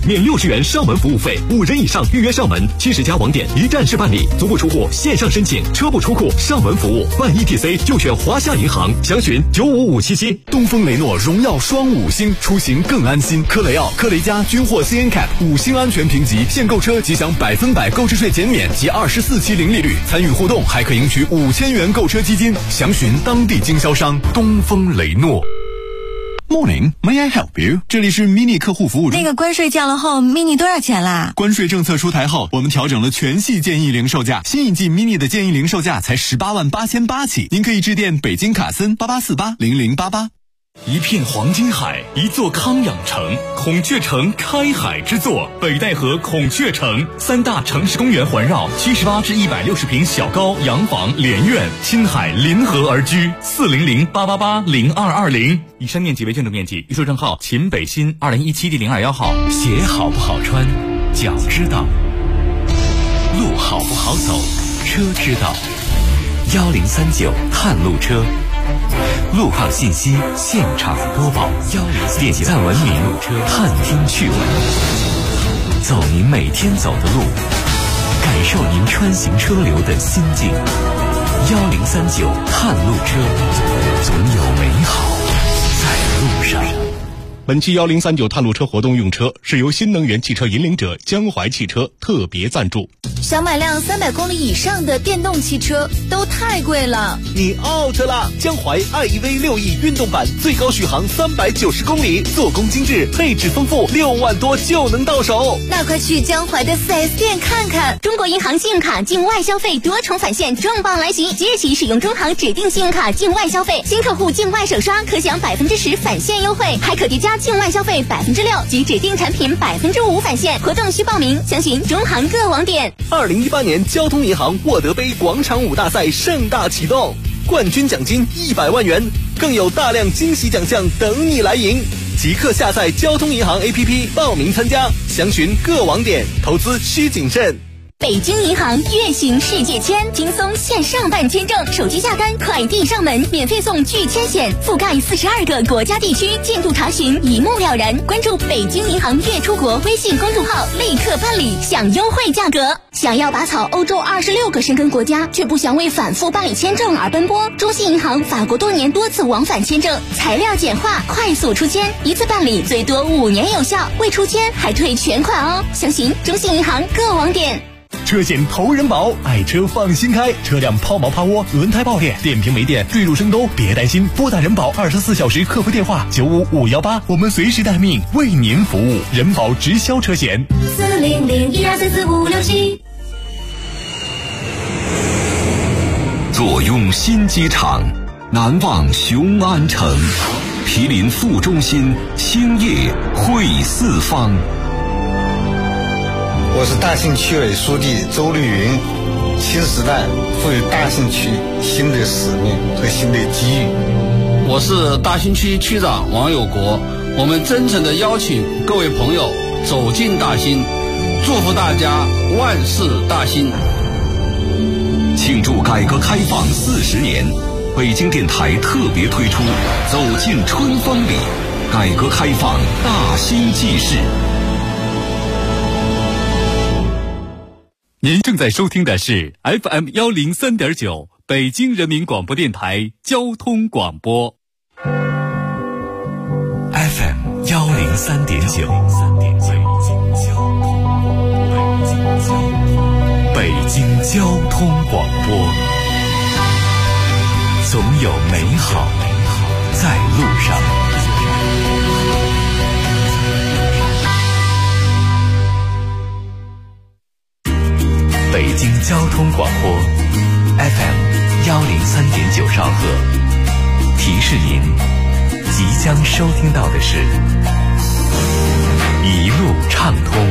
免60元上门服务费，5人以上预约上门，70家网点一站式办理，足不出户线上申请，车不出库上门服务，办 ETC 就选华夏银行，详询95577。 东风雷诺荣耀双5星，出行更安心。科雷傲、科雷嘉均获 CNCAP 5星安全评级，现购车即享100%购置税减免及24期零利率，参与互动还可赢取5000元购车基金，详询当地经销商。东风雷诺。Morning, may I help you？ 这里是 Mini 客户服务中。 那个关税降了后 ，Mini 多少钱啦？ 关税政策出台后，我们调整了全系建议零售价，新一季 Mini 的建议零售价才188800起，您可以致电北京卡森88480088。 一片黄金海，一座康养城，孔雀城开海之作，北戴河孔雀城，3大城市公园环绕，78至160平小高洋房连院，亲海临河而居，40088802220。以上面积为建筑面积，预售证号秦北新2017第02号。 鞋好不好穿，脚知道；路好不好走，车知道。1039探路车。路况信息现场播报，1039点赞文明探听趣闻，走您每天走的路，感受您穿行车流的心境。1039探路车，总有美好在路上。 本期1039探路车活动用车是由新能源汽车引领者江淮汽车特别赞助。 想买辆300公里以上的电动汽车都太贵了， 你 out 了！江淮 iEV 6E 运动版最高续航390公里，做工精致，配置丰富，6万多就能到手。 那快去江淮的 4S 店看看。 中国银行信用卡境外消费多重返现重磅来袭，即日起使用中行指定信用卡境外消费，新客户境外首刷可享10%返现优惠，还可叠加境外消费6%及指定产品5%返现。活动需报名，详询中行各网点。 2018年交通银行沃德杯广场舞大赛盛大启动，冠军奖金100万元，更有大量惊喜奖项等你来赢。即刻下载交通银行 APP 报名参加，详询各网点，投资需谨慎。 北京银行月行世界签，轻松线上办签证，手机下单，快递上门，免费送拒签险，覆盖42个国家地区，进度查询一目了然。关注北京银行月出国微信公众号，立刻办理，享优惠价格。想要拔草欧洲26个申根国家，却不想为反复办理签证而奔波？中信银行法国多年多次往返签证，材料简化，快速出签，一次办理最多5年有效，未出签还退全款哦。详询中信银行各网点。 车险投人保，爱车放心开，车辆抛锚趴窝，轮胎爆裂，电瓶没电，坠入深沟，别担心，拨打人保24小时客服电话95518，我们随时待命，为您服务。人保直销车险 40012344567。 坐拥新机场，难忘雄安城，毗邻副中心，兴业汇四方。 我是大兴区委书记周绿云。新时代赋予大兴区新的使命和新的机遇。 我是大兴区区长王有国。我们真诚地邀请各位朋友走进大兴，祝福大家万事大兴。 庆祝改革开放40年，北京电台特别推出走进春风里，改革开放大兴纪事。 您正在收听的是 FM 103.9北京人民广播电台交通广播。 FM 103.9，北京交通广播，总有美好在路上。北京交通广播 FM 103.9兆赫，提示您即将收听到的是一路畅通。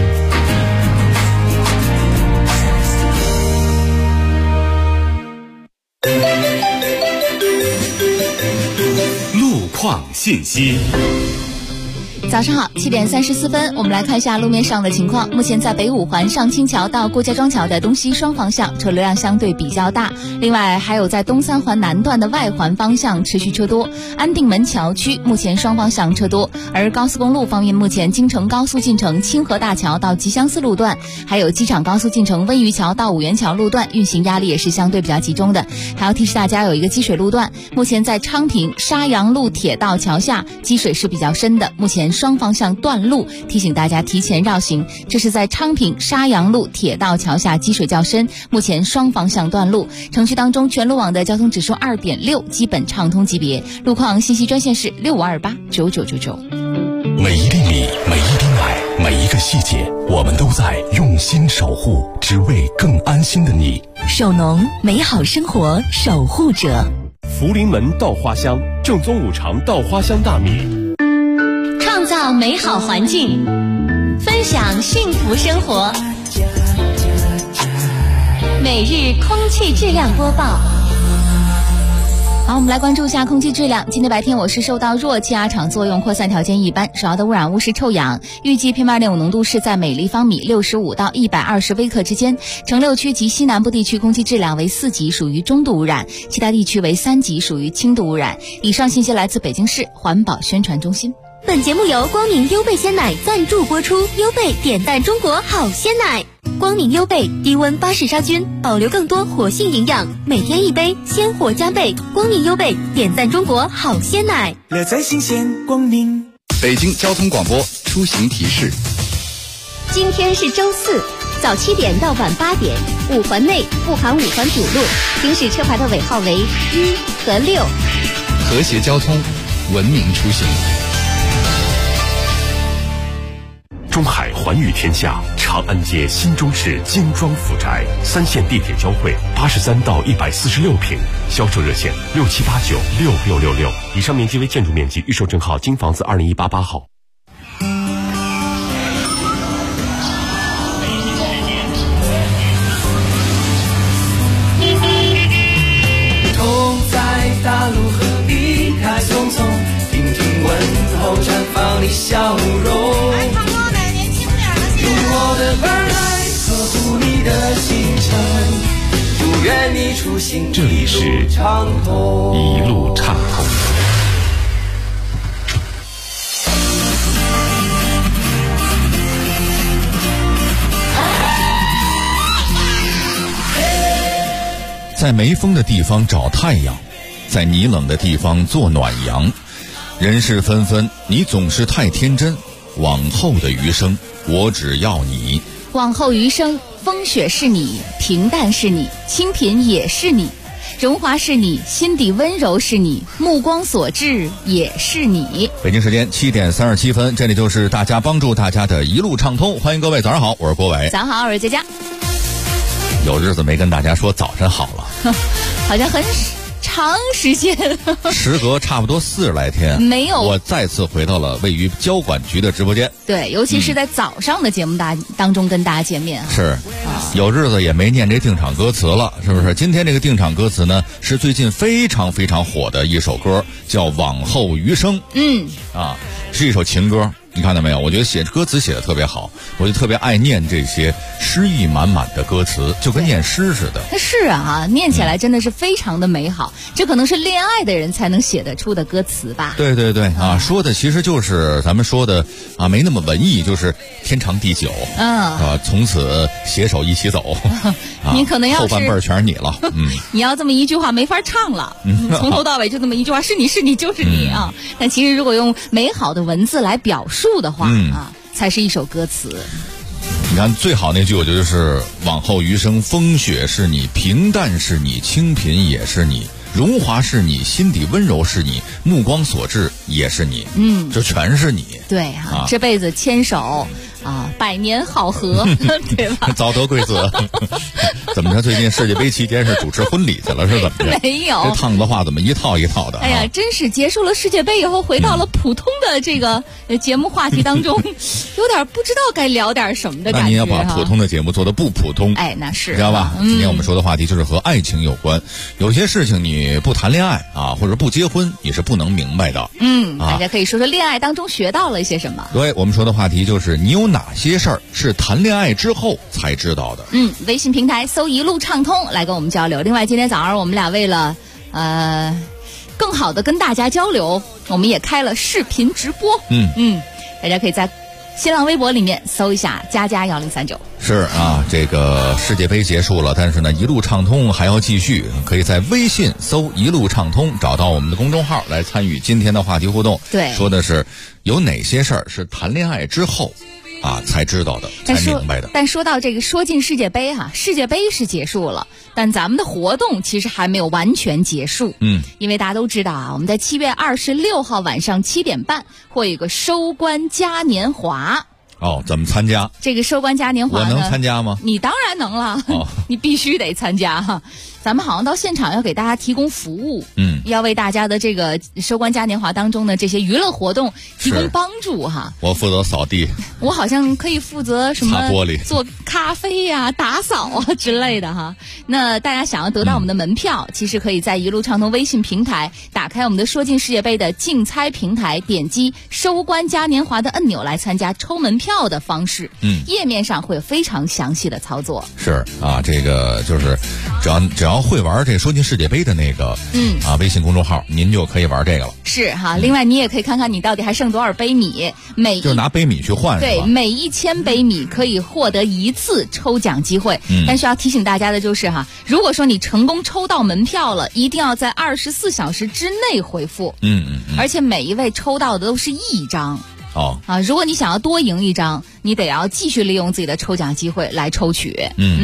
路况信息。 早上好，7点34分，我们来看一下路面上的情况。目前在北五环上清桥到郭家庄桥的东西双方向车流量相对比较大，另外还有在东三环南段的外环方向持续车多。安定门桥区目前双方向车多，而高速公路方面，目前京承高速进城清河大桥到吉祥寺路段，还有机场高速进城温榆桥到五元桥路段运行压力也是相对比较集中的。还要提示大家有一个积水路段，目前在昌平沙洋路铁道桥下积水是比较深的，目前双方向断路，提醒大家提前绕行。这是在昌平沙洋路铁道桥下积水较深，目前双方向断路。城区当中全路网的交通指数 2.6， 基本畅通级别。路况信息专线是65289999。 每一厘米，每一滴奶，每一个细节，我们都在用心守护，只为更安心的你。 首农，美好生活守护者。 福临门稻花香，正宗五常稻花香大米， 创造美好环境，分享幸福生活。每日空气质量播报。 好，我们来关注一下空气质量。今天白天我市受到弱气压场作用，扩散条件一般，主要的污染物是臭氧，预计 PM2.5 浓度是在每立方米65到120微克之间。城6区及西南部地区空气质量为4级，属于中度污染，其他地区为3级，属于轻度污染。以上信息来自北京市环保宣传中心。 本节目由光明优贝鲜奶赞助播出，优贝点赞中国好鲜奶。光明优贝低温巴氏杀菌，保留更多活性营养，每天一杯，鲜活加倍。光明优贝点赞中国好鲜奶， 乐在新鲜光明。 北京交通广播出行提示： 今天是周四，早7点到晚8点，五环内不含五环主路，行驶车牌的尾号为1和6。 和谐交通，文明出行。 中海环宇天下长安街新中式精装府宅，3线地铁交汇，83到146平，销售热线67896666。以上面积为建筑面积，预售证号京房子20188号。 同在大陆和离开匆匆，听听问候绽放你笑容。用我的耳来呵护你的行程，祝愿你出行这里是一路畅通。 在没风的地方找太阳，在你冷的地方做暖阳。人事纷纷，你总是太天真。往后的余生，我只要你。 往后余生，风雪是你，平淡是你，清贫也是你，荣华是你，心底温柔是你，目光所至也是你。 北京时间7点37分，这里就是大家帮助大家的一路畅通。欢迎各位，早上好，我是郭伟。 早上好，我是佳佳。 有日子没跟大家说早晨好了， 好像很长时间时隔差不多40来天没有， 我再次回到了位于交管局的直播间。 对，尤其是在早上的节目当中跟大家见面是有日子也没念这定场歌词了，是不是？今天这个定场歌词呢，是最近非常非常火的一首歌，叫《往后余生》。是一首情歌。你看到没有？我觉得歌词写的特别好，我就特别爱念这些诗意满满的歌词，就跟念诗似的。 是啊，念起来真的是非常的美好，这可能是恋爱的人才能写得出的歌词吧。 对对对说的其实就是咱们说的没那么文艺，就是天长地久从此携手一起走你可能要后半辈儿全是你了你要这么一句话没法唱了从头到尾就这么一句话，是你是你就是你但其实如果用美好的文字来表述的话才是一首歌词。 你看最好那句我觉得是往后余生，风雪是你，平淡是你，清贫也是你，荣华是你，心底温柔是你，目光所至也是你，这全是你。 对这辈子牵手百年好合，对吧？ 早得贵子。怎么着？最近世界杯期间是主持婚礼去了，是怎么着？ 没有， 这趟子话怎么一套一套的？ 哎呀，真是结束了世界杯以后，回到了普通的这个节目话题当中，有点不知道该聊点什么的感觉。 那你要把普通的节目做得不普通， 哎，那是知道吧？今天我们说的话题就是和爱情有关。有些事情你不谈恋爱啊，或者不结婚，你是不能明白的。 大家可以说说恋爱当中学到了一些什么？ 对，我们说的话题就是你有哪些事儿是谈恋爱之后才知道的？ 微信平台搜一路畅通来跟我们交流。另外，今天早上我们俩为了更好的跟大家交流，我们也开了视频直播。大家可以在新浪微博里面搜一下佳佳1039。 是啊，这个世界杯结束了，但是呢，一路畅通还要继续。可以在微信搜一路畅通，找到我们的公众号来参与今天的话题互动。 对， 说的是有哪些事儿是谈恋爱之后才知道的，才明白的。 但说到这个说进世界杯世界杯是结束了，但咱们的活动其实还没有完全结束。因为大家都知道我们在7月26号晚上7点半会有一个收官嘉年华。 怎么参加？这个收官嘉年华呢， 我能参加吗？ 你当然能了，你必须得参加哈。咱们好像到现场要给大家提供服务，要为大家的这个收官嘉年华当中的这些娱乐活动提供帮助哈。 我负责扫地， 我好像可以负责什么擦玻璃、 做咖啡呀、打扫之类的哈。那大家想要得到我们的门票，其实可以在一路畅通微信平台打开我们的说进世界杯的竞猜平台，点击收官嘉年华的按钮来参加抽门票的方式。页面上会有非常详细的操作。 是啊，这个就是只要会玩这说进世界杯的那个微信公众号，您就可以玩这个了。 是哈，另外你也可以看看你到底还剩多少杯米， 就是拿杯米去换。 对，每1000杯米可以获得1次抽奖机会。但是要提醒大家的就是如果说你成功抽到门票了，一定要在24小时之内回复。而且每一位抽到的都是1张。如果你想要多赢1张，你得要继续利用自己的抽奖机会来抽取。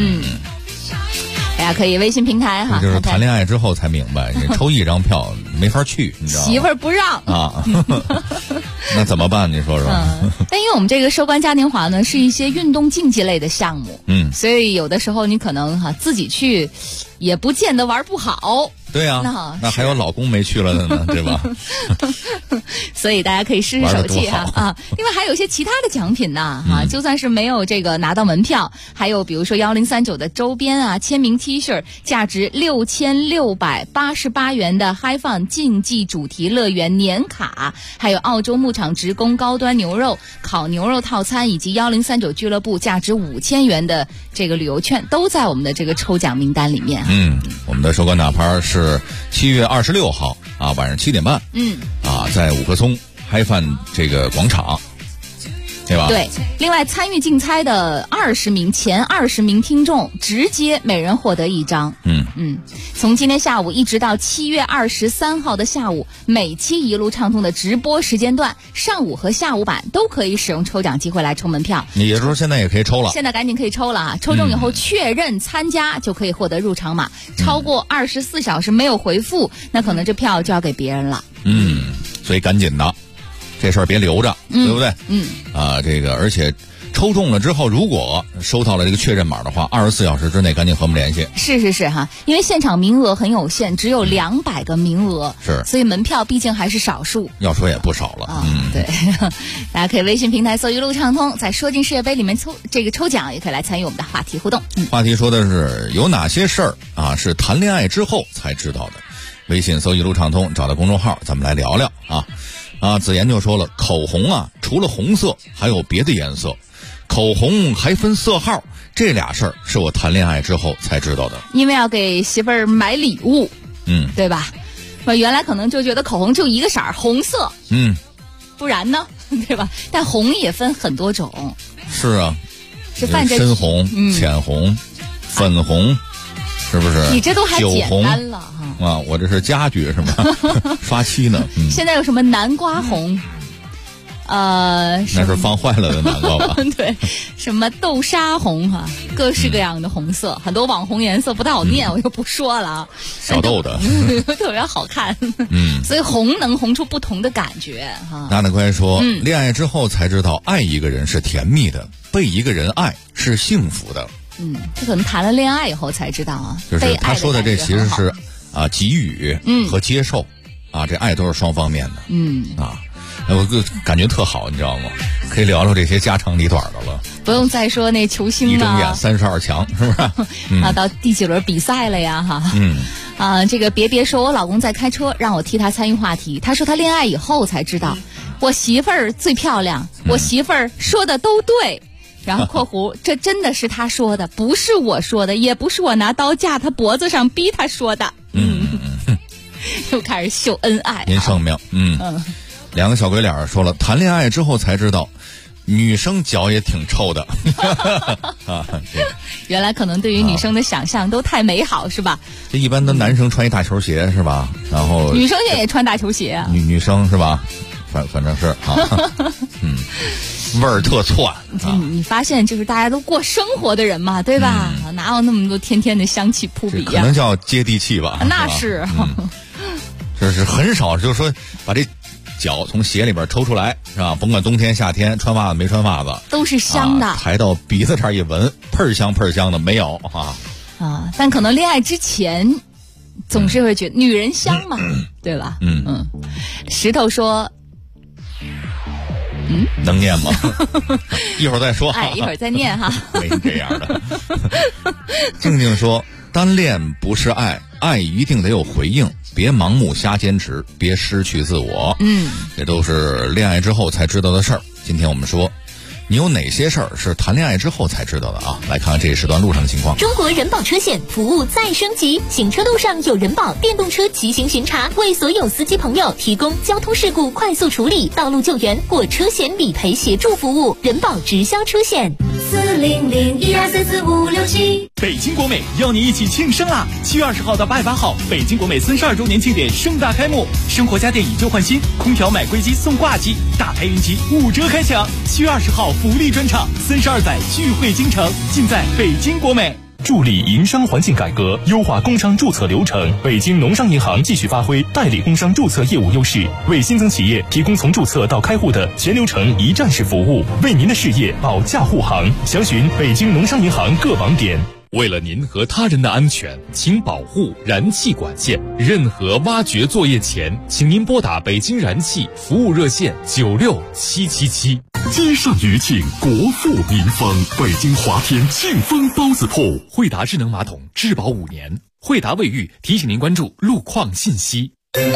大家可以微信平台就是谈恋爱之后才明白，你抽1张票没法去，你知道吗？ 媳妇儿不让那怎么办？你说说。 但因为我们这个收官嘉年华呢，是一些运动竞技类的项目，所以有的时候你可能自己去，也不见得玩不好。 对呀，那还有老公没去了的呢，对吧？ 所以大家可以试试手气另外还有一些其他的奖品呢就算是没有这个拿到门票，还有比如说1039的周边签名 T 恤，价值6688元的 Hi Fun 竞技主题乐园年卡，还有澳洲牧场直供高端牛肉、烤牛肉套餐，以及1039俱乐部价值5000元的这个旅游券，都在我们的这个抽奖名单里面。 我们的收官大牌是7月26号晚上7点半。在五棵松Hi Fun这个广场，对吧？ 对。另外，参与竞猜的前20名听众，直接每人获得1张。从今天下午一直到7月23号的下午，每期一路畅通的直播时间段，上午和下午版都可以使用抽奖机会来抽门票。 也就是说，现在也可以抽了。 现在赶紧可以抽了抽中以后确认参加就可以获得入场码。超过24小时没有回复，那可能这票就要给别人了。 所以赶紧的，这事儿别留着，对不对？这个而且抽中了之后，如果收到了这个确认码的话，24小时之内赶紧和我们联系。 是因为现场名额很有限，只有200个名额，所以门票毕竟还是少数。 要说也不少了。 对，大家可以微信平台搜一路畅通，在说进世界杯里面抽奖，也可以来参与我们的话题互动。 话题说的是有哪些事儿是谈恋爱之后才知道的。微信搜一路畅通，找到公众号，咱们来聊聊子妍就说了，口红除了红色还有别的颜色，口红还分色号，这俩事儿是我谈恋爱之后才知道的。 因为要给媳妇儿买礼物，对吧？我原来可能就觉得口红就一个色儿，红色，不然呢，对吧？但红也分很多种。 是啊， 是泛着深红、浅红、粉红，是不是？ 你这都还简单了我这是家具是吗？刷漆呢。 现在有什么南瓜红、 那是放坏了的南瓜吧？ 对，什么豆沙红哈，各式各样的红色，很多网红颜色不太好念，我就不说了啊。 小豆的， 特别好看。所以红能红出不同的感觉哈。 娜娜乖说，恋爱之后才知道爱一个人是甜蜜的，被一个人爱是幸福的。 这可能谈了恋爱以后才知道啊。 就是他说的这其实是给予和接受这爱都是双方面的。我就感觉特好，你知道吗？可以聊聊这些家长里短的了， 不用再说那球星了， 一睁眼32强，是不是？ 到第几轮比赛了呀？哈，这个别说我老公在开车，让我替他参与话题。他说他恋爱以后才知道，我媳妇儿最漂亮，我媳妇儿说的都对。然后括弧这真的是他说的，不是我说的，也不是我拿刀架他脖子上逼他说的。又开始秀恩爱。 您圣明。两个小鬼脸说了，谈恋爱之后才知道，女生脚也挺臭的。 原来可能对于女生的想象都太美好，是吧？ 这一般的男生穿一大球鞋是吧？然后女生也穿大球鞋啊。 女生是吧？反正是味儿特窜。 你发现就是大家都过生活的人嘛，对吧？哪有那么多天天的香气扑鼻呀？ 可能叫接地气吧。 那是。 这是很少，就是说把这脚从鞋里边抽出来，是吧？甭管冬天夏天，穿袜子没穿袜子， 都是香的。 抬到鼻子这儿一闻，喷香的，没有但可能恋爱之前，总是会觉得女人香嘛，对吧？石头说， 能念吗？一会儿再说。 一会儿再念哈。 没这样的。静静说，单恋不是爱，爱一定得有回应。别盲目瞎坚持，别失去自我。这都是恋爱之后才知道的事儿。今天我们说，你有哪些事儿是谈恋爱之后才知道的啊？来看看这一时段路上的情况。 中国人保车险服务再升级，行车路上有人保电动车骑行巡查，为所有司机朋友提供交通事故快速处理、道路救援或车险理赔协助服务。人保直销车险40012344567。 北京国美邀你一起庆生啦！7月20号到8月8号，北京国美32周年庆典盛大开幕，生活家电以旧换新，空调买归机送挂机，大牌云集5折开抢。7月20号福利专场，32载聚会京城，尽在北京国美。助力营商环境改革，优化工商注册流程。北京农商银行继续发挥代理工商注册业务优势，为新增企业提供从注册到开户的全流程一站式服务，为您的事业保驾护航。详询北京农商银行各网点。为了您和他人的安全，请保护燃气管线。任何挖掘作业前，请您拨打北京燃气服务热线96777。 街上余庆，国富民丰。北京华天庆丰包子铺， 惠达智能马桶质保5年。惠达卫浴提醒您关注路况信息。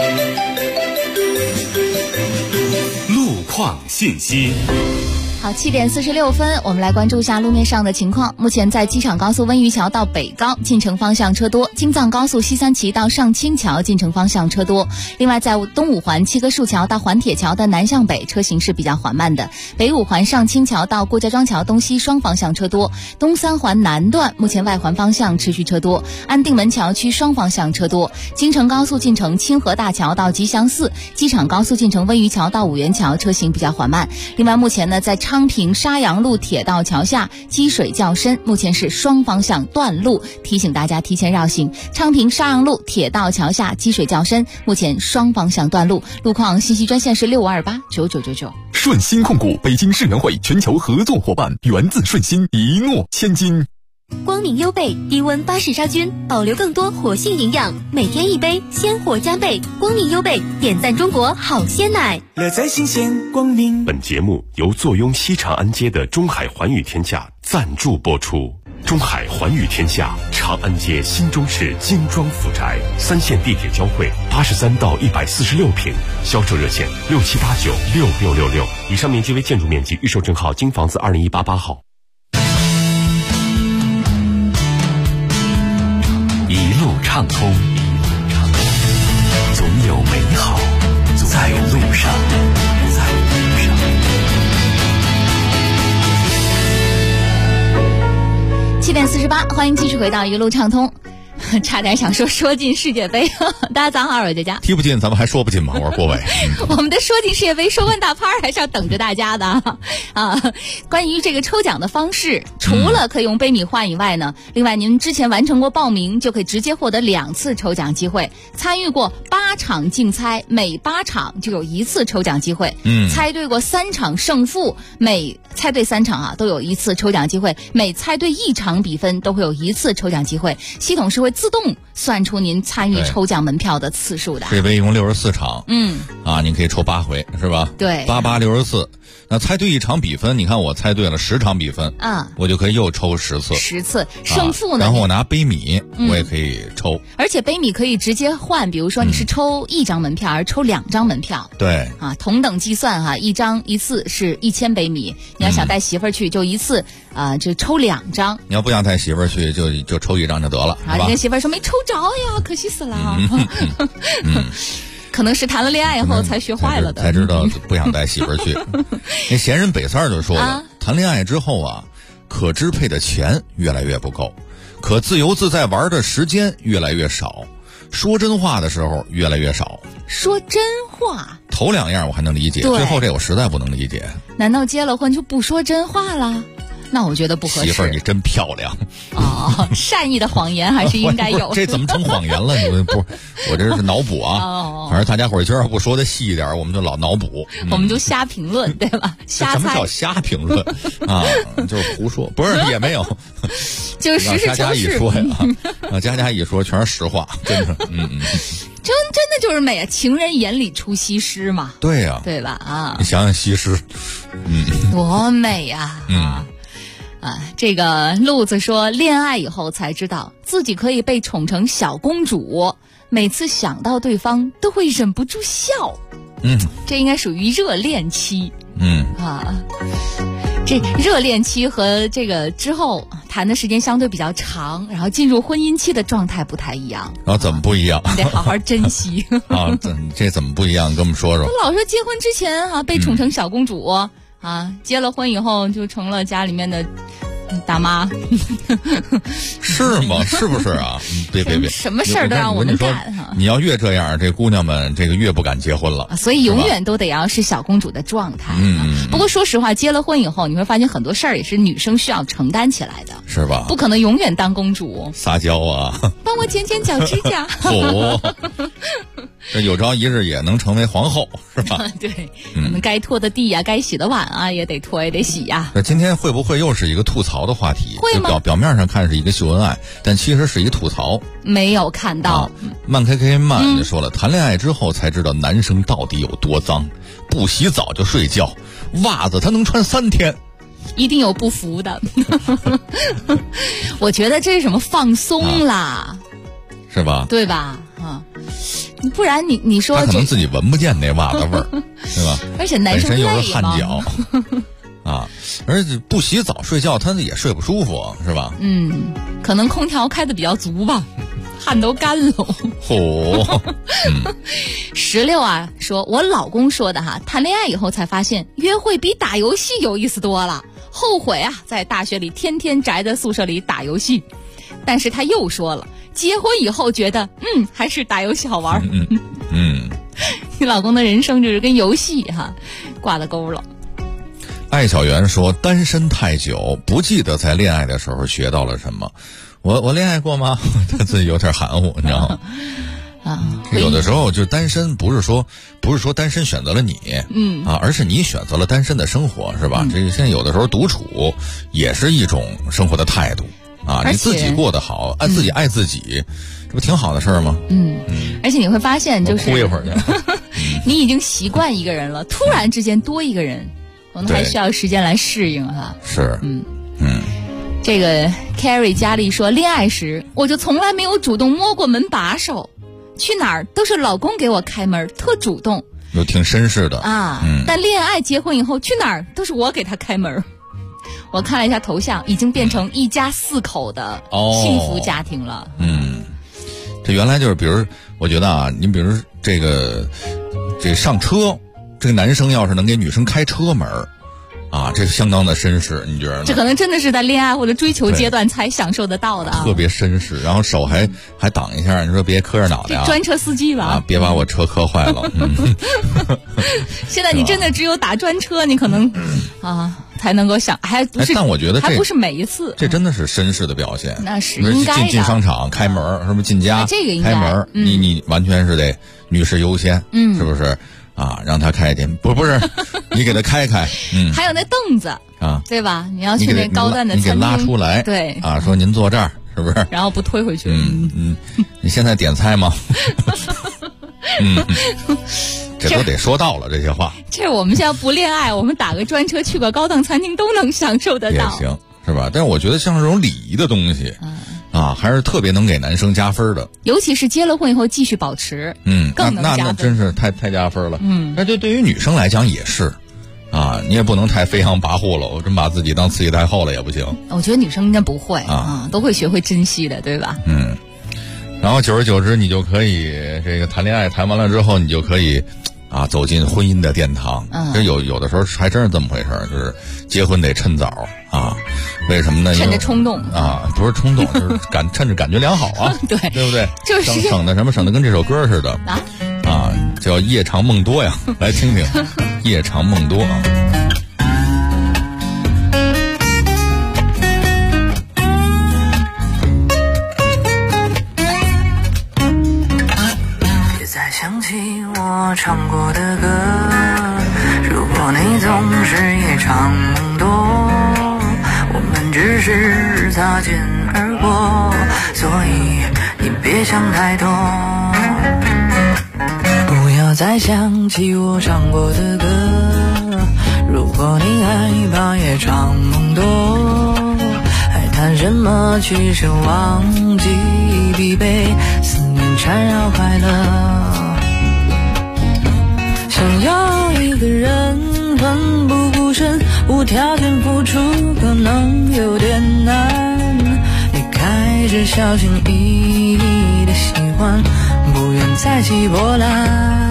路况信息。 好，7点46分，我们来关注一下路面上的情况。目前在机场高速温榆桥到北高进城方向车多，京藏高速西三旗到上清桥进城方向车多。另外，在东五环七棵树桥到环铁桥的南向北车行是比较缓慢的。北五环上清桥到郭家庄桥东西双方向车多。东三环南段目前外环方向持续车多，安定门桥区双方向车多。京承高速进城清河大桥到吉祥寺，机场高速进城温榆桥到五元桥车行比较缓慢。另外，目前呢在昌平沙洋路铁道桥下积水较深，目前是双方向断路，提醒大家提前绕行。昌平沙洋路铁道桥下积水较深，目前双方向断路。路况信息专线是65289999。 顺鑫控股北京世园会全球合作伙伴，源自顺鑫，一诺千金。 光明优贝低温巴氏杀菌，保留更多活性营养，每天一杯，鲜活加倍。光明优贝点赞中国好鲜奶， 乐在新鲜光明。 本节目由坐拥西长安街的中海环宇天下赞助播出。中海环宇天下，长安街新中市精装府宅，3线地铁交汇，83到146平，销售热线67896666。以上面积为建筑面积，预售证号京房子20188号。 一路畅通，总有美好在路上。 7点48，欢迎继续回到一路畅通。 差点想说进世界杯。大家早上好，我是佳佳。 踢不进咱们还说不进吗？我是郭伟。 我们的说进世界杯收官大拍还是要等着大家的啊！关于这个抽奖的方式，除了可以用杯米换以外呢，另外您之前完成过报名，就可以直接获得2次抽奖机会。参与过8场竞猜，每8场就有1次抽奖机会。猜对过3场胜负，每猜对3场都有1次抽奖机会，每猜对1场比分都会有1次抽奖机会。系统是会自动算出您参与抽奖门票的次数的。 世界杯一共64场，您可以抽8回，是吧？ 对 ，8、8、64。那猜对1场比分，你看我猜对了10场比分，我就可以又抽10次。 10次胜负呢？ 然后我拿杯米，我也可以抽。 而且杯米可以直接换，比如说你是抽1张门票，而抽2张门票。 对同等计算一次是1000杯米。你要想带媳妇儿去，就一次就抽2张。 你要不想带媳妇儿去，就抽1张就得了，是吧？ 你跟媳妇儿说没抽着呀，可惜死了。可能是谈了恋爱以后才学坏了的， 才知道不想带媳妇儿去。那闲人北三就说了，谈恋爱之后可支配的钱越来越不够，可自由自在玩的时间越来越少，说真话的时候越来越少。 说真话， 头2样我还能理解，最后这我实在不能理解。 难道结了婚就不说真话了？那我觉得不合适。 媳妇儿，你真漂亮。 善意的谎言还是应该有。 这怎么成谎言了？你们不，我这是脑补啊。反正大家伙儿要不说的细一点，我们就老脑补。 我们就瞎评论，对吧？瞎猜。 什么叫瞎评论就是胡说，不是也没有。 就是实事求是。 佳佳一说呀，佳佳一说全是实话，真的。 真的就是美啊！情人眼里出西施嘛。 对呀， 对吧？ 你想想西施， 多美呀！这个路子说，恋爱以后才知道自己可以被宠成小公主，每次想到对方都会忍不住笑。这应该属于热恋期。这热恋期和这个之后谈的时间相对比较长，然后进入婚姻期的状态不太一样。 怎么不一样？ 你得好好珍惜。 这怎么不一样？跟我们说说。 老说结婚之前被宠成小公主，结了婚以后就成了家里面的大妈。 是吗？是不是啊？别， 什么事儿都让我们干。 你要越这样，这姑娘们越不敢结婚了。 所以永远都得要是小公主的状态。不过说实话，结了婚以后，你会发现很多事儿也是女生需要承担起来的， 是吧？ 不可能永远当公主。 撒娇帮我剪剪脚指甲。 这有朝一日也能成为皇后，是吧？ 对，我们该拖的地该洗的碗也得拖也得洗呀。 那今天会不会又是一个吐槽的话题？ 会吗？ 表面上看是一个秀恩爱，但其实是一个吐槽。 没有看到。 慢 KK 慢就说了，谈恋爱之后才知道男生到底有多脏，不洗澡就睡觉，袜子他能穿3天。 一定有不服的。我觉得这是什么放松啦， 是吧？ 对吧？不然你说他可能自己闻不见那袜子味儿，对吧？ 而且男生本身又是汗脚而且不洗澡睡觉他也睡不舒服，是吧？ 可能空调开的比较足吧，汗都干了。16说，我老公说的谈恋爱以后才发现约会比打游戏有意思多了，后悔在大学里天天宅在宿舍里打游戏。但是他又说了，结婚以后觉得还是打游戏好玩。你老公的人生就是跟游戏挂了钩了。 艾小媛说，单身太久不记得在恋爱的时候学到了什么。我恋爱过吗？他自己有点含糊，你知道吗？有的时候就单身不是说单身选择了你，而是你选择了单身的生活，是吧？这现在有的时候独处也是一种生活的态度你自己过得好，自己爱自己，这不挺好的事儿吗？ 而且你会发现，就是哭一会儿去。 你已经习惯一个人了，突然之间多一个人，可能还需要时间来适应是， 这个 Carrie 佳丽说，恋爱时我就从来没有主动摸过门把手，去哪儿都是老公给我开门，特主动， 有挺绅士的但恋爱结婚以后，去哪儿都是我给他开门。我看了一下头像，已经变成一家4口的幸福家庭了。 这原来就是，比如我觉得你比如这上车，这个男生要是能给女生开车门， 啊，这相当的绅士，你觉得呢？ 这可能真的是在恋爱或者追求阶段才享受得到的啊， 特别绅士，然后手还挡一下，你说别磕着脑袋啊， 专车司机吧啊，别把我车磕坏了。 现在你真的只有打专车，你可能才能够想，还不是？ 但我觉得还不是每一次， 这真的是绅士的表现。 那是应该的。 进商场开门，是不是进家？ 这个应该开门，你完全是得女士优先，是不是？啊，让他开进，不是，你给他开。 还有那凳子啊， 对吧？你要去那高端的餐厅， 你给拉出来， 对啊，说您坐这儿，是不是？ 然后不推回去。 你现在点菜吗？这都得说到了这些话。 这我们现在不恋爱，我们打个专车去个高档餐厅都能享受得到， 也行，是吧？但是我觉得像这种礼仪的东西，还是特别能给男生加分的。 尤其是结了婚以后继续保持，更能加分。 那真是太加分了。那对于女生来讲也是，你也不能太飞扬跋扈了，我真把自己当慈禧太后了也不行。 我觉得女生应该不会都会学会珍惜的，对吧？ 然后久而久之，你就可以这个谈恋爱，谈完了之后，你就可以走进婚姻的殿堂。这有的时候还真是这么回事儿，就是结婚得趁早啊。为什么呢？ 趁着冲动不是冲动，就是趁着感觉良好啊。 对不对？ 就是省的跟这首歌似的叫夜长梦多呀。来听听夜长梦多啊。 想起我唱过的歌，如果你总是夜长梦多，我们只是擦肩而过，所以你别想太多。不要再想起我唱过的歌，如果你害怕夜长梦多，还谈什么去奢忘记疲惫，思念缠绕快乐。想要一个人奋不顾身，无条件付出可能有点难，你开始小心翼翼的喜欢，不愿再起波澜。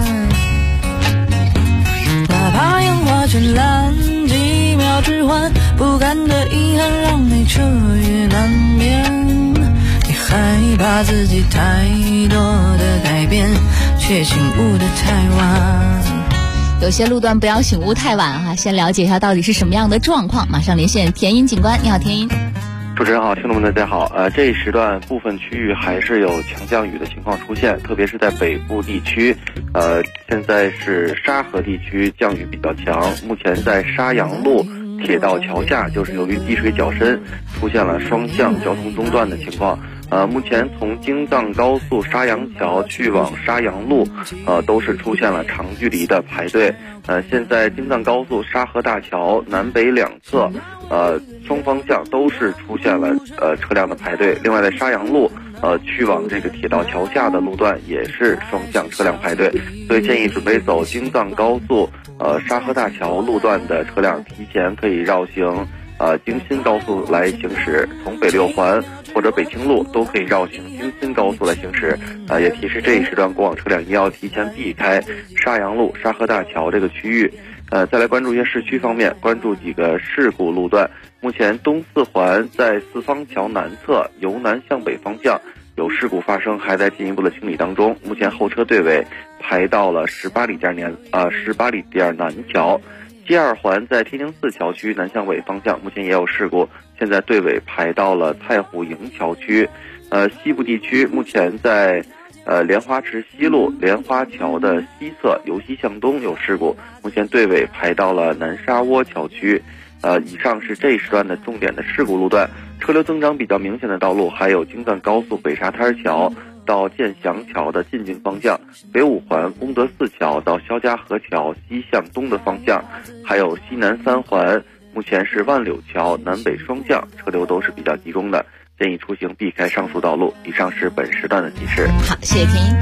哪怕烟花绚烂，几秒之欢，不甘的遗憾让你彻夜难眠。你害怕自己太多的改变，却醒悟的太晚。 有些路段不要醒悟太晚先了解一下到底是什么样的状况。马上连线田音警官，你好，田音。 主持人好，听众们大家好。这一时段部分区域还是有强降雨的情况出现，特别是在北部地区。现在是沙河地区降雨比较强，目前在沙阳路铁道桥下，就是由于积水较深，出现了双向交通中断的情况。目前从京藏高速沙阳桥去往沙阳路，都是出现了长距离的排队。现在京藏高速沙河大桥南北两侧，双方向都是出现了车辆的排队。另外在沙阳路，去往这个铁道桥下的路段也是双向车辆排队，所以建议准备走京藏高速沙河大桥路段的车辆提前可以绕行京新高速来行驶，从北六环或者北清路都可以绕行京新高速来行驶。也提示这一时段过往车辆也要提前避开沙阳路沙河大桥这个区域。再来关注一下市区方面，关注几个事故路段。目前东四环在四方桥南侧由南向北方向有事故发生，还在进一步的清理当中。目前后车队尾排到了18里店南桥。G2环在天津四桥区南向北方向，目前也有事故，现在队尾排到了太湖营桥区。西部地区目前在莲花池西路莲花桥的西侧由西向东有事故，目前队尾排到了南沙窝桥区。以上是这一时段的重点的事故路段。车流增长比较明显的道路还有京藏高速北沙滩桥到建祥桥的进京方向，北五环功德寺桥到肖家河桥西向东的方向，还有西南三环，目前是万柳桥南北双向，车流都是比较集中的，建议出行避开上述道路。以上是本时段的提示。 好，谢谢田音。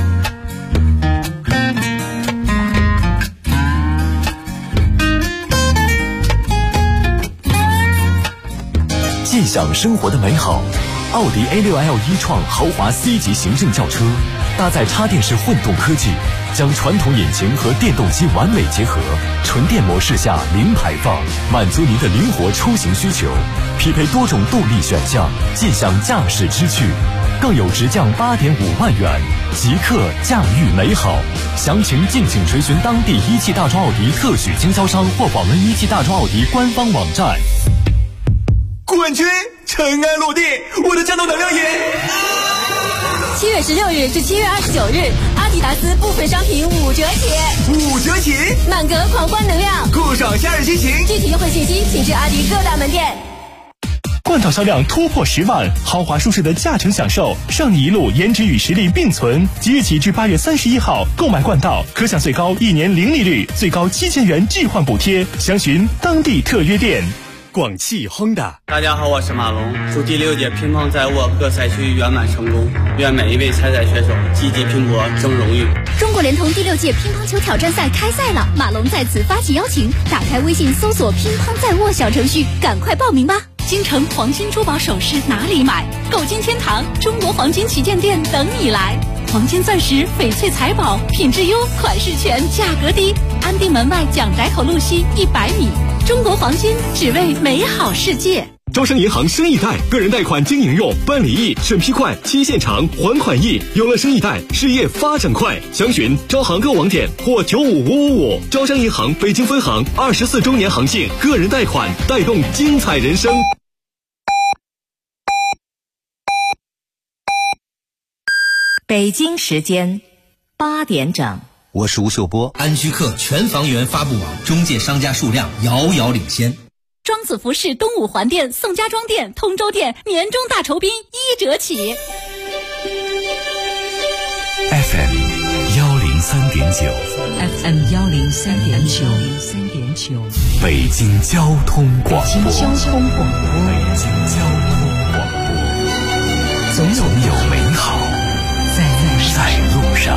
尽享生活的美好，奥迪A6L 一创豪华 C 级行政轿车搭载插电式混动科技，将传统引擎和电动机完美结合，纯电模式下零排放，满足您的灵活出行需求。匹配多种动力选项，尽享驾驶之趣，更有直降8.5万元，即刻驾驭美好。详情敬请垂询当地一汽大众奥迪特许经销商或访问一汽大众奥迪官方网站。 冠军尘埃落地，我的战斗能量也。 7月16日至7月29日，阿迪达斯部分商品5折起 ，5折起， 满格狂欢能量， 酷爽夏日激情。 具体优惠信息请至阿迪各大门店。 冠道销量突破10万，豪华舒适的驾乘享受，让你一路颜值与实力并存。即日起至8月31号，购买冠道可享最高1年零利率，最高7000元置换补贴。详询当地特约店。 广汽 Honda。 大家好，我是马龙，祝第6届乒乓在握各赛区圆满成功，愿每一位参赛选手积极拼搏，争荣誉。 中国联通第6届乒乓球挑战赛开赛了，马龙在此发起邀请，打开微信搜索乒乓在握小程序，赶快报名吧。 京城黄金珠宝首饰哪里买？购金天堂中国黄金旗舰店等你来。黄金钻石、翡翠财宝，品质优，款式全，价格低。安定门外蒋宅口路西100米。中国黄金，只为美好世界。 招商银行生意贷，个人贷款经营用，办理易，审批快，期限长，还款易。有了生意贷，事业发展快。详询招行各网点或95555。招商银行北京分行24周年行庆，个人贷款带动精彩人生。 北京时间8点整。 我是吴秀波。安居客全房源发布网中介商家数量遥遥领先。 庄子服饰东五环店、宋家庄店、通州店年终大酬宾1折起。 FM 103.9 FM 103.9 北京交通广播。 北京交通广播。 总有美好在路上。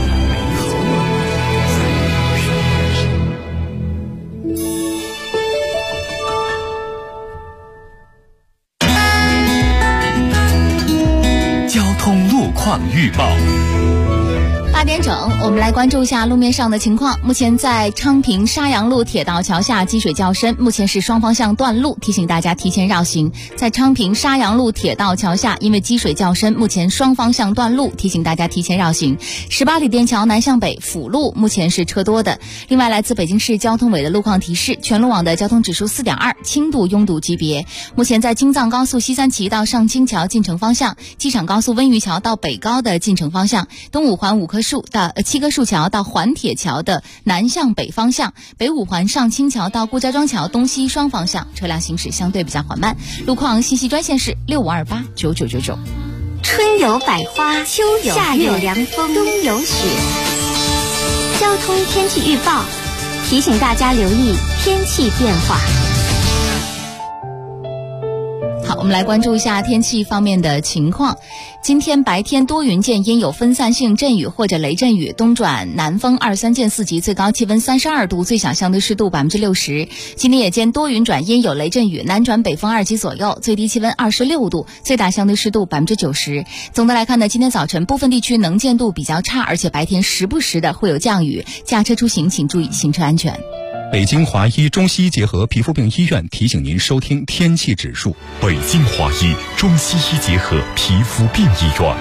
交通路况预报。 8点整，我们来关注一下路面上的情况。目前在昌平沙洋路铁道桥下积水较深，目前是双方向断路，提醒大家提前绕行。在昌平沙洋路铁道桥下，因为积水较深，目前双方向断路，提醒大家提前绕行。18里店桥南向北辅路目前是车多的。另外，来自北京市交通委的路况提示，全路网的交通指数4.2，轻度拥堵级别。目前在京藏高速西三旗到上清桥进城方向，机场高速温榆桥到北高的进城方向，东五环七棵树桥到环铁桥的南向北方向，北五环上清桥到顾家庄桥东西双方向车辆行驶相对比较缓慢。路况信息专线是65289999。 春有百花，秋有夏有凉风，冬有雪。交通天气预报提醒大家留意天气变化。 好，我们来关注一下天气方面的情况。今天白天多云见阴，有分散性阵雨或者雷阵雨，东转南风2、3见4级，最高气温32度，最小相对湿度60%。今天夜间多云转阴，有雷阵雨，南转北风2级左右，最低气温26度，最大相对湿度90%。总的来看呢，今天早晨部分地区能见度比较差，而且白天时不时的会有降雨，驾车出行请注意行车安全。 北京华医中西医结合皮肤病医院提醒您收听天气指数。 北京华医中西医结合皮肤病医院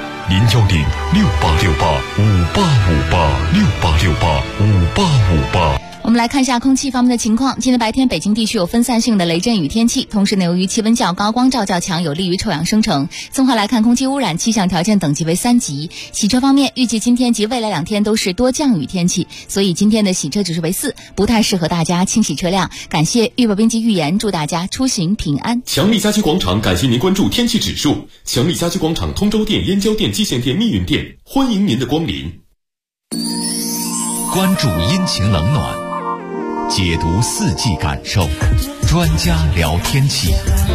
，0106868585858，68685858。 我们来看一下空气方面的情况。今天白天北京地区有分散性的雷阵雨天气，同时呢，由于气温较高，光照较强，有利于臭氧生成。综合来看，空气污染气象条件等级为3级。洗车方面，预计今天及未来2天都是多降雨天气，所以今天的洗车指数为4，不太适合大家清洗车辆。感谢预报编辑预言，祝大家出行平安。 强力家居广场感谢您关注天气指数。强力家居广场通州店、燕郊店、蓟县店、密云店，欢迎您的光临。 关注阴晴冷暖，解读四季感受，专家聊天气。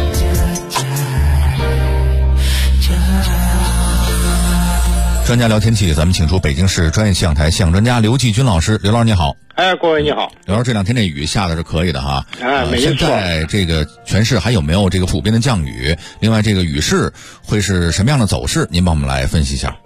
专家聊天气，咱们请出北京市专业气象台气象专家刘继军老师。刘老师你好。 各位你好。 刘老师，这2天这雨下的是可以的哈。 没错。 现在这个全市还有没有这个普遍的降雨？另外，这个雨势会是什么样的走势？您帮我们来分析一下。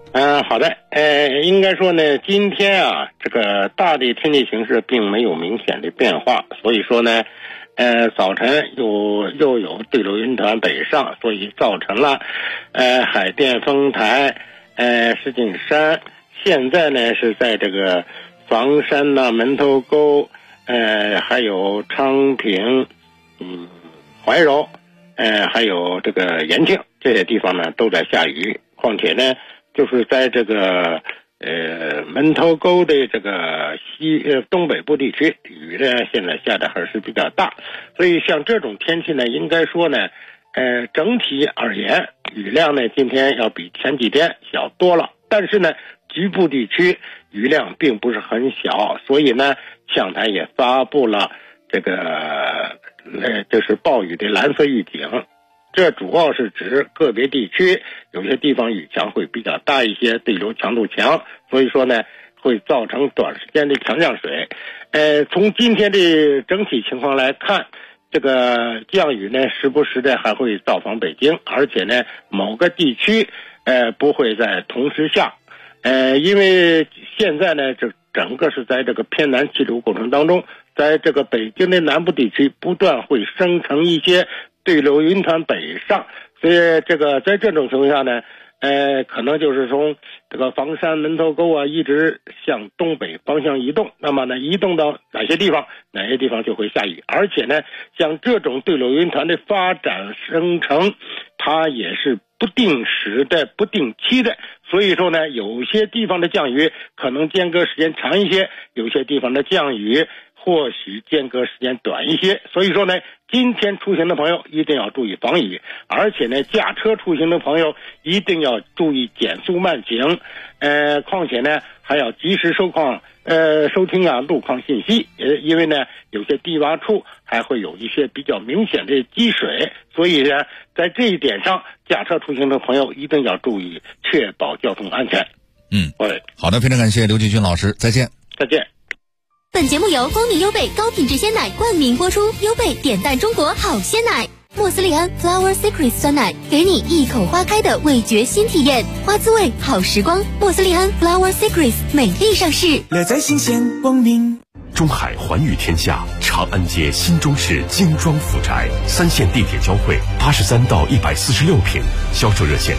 好的，应该说呢，今天啊，这个大的天气形势并没有明显的变化，所以说呢，早晨又有对流云团北上，所以造成了，海淀丰台，石景山，现在呢是在这个房山呐、门头沟，还有昌平，怀柔，还有这个延庆这些地方呢都在下雨，况且呢。就是在这个门头沟的这个东北部地区，雨呢现在下的还是比较大，所以像这种天气呢，应该说呢，整体而言，雨量呢今天要比前几天小多了，但是呢，局部地区雨量并不是很小，所以呢，气象台也发布了这个就是暴雨的蓝色预警。这主要是指个别地区有些地方雨强会比较大一些，对流强度强，所以说呢会造成短时间的强降水。从今天的整体情况来看，这个降雨呢时不时的还会造访北京，而且呢某个地区不会在同时下。因为现在呢这整个是在这个偏南气流过程当中，在这个北京的南部地区不断会生成一些对流云团北上，所以这个在这种情况下呢，可能就是从这个房山门头沟啊一直向东北方向移动，那么呢移动到哪些地方就会下雨，而且呢像这种对流云团的发展生成，它也是不定时的、不定期的，所以说呢有些地方的降雨可能间隔时间长一些，有些地方的降雨或许间隔时间短一些，所以说呢，今天出行的朋友一定要注意防雨，而且呢，驾车出行的朋友一定要注意减速慢行，况且呢，还要及时收听路况信息，因为呢，有些低洼处还会有一些比较明显的积水，所以呢，在这一点上，驾车出行的朋友一定要注意，确保交通安全。 好的，非常感谢刘继军老师，再见。 再见。 本节目由光明优贝高品质鲜奶冠名播出，优贝点赞中国好鲜奶，莫斯利安 Flower Secrets 酸奶，给你一口花开的味觉新体验，花滋味好时光。莫斯利安 Flower Secrets 美丽上市， 乐在新鲜光明。 中海寰宇天下长安街新中式精装府宅，3线地铁交汇，83到146平，销售热线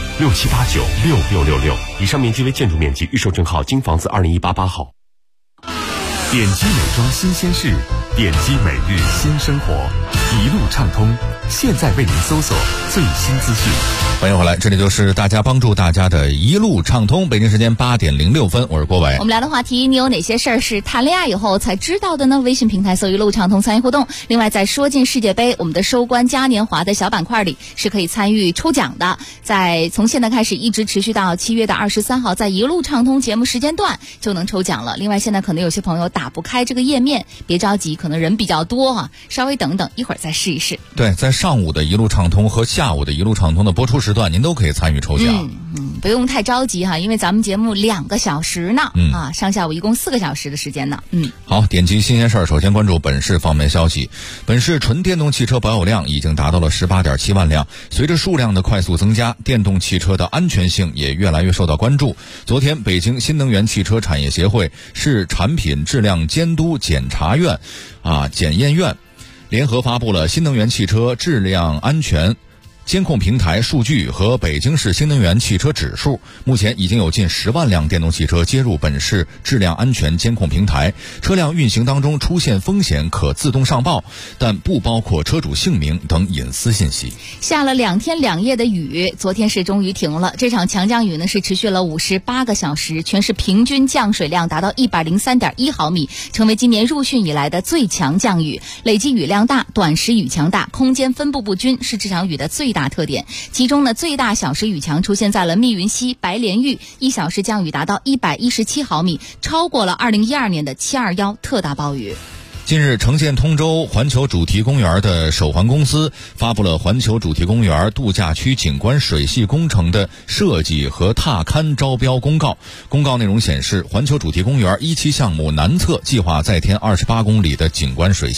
67896666。以上面积为建筑面积，预售证号京房子2018-8号。 点击美妆新鲜事，点击每日新生活，一路畅通，现在为您搜索最新资讯。 欢迎回来，这里就是大家帮助大家的一路畅通。北京时间8点06分，我是郭伟。 我们聊的话题，你有哪些事儿是谈恋爱以后才知道的呢？微信平台搜一路畅通参与互动。另外，在说进世界杯，我们的收官嘉年华的小板块里是可以参与抽奖的。从现在开始一直持续到7月23号，在一路畅通节目时间段就能抽奖了。另外，现在可能有些朋友打不开这个页面，别着急，可能人比较多哈，稍微等等，一会儿再试一试。 对，在上午的一路畅通和下午的一路畅通的播出时段，您都可以参与抽奖。 不用太着急哈，因为咱们节目2个小时呢，上下午一共4个小时的时间呢。 好，点击新鲜事儿，首先关注本市方面消息。本市纯电动汽车保有量已经达到了18.7万辆，随着数量的快速增加，电动汽车的安全性也越来越受到关注。昨天，北京新能源汽车产业协会市产品质量监督检验院联合发布了新能源汽车质量安全监控平台数据和北京市新能源汽车指数，目前已经有近10万辆电动汽车接入本市质量安全监控平台，车辆运行当中出现风险可自动上报，但不包括车主姓名等隐私信息。 下了2天2夜的雨，昨天是终于停了。这场强降雨呢是持续了58个小时，全市平均降水量达到103.1毫米，成为今年入汛以来的最强降雨。累计雨量大，短时雨强大，空间分布不均是这场雨的最大特点。其中呢，最大小时雨强出现在了密云溪、白莲峪，1小时降雨达到117毫米，超过了2012年的721特大暴雨。 近日，城建通州环球主题公园的首环公司发布了环球主题公园度假区景观水系工程的设计和踏勘招标公告。公告内容显示，环球主题公园1期项目南侧计划再添28公里的景观水系。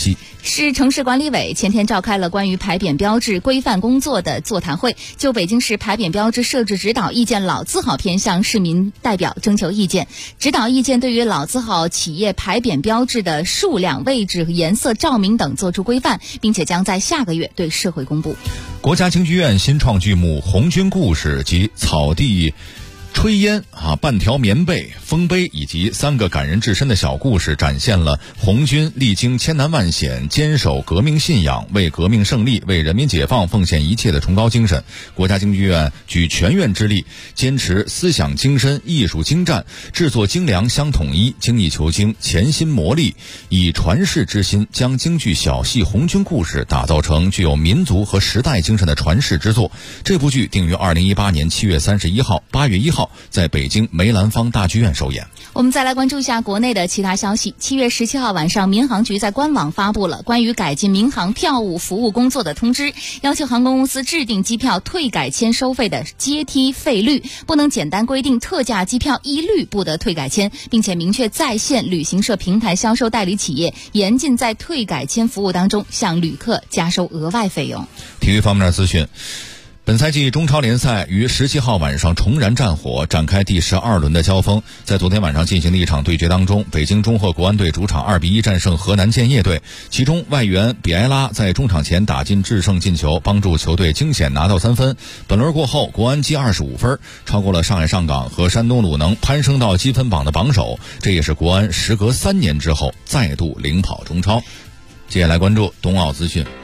市城市管理委前天召开了关于牌匾标志规范工作的座谈会，就北京市牌匾标志设置指导意见老字号篇向市民代表征求意见。指导意见对于老字号企业牌匾标志的数量、位置、颜色、照明等作出规范，并且将在下个月对社会公布。 国家京剧院新创剧目《红军故事》及草地炊烟半条棉被、丰碑以及3个感人至深的小故事，展现了红军历经千难万险，坚守革命信仰，为革命胜利、为人民解放奉献一切的崇高精神。国家京剧院举全院之力，坚持思想精深、艺术精湛，制作精良相统一，精益求精，潜心磨砺，以传世之心，将京剧小戏《红军故事》打造成具有民族和时代精神的传世之作。这部剧定于2018年7月31号、8月1号在北京梅兰芳大剧院首演。 我们再来关注一下国内的其他消息。7月17号晚上，民航局在官网发布了关于改进民航票务服务工作的通知，要求航空公司制定机票退改签收费的阶梯费率，不能简单规定特价机票一律不得退改签，并且明确在线旅行社平台销售代理企业严禁在退改签服务当中向旅客加收额外费用。 体育方面的资讯，本赛季中超联赛于17号晚上重燃战火，展开第12轮的交锋。在昨天晚上进行的一场对决当中，北京中赫国安队主场2-1战胜河南建业队，其中外援比埃拉在中场前打进制胜进球，帮助球队惊险拿到3分。本轮过后，国安积25分，超过了上海上港和山东鲁能，攀升到积分榜的榜首，这也是国安时隔3年之后再度领跑中超。接下来关注冬奥资讯。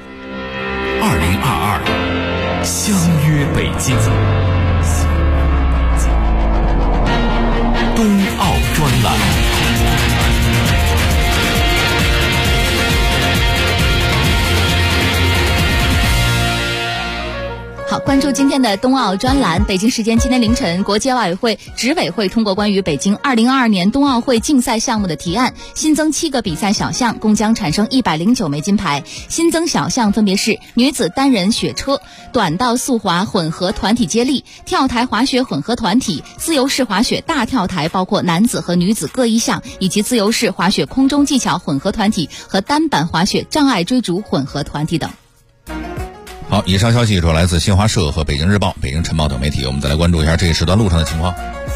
2022相约北京，冬奥专栏。 好，关注今天的冬奥专栏。北京时间今天凌晨，国际奥委会执委会通过关于北京2022年冬奥会竞赛项目的提案，新增7个比赛小项，共将产生109枚金牌。新增小项分别是女子单人雪车、短道速滑混合团体接力、跳台滑雪混合团体、自由式滑雪大跳台包括男子和女子各1项，以及自由式滑雪空中技巧混合团体和单板滑雪障碍追逐混合团体等。 好，以上消息主要来自新华社和北京日报、北京晨报等媒体。我们再来关注一下这一时段路上的情况。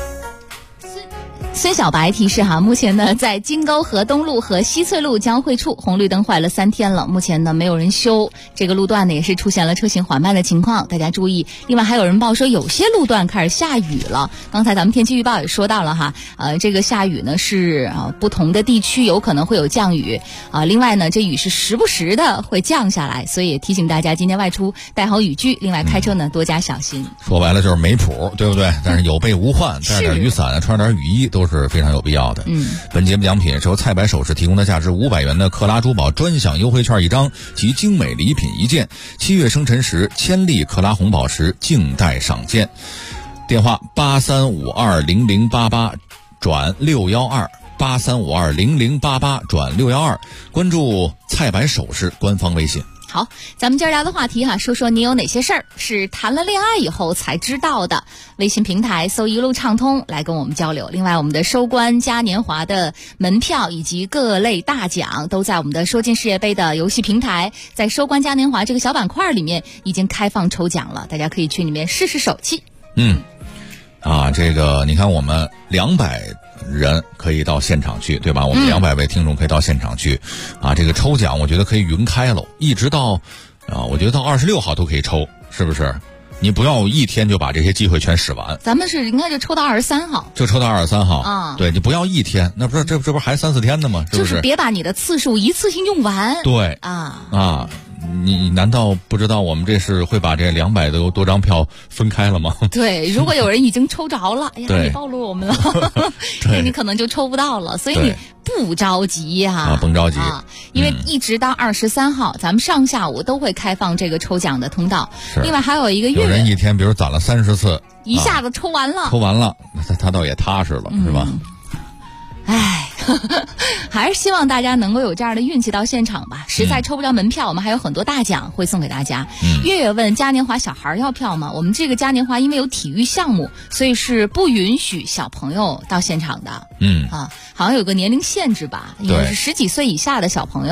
孙小白提示目前呢，在金沟河东路和西翠路交汇处红绿灯坏了3天了，目前呢没有人修，这个路段呢也是出现了车行缓慢的情况，大家注意。另外还有人报说有些路段开始下雨了，刚才咱们天气预报也说到了这个下雨呢是不同的地区有可能会有降雨另外呢这雨是时不时的会降下来，所以也提醒大家今天外出带好雨具，另外开车呢多加小心。 说白了就是没谱，对不对？但是有备无患，带点雨伞穿点雨衣都是非常有必要的。本节目奖品是由菜百首饰提供的价值500元的克拉珠宝专享优惠券1张及精美礼品1件，7月生辰时千粒克拉红宝石静待赏鉴。电话83520088转612 83520088转612，关注菜百首饰官方微信。 好，咱们今儿聊的话题说说你有哪些事儿是谈了恋爱以后才知道的。微信平台搜一路畅通来跟我们交流。另外我们的收官嘉年华的门票以及各类大奖都在我们的说进世界杯的游戏平台，在收官嘉年华这个小板块里面已经开放抽奖了，大家可以去里面试试手气。 这个你看我们200人可以到现场去，对吧？我们200位听众可以到现场去这个抽奖我觉得可以云开了，一直到我觉得到26号都可以抽，是不是？你不要一天就把这些机会全使完。 咱们是应该就抽到23号， 就抽到23号对，你不要一天，那不是这不还3-4天呢吗？是不是？ 就是别把你的次数一次性用完。 对你难道不知道我们这是会把这200多张票分开了吗？ 对，如果有人已经抽着了，哎呀，你暴露我们了，那你可能就抽不到了，所以你不着急甭着急因为一直到23号，咱们上下午都会开放这个抽奖的通道。另外还有一个月， 有人一天比如攒了30次， 一下子抽完了， 他倒也踏实了，是吧？ 还是希望大家能够有这样的运气到现场吧。实在抽不着门票，我们还有很多大奖会送给大家。月月问嘉年华小孩要票吗？我们这个嘉年华因为有体育项目，所以是不允许小朋友到现场的。好像有个年龄限制吧，也是10几岁以下的小朋友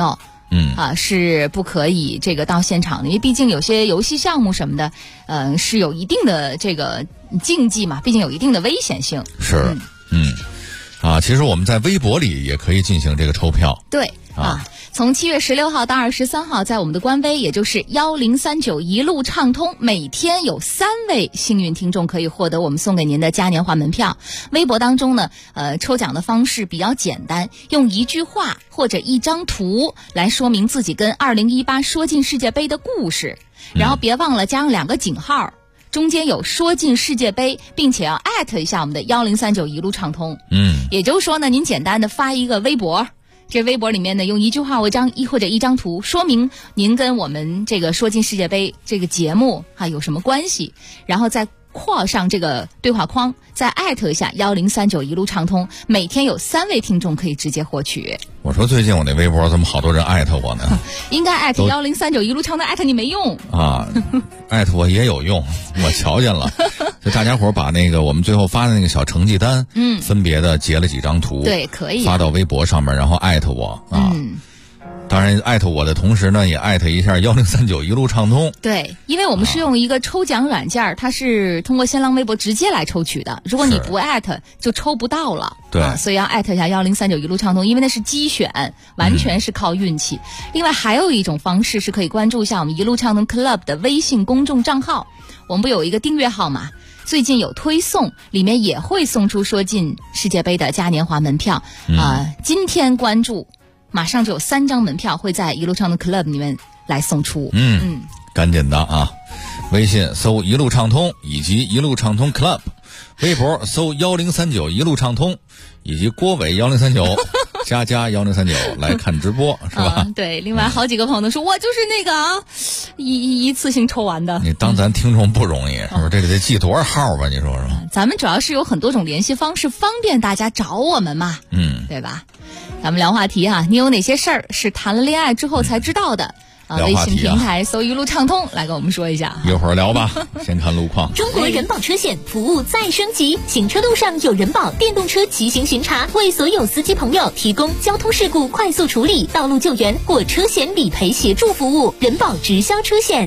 是不可以这个到现场的，因为毕竟有些游戏项目什么的，是有一定的这个竞技嘛，毕竟有一定的危险性。 是，其实我们在微博里也可以进行这个抽票。 对从7月16号到23号，在我们的官微，也就是1039一路畅通，每天有3位幸运听众可以获得我们送给您的嘉年华门票。微博当中呢，抽奖的方式比较简单，用一句话或者一张图来说明自己跟2018说进世界杯的故事，然后别忘了加上2个井号，中间有说进世界杯，并且要艾特一下我们的1039一路畅通。也就是说呢，您简单的发一个微博，这微博里面呢，用一句话或者一张图说明您跟我们这个说进世界杯这个节目有什么关系，然后再括上这个对话框，再艾特一下1039一路畅通，每天有3位听众可以直接获取。 我说最近我那微博怎么好多人艾特我呢？ 应该艾特1039一路畅通，艾特你没用艾特我也有用，我瞧见了。就大家伙把那个我们最后发的那个小成绩单，分别的截了几张图， 对，可以发到微博上面，然后艾特我当然艾特我的同时呢，也艾特一下1039一路畅通。 对，因为我们是用一个抽奖软件，它是通过新浪微博直接来抽取的，如果你不艾特就抽不到了。 对， 所以要艾特一下1039一路畅通，因为那是机选，完全是靠运气。另外还有一种方式是可以关注一下我们一路畅通 Club 的微信公众账号，我们不有一个订阅号嘛，最近有推送，里面也会送出说进世界杯的嘉年华门票今天关注马上就有3张门票会在一路畅通 Club 里面来送出。 赶紧的微信搜一路畅通以及一路畅通 Club， 微博搜1039一路畅通以及郭伟1039加1039来看直播是吧？ 对，另外好几个朋友都说我就是那个一次性抽完的。 你当咱听众不容易是不是？这个得记多少号吧？你说说。 咱们主要是有很多种联系方式，方便大家找我们嘛，对吧？咱们聊话题你有哪些事儿是谈了恋爱之后才知道的？微信平台搜一路畅通来跟我们说一下。 一会儿聊吧，先看路况。 中国人保车险服务再升级，行车路上有人保电动车骑行巡查，为所有司机朋友提供交通事故快速处理、道路救援或车险理赔协助服务。人保直销车险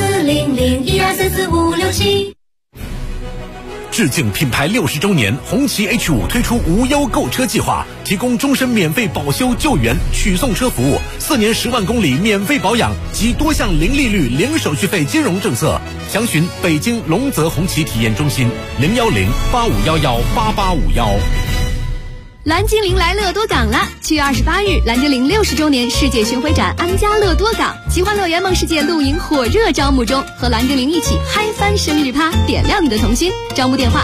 40012344567。 致敬品牌60周年，红旗 H5 推出无忧购车计划，提供终身免费保修救援取送车服务，4年10万公里免费保养及多项零利率零手续费金融政策。详询北京龙泽红旗体验中心01085118851。 蓝精灵来乐多港了！7月28日，蓝精灵60周年世界巡回展安家乐多港奇幻乐园梦世界露营火热招募中，和蓝精灵一起嗨翻生日趴，点亮你的童心。招募电话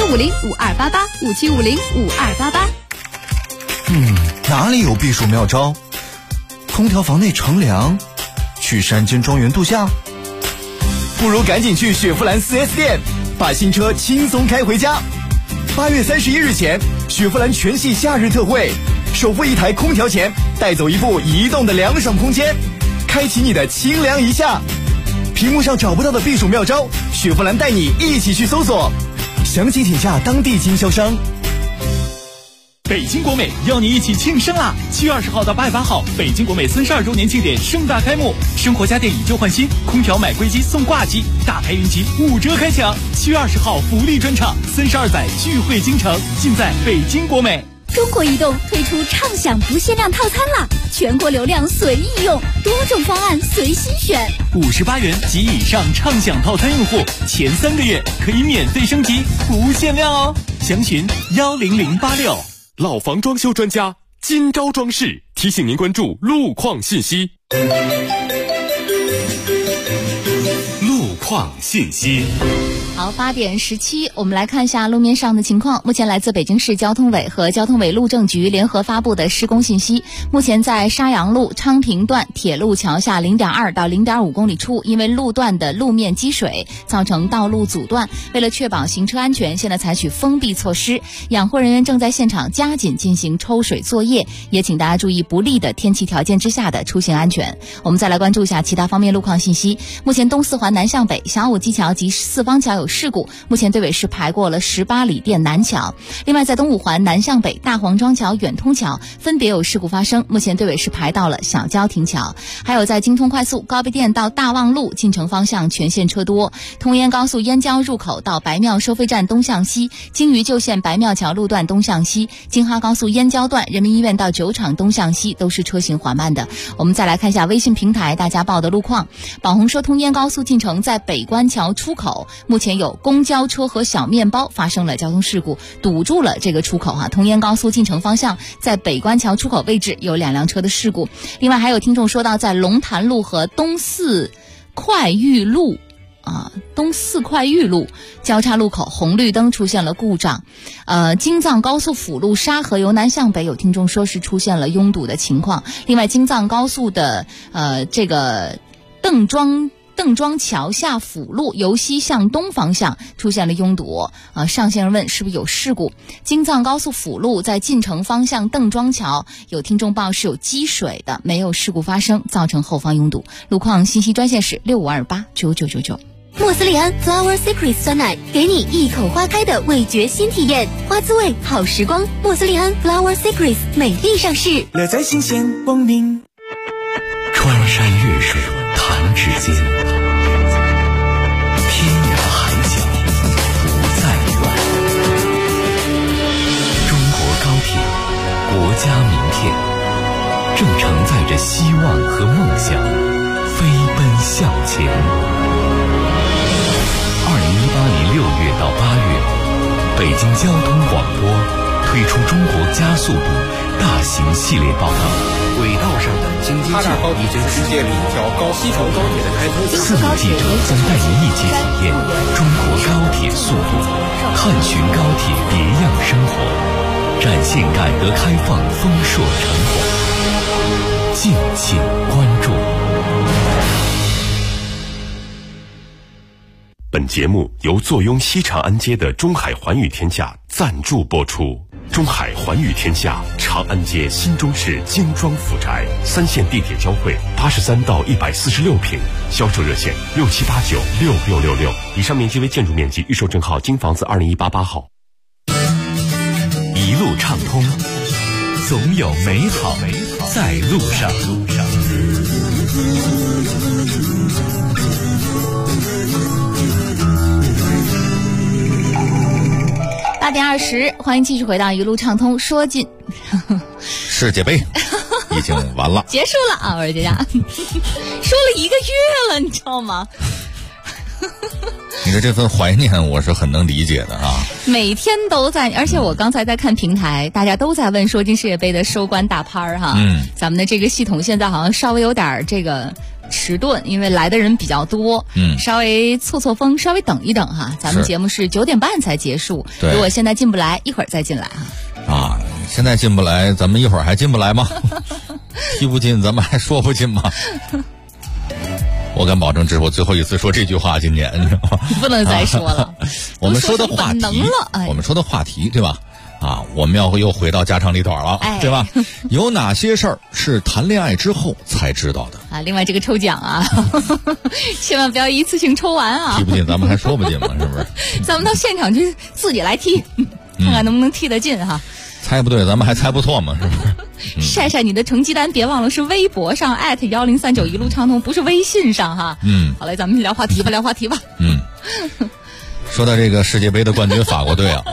57505288，57505288。 哪里有避暑妙招？空调房内乘凉，去山间庄园度假， 不如赶紧去雪佛兰 4S 店，把新车轻松开回家。8月31日前，雪佛兰全系夏日特惠，首付1台空调钱带走一部移动的凉爽空间，开启你的清凉一夏。屏幕上找不到的避暑妙招，雪佛兰带你一起去搜索，详情请洽当地经销商。 北京国美邀你一起庆生啦！7月20号到8月8号，北京国美32周年庆典盛大开幕，生活家电以旧换新，空调买归机送挂机，大牌云集5折开抢。7月20号福利专场，32载聚会京城，尽在北京国美。 中国移动推出畅享不限量套餐啦，全国流量随意用，多种方案随心选。 58元及以上畅享套餐用户，前3个月可以免费升级，不限量哦。详询10086。 老房装修专家金招装饰提醒您关注路况信息。 路况信息。 好，8点17，我们来看一下路面上的情况。目前来自北京市交通委和交通委路政局联合发布的施工信息。目前在沙阳路昌平段铁路桥下0.2到0.5公里处，因为路段的路面积水，造成道路阻断。为了确保行车安全，现在采取封闭措施，养护人员正在现场加紧进行抽水作业，也请大家注意不利的天气条件之下的出行安全。我们再来关注一下其他方面路况信息。目前东四环南向北、小武基桥及四方桥有有事故，目前队尾是排过了18里店南桥。另外在东五环南向北大黄庄桥、远通桥分别有事故发生，目前队尾是排到了小郊亭桥。还有在京通快速高碑店到大望路进城方向全线车多，通燕高速燕郊入口到白庙收费站东向西，京渝旧线白庙桥路段东向西，京哈高速燕郊段人民医院到酒厂东向西都是车行缓慢的。我们再来看一下微信平台大家报的路况。宝红说通燕高速进城在北关桥出口，目前有公交车和小面包发生了交通事故，堵住了这个出口哈。通燕高速进城方向在北关桥出口位置有2辆车的事故。另外还有听众说到在龙潭路和东四快玉路交叉路口红绿灯出现了故障。京藏高速辅路沙河由南向北有听众说是出现了拥堵的情况。另外京藏高速的这个邓庄桥下辅路由西向东方向出现了拥堵。上先生问是不是有事故？京藏高速辅路在进城方向邓庄桥有听众报是有积水的，没有事故发生，造成后方拥堵。路况信息专线是65289999。 莫斯利安 Flower Secrets 酸奶，给你一口花开的味觉新体验，花滋味好时光。莫斯利安 Flower Secrets 美丽上市， 乐在新鲜光明。 穿山越水弹指间，天涯海角不再远。中国高铁，国家名片，正承载着希望和梦想，飞奔向前。2018年6月到8月，北京交通广播推出中国加速度大型系列报道。 轨道上的经济技术已经世界里一条西城高铁的开通。 4路记者将带您一起体验中国高铁速度，探寻高铁别样生活，展现改革开放丰硕成果。敬请关注。 本节目由坐拥西长安街的中海环宇天下赞助播出。中海环宇天下长安街新中式精装府宅，3线地铁交汇，83到146平，销售热线67896666。以上面积为建筑面积，预售证号京房子20188号。 一路畅通，总有美好在路上。 8点20，欢迎继续回到一路畅通。说进世界杯已经完了， 结束了啊！我是佳佳，说了1个月了，你知道吗？ 你的这份怀念我是很能理解的啊！ 每天都在，而且我刚才在看平台，大家都在问说进世界杯的收官大拍哈。咱们的这个系统现在好像稍微有点这个迟钝，因为来的人比较多，稍微错风，稍微等一等哈。咱们节目是9点半才结束，如果现在进不来，一会儿再进来哈。 啊，现在进不来，咱们一会儿还进不来吗？踢不进，咱们还说不进吗？我敢保证，这是我最后一次说这句话，今年你知道吗？ 不能再说了。 我们说的话题，对吧？啊，我们又回到家长里短了，对吧？有哪些事儿是谈恋爱之后才知道的啊？另外这个抽奖啊，千万不要一次性抽完啊！ 踢不进，咱们还说不进吗？是不是？ 咱们到现场去自己来踢，看看能不能踢得进哈。 猜不对，咱们还猜不错嘛，是不是？ 晒晒你的成绩单，别忘了是微博上@1039一路畅通，不是微信上哈。好嘞，咱们聊话题吧。 说到这个世界杯的冠军法国队啊，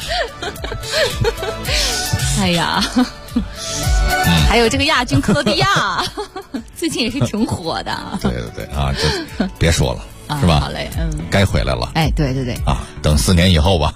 哎呀，还有这个亚军克罗地亚，最近也是挺火的。 对啊，就别说了，是吧？ 好嘞， 该回来了。 哎，对啊，等4年以后吧。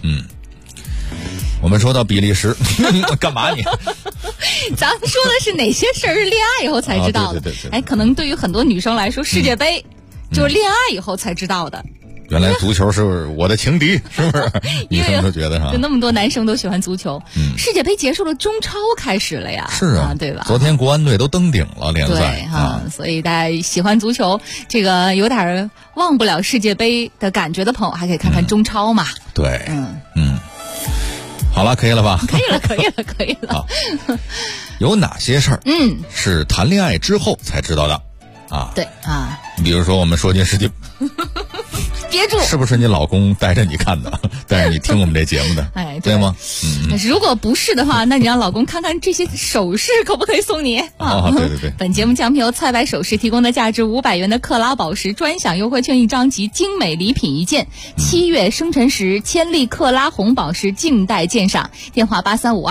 我们说到比利时，干嘛你？ 咱们说的是哪些事儿是恋爱以后才知道的？ 对。 哎，可能对于很多女生来说，世界杯就是恋爱以后才知道的。 原来足球是我的情敌，是不是？女生都觉得哈， 有那么多男生都喜欢足球。世界杯结束了，中超开始了呀， 是啊， 对吧？ 昨天国安队都登顶了联赛啊，所以大家喜欢足球，这个有点忘不了世界杯的感觉的朋友，还可以看看中超嘛。 对，好了，可以了吧？ 可以了。 好，有哪些事儿是谈恋爱之后才知道的啊？ 对啊， 比如说我们说进世界， 憋住。 是不是你老公带着你看的，带着你听我们这节目的？ 哎， 对吗？ 如果不是的话，那你让老公看看这些首饰可不可以送你啊？ 对对对。 本节目奖品由菜百首饰提供的价值500元的克拉宝石专享优惠券1张及精美礼品1件，7月生辰时千粒克拉红宝石静待鉴赏。电话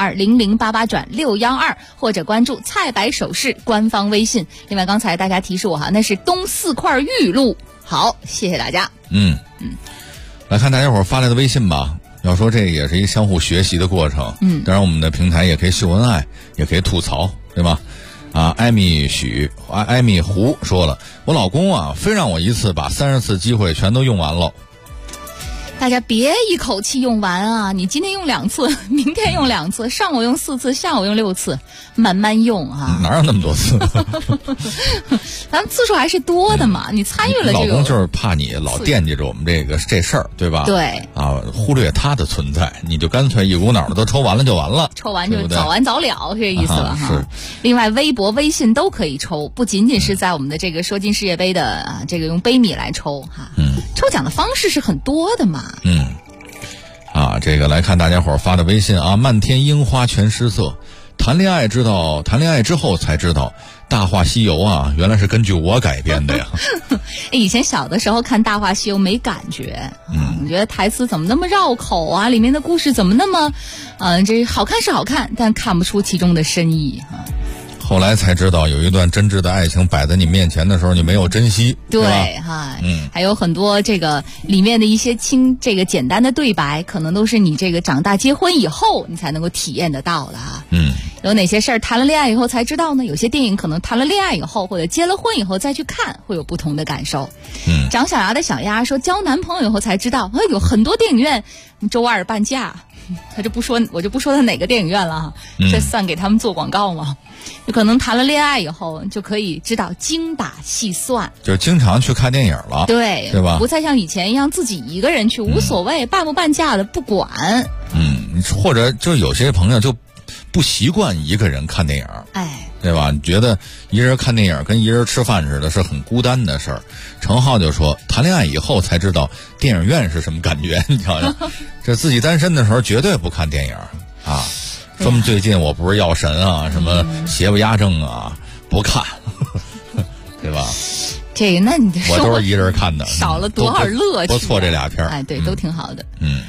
83520088-612或者关注菜百首饰官方微信。另外，刚才大家提示我哈，那是东4块玉露。好，谢谢大家。 来看大家伙发来的微信吧。要说这也是一相互学习的过程。当然我们的平台也可以秀恩爱，也可以吐槽，对吧？艾米胡说了，我老公啊，非让我一次把30次机会全都用完了。 大家别一口气用完啊！你今天用2次，明天用2次，上午用4次，下午用6次，慢慢用啊！ 哪有那么多次？ 咱们次数还是多的嘛，你参与了这个。 老公就是怕你老惦记着我们这事儿，对吧？ 对啊，忽略他的存在，你就干脆一股脑的都抽完了就完了， 抽完就早完早了，这意思了哈。 是。 另外，微博、微信都可以抽，不仅仅是在我们的这个说金世界杯的这个用杯米来抽哈。抽奖的方式是很多的嘛。 这个来看大家伙发的微信啊，漫天樱花全失色，谈恋爱之后才知道，《大话西游》啊，原来是根据我改编的呀。 以前小的时候看《大话西游》没感觉，你觉得台词怎么那么绕口啊？里面的故事怎么那么，这好看是好看，但看不出其中的深意啊。 后来才知道，有一段真挚的爱情摆在你面前的时候，你没有珍惜， 对哈，还有很多这个里面的一些简单的对白，可能都是你这个长大结婚以后你才能够体验得到的啊。有哪些事儿谈了恋爱以后才知道呢？有些电影可能谈了恋爱以后或者结了婚以后再去看，会有不同的感受。长小牙的小鸭说，交男朋友以后才知道，有很多电影院周2半价。我就不说他哪个电影院了哈，这算给他们做广告吗？有可能谈了恋爱以后就可以知道精打细算， 就经常去看电影了， 对吧？ 不再像以前一样自己一个人去无所谓，半不半价的不管。 或者就有些朋友就不习惯一个人看电影，对吧？你觉得一人看电影跟一人吃饭似的，是很孤单的事儿。程浩就说，谈恋爱以后才知道电影院是什么感觉。你瞧瞧，这自己单身的时候绝对不看电影啊。说明最近我不是药神啊，什么邪不压正啊，不看，对吧？ 这个，那你的我都是一人看的， 少了多少乐趣？ 不错，这俩片对，都挺好的。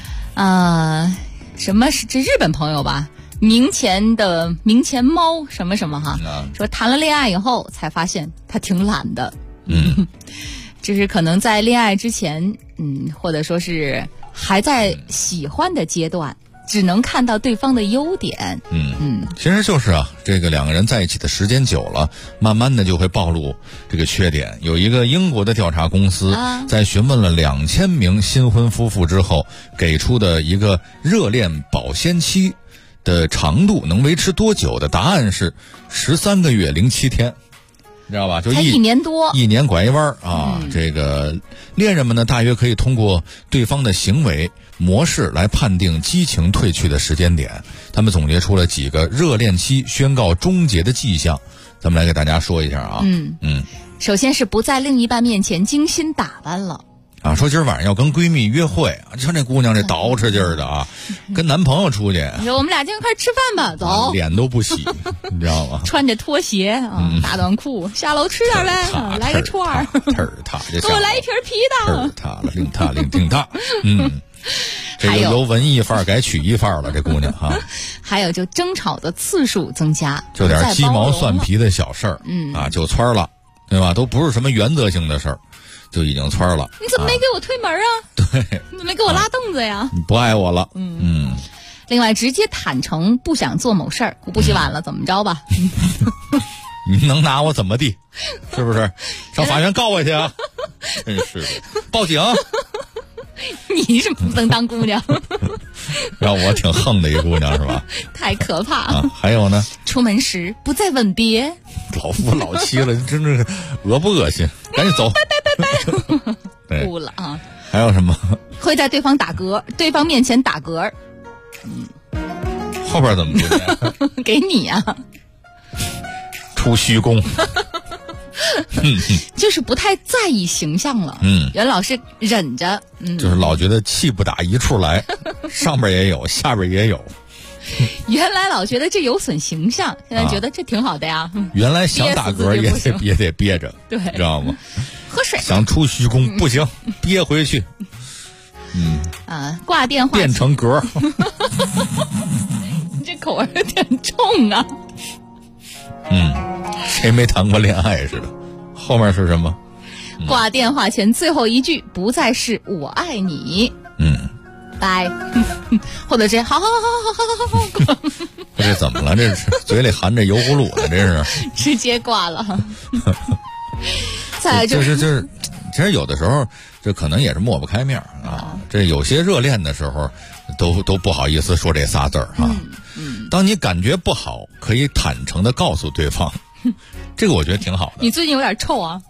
什么是这日本朋友吧？明前猫什么什么哈，说谈了恋爱以后才发现他挺懒的。就是可能在恋爱之前，或者说是还在喜欢的阶段，只能看到对方的优点。 其实就是这个两个人在一起的时间久了，慢慢的就会暴露这个缺点。有一个英国的调查公司在询问了2000名新婚夫妇之后，给出的一个热恋保鲜期的长度能维持多久的答案是13个月07天。你知道吧？就 1年多 ，1年拐一弯啊！这个恋人们呢，大约可以通过对方的行为模式来判定激情褪去的时间点。他们总结出了几个热恋期宣告终结的迹象，咱们来给大家说一下啊。 首先是不在另一半面前精心打扮了。 说今儿晚上要跟闺蜜约会啊，像这姑娘这捯饬劲儿的啊，跟男朋友出去。 你说我们俩今天快吃饭吧，走。 脸都不洗，你知道吗？ 穿着拖鞋大短裤下楼吃点呗，来个串儿，给我来一瓶啤的。 令他，这由文艺范儿改曲艺范儿了，这姑娘哈。 还有就争吵的次数增加， 就点鸡毛蒜皮的小事儿，就蹿了，对吧？都不是什么原则性的事儿。就已经蹿了。 你怎么没给我推门啊？ 对， 你怎么没给我拉凳子呀？ 你不爱我了。 另外，直接坦诚不想做某事儿，我不洗碗了，怎么着吧？ 你能拿我怎么地？是不是？上法院告我去啊！真是的，报警！ 你是不能当姑娘， 让我挺横的一姑娘是吧？ 太可怕了。 还有呢？ 出门时不再吻别。 老夫老妻了，真是恶不恶心？赶紧走！ 拜，哭了啊！ 还有什么？ 会在对方面前打嗝。 后边怎么接？ 给你啊！ 出虚功。 就是不太在意形象了。原来老是忍着， 就是老觉得气不打一处来，上边也有，下边也有。 原来老觉得这有损形象，现在觉得这挺好的呀。 原来想打嗝也得憋着， 对， 知道吗？ 喝水。 想出虚空不行，憋回去。 挂电话变成嗝。 你这口味有点重啊。 谁没谈过恋爱似的？后面是什么？ 挂电话前最后一句不再是我爱你。拜，或者这好， 这怎么了？这是嘴里含着油葫芦呢？这是直接挂了。再来就是， 其实有的时候这可能也是抹不开面啊。这有些热恋的时候，都不好意思说这仨字儿哈。当你感觉不好，可以坦诚的告诉对方，这个我觉得挺好的。 你最近有点臭啊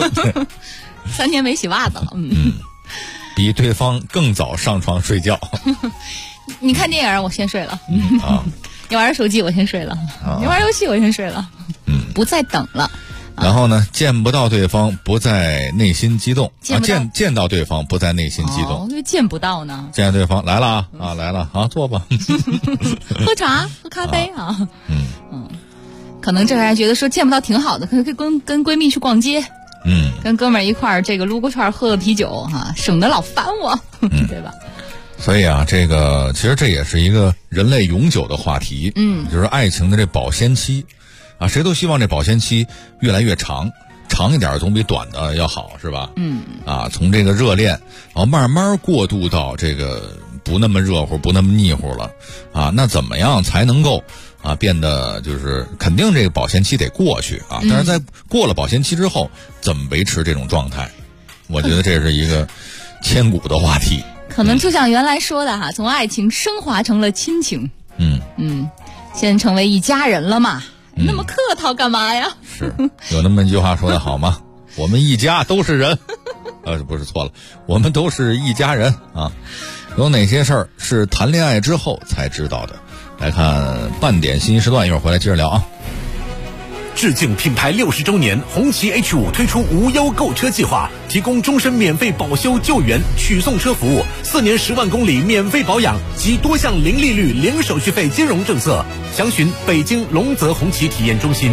，3天没洗袜子了。 比对方更早上床睡觉。 你看电影我先睡了。你玩手机我先睡了。你玩游戏我先睡了。不再等了。 然后呢，见不到对方不再内心激动，见到对方不再内心激动。 就见不到呢。 见到对方来了啊，来了啊，坐吧。 喝茶喝咖啡啊。可能这还觉得说见不到挺好的，可以跟闺蜜去逛街。跟哥们儿一块儿这个撸个串喝个啤酒哈，省得老烦我，对吧？ 所以啊，这个其实这也是一个人类永久的话题。就是爱情的这保鲜期啊，谁都希望这保鲜期越来越长一点总比短的要好，是吧？从这个热恋，然后慢慢过渡到这个不那么热乎、不那么腻乎了啊。那怎么样才能够变得就是肯定这个保鲜期得过去啊？但是在过了保鲜期之后，怎么维持这种状态？我觉得这是一个千古的话题。 可能就像原来说的哈，从爱情升华成了亲情。现在成为一家人了嘛。那么客套干嘛呀？ 是有那么一句话说的好吗？我们一家都是人。不是错了，我们都是一家人啊。有哪些事儿是谈恋爱之后才知道的？来看半点信息时段，一会儿回来接着聊啊。 致敬品牌60周年，红旗 H5 推出无忧购车计划，提供终身免费保修救援、取送车服务，4年10万公里免费保养及多项零利率、零手续费金融政策。详询北京龙泽红旗体验中心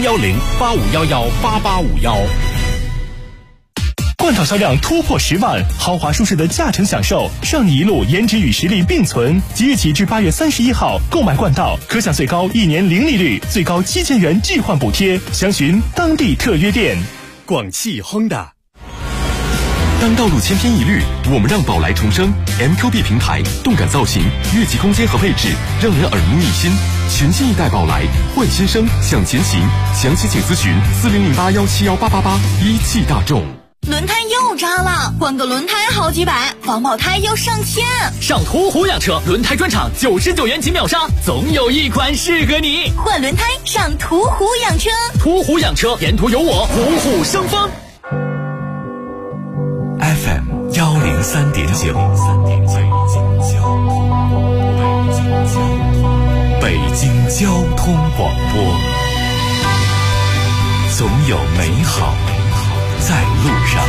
010-8511-8851。 冠道销量突破10万，豪华舒适的驾乘享受让你一路颜值与实力并存。即日起至8月31号，购买冠道可享最高1年零利率，最高7000元置换补贴。详询当地特约店。 广汽 Honda。 当道路千篇一律，我们让宝来重生。MQB 平台，动感造型，越级空间和配置，让人耳目一新。全新一代宝来，换新生，向前行。详情请咨询4008171888。一汽大众。 轮胎又扎了，换个轮胎好几百，防爆胎要上千。 上途虎养车轮胎专场，99元起秒杀，总有一款适合你。 换轮胎上途虎养车， 途虎养车，沿途有我，虎虎生风。 FM 103.9，北京交通广播，总有美好在路上。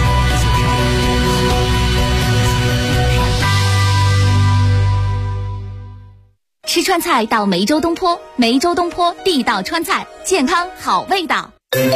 吃川菜到梅州东坡，梅州东坡地道川菜，健康好味道。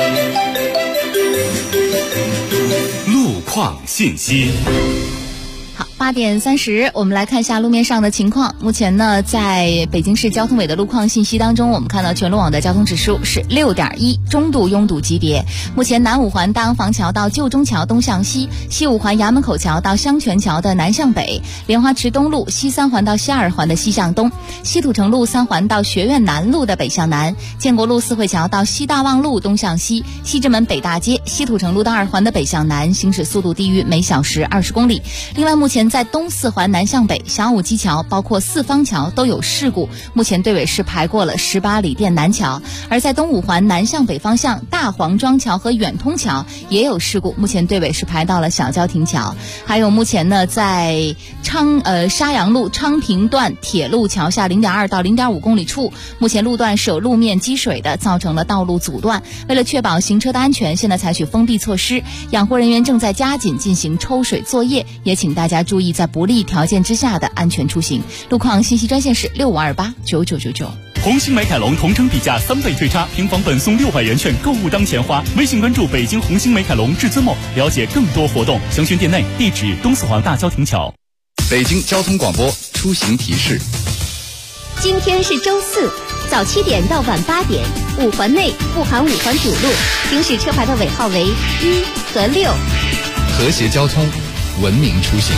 路况信息。 好，8点30，我们来看一下路面上的情况。目前呢，在北京市交通委的路况信息当中，我们看到全路网的交通指数是6.1，中度拥堵级别。目前南五环大洋坊桥到旧中桥东向西，西五环衙门口桥到香泉桥的南向北，莲花池东路西3环到西2环的西向东，西土城路3环到学院南路的北向南，建国路四惠桥到西大望路东向西，西直门北大街西土城路到2环的北向南，行驶速度低于每小时20公里。另外，目前前在东四环南向北、小武基桥包括四方桥都有事故，目前队尾是排过了18里店南桥。而在东五环南向北方向，大黄庄桥和远通桥也有事故，目前队尾是排到了小交亭桥。还有目前呢，在沙阳路昌平段铁路桥下0.2到0.5公里处，目前路段是有路面积水的，造成了道路阻断。为了确保行车的安全，现在采取封闭措施，养护人员正在加紧进行抽水作业，也请大家注意在不利条件之下的安全出行。路况信息专线是65289999。 红星美凯龙同城比价3倍退差，平房本送600元券，购物当钱花。微信关注北京红星美凯龙至尊梦，了解更多活动。详询店内，地址东四环大交亭桥。 北京交通广播出行提示： 今天是周四，早7点到晚8点，5环内不含5环主路，行驶车牌的尾号为1和6。 和谐交通，文明出行。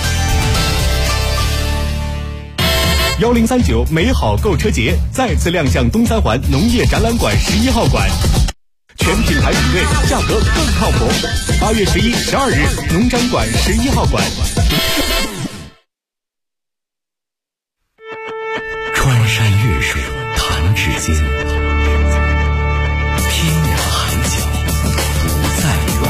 1039美好购车节再次亮相东三环农业展览馆11号馆，全品牌品类，价格更靠谱。8月11、12日，农展馆11号馆。 穿山越水，弹指间，天涯海角不再远。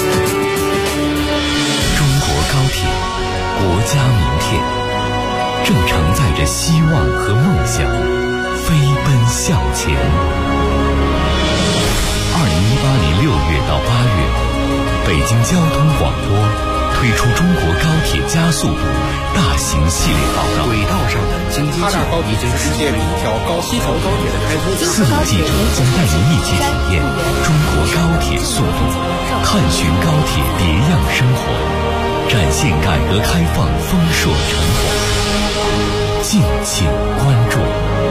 中国高铁，国家名片，正承载着希望和梦想，飞奔向前。2018年6月到8月，北京交通广播推出中国高铁加速度大型系列报道， 轨道上的经济计划已经世界里一条西九高铁的开通。 4路记者将带您一起体验中国高铁速度，探寻高铁别样生活，展现改革开放丰硕成果。敬请关注。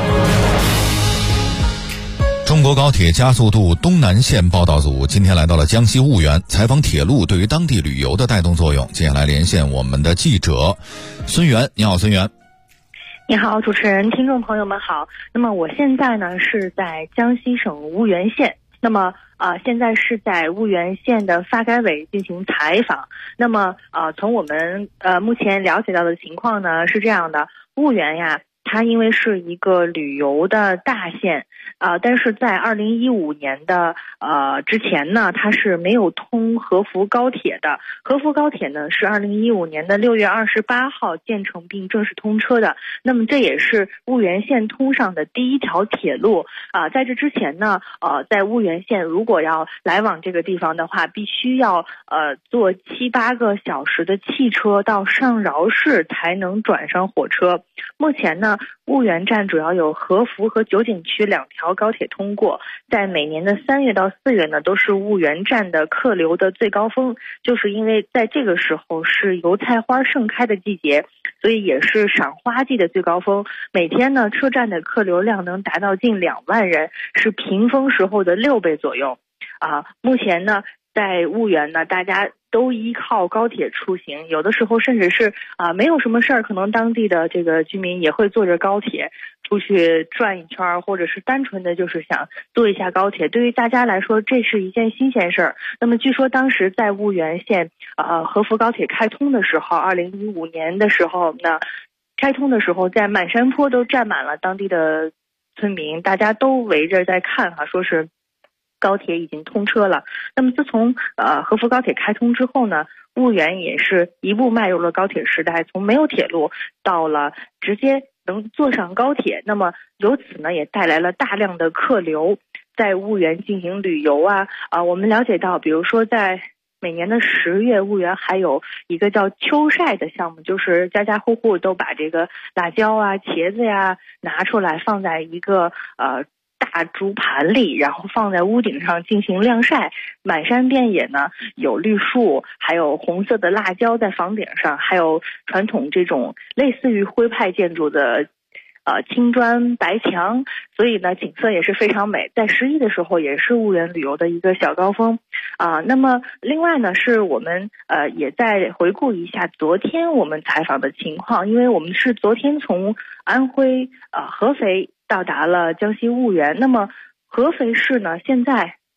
中国高铁加速度东南线报道组今天来到了江西婺源，采访铁路对于当地旅游的带动作用。接下来连线我们的记者孙源。你好，孙源。 你好，主持人，听众朋友们好。那么我现在呢是在江西省婺源县，那么现在是在婺源县的发改委进行采访。那么从我们目前了解到的情况呢是这样的，婺源呀，它因为是一个旅游的大县，但是在2015年的之前呢，它是没有通合福高铁的。合福高铁呢是2015年的6月28号建成并正式通车的。那么这也是婺源县通上的第一条铁路在这之前呢，在婺源县如果要来往这个地方的话，必须要坐7-8个小时的汽车到上饶市才能转上火车。目前呢，婺源站主要有合福和九景区2条高铁通过，在每年的3月到4月呢，都是婺源站的客流的最高峰。就是因为在这个时候是油菜花盛开的季节，所以也是赏花季的最高峰。每天呢，车站的客流量能达到近2万人，是平峰时候的6倍左右。目前呢，在婺源呢，大家都依靠高铁出行，有的时候甚至是没有什么事儿，可能当地的这个居民也会坐着高铁出去转一圈，或者是单纯的就是想坐一下高铁。对于大家来说，这是一件新鲜事儿。那么据说当时在婺源县合福高铁开通的时候，2015年的时候呢，开通的时候在满山坡都站满了当地的村民，大家都围着在看说是高铁已经通车了。那么自从合福高铁开通之后呢，婺源也是一步迈入了高铁时代，从没有铁路到了直接能坐上高铁。那么由此呢，也带来了大量的客流在婺源进行旅游我们了解到，比如说在每年的10月，婺源还有一个叫秋晒的项目，就是家家户户都把这个辣椒茄子拿出来放在一个大竹盘里，然后放在屋顶上进行晾晒。满山遍野呢有绿树，还有红色的辣椒在房顶上，还有传统这种类似于徽派建筑的青砖白墙，所以呢景色也是非常美。在11的时候也是婺源旅游的一个小高峰那么另外呢，是我们也在回顾一下昨天我们采访的情况，因为我们是昨天从安徽合肥到达了江西婺源。那么合肥市呢，现在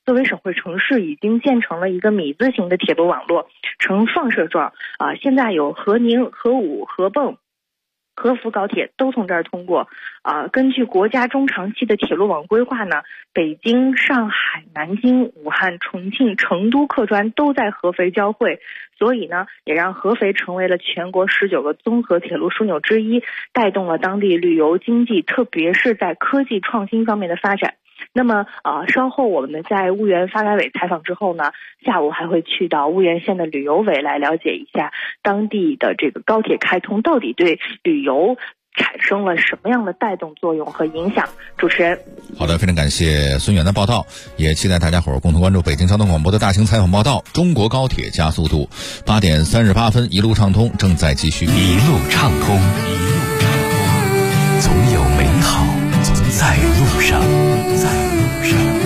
作为省会城市，已经建成了一个米字形的铁路网络，呈放射状。现在有河宁、河武、河蚌、合福高铁都从这儿通过。根据国家中长期的铁路网规划呢，北京、上海、南京、武汉、重庆、成都客专都在合肥交汇，所以呢，也让合肥成为了全国19个综合铁路枢纽之一，带动了当地旅游经济，特别是在科技创新方面的发展。那么稍后我们在婺源发改委采访之后呢，下午还会去到婺源县的旅游委来了解一下当地的这个高铁开通到底对旅游产生了什么样的带动作用和影响。主持人， 好的，非常感谢孙远的报道，也期待大家伙儿共同关注北京交通广播的大型采访报道。中国高铁加速度，8点38分，一路畅通正在继续。 一路畅通，一路畅通，总有美好在路上，在路上。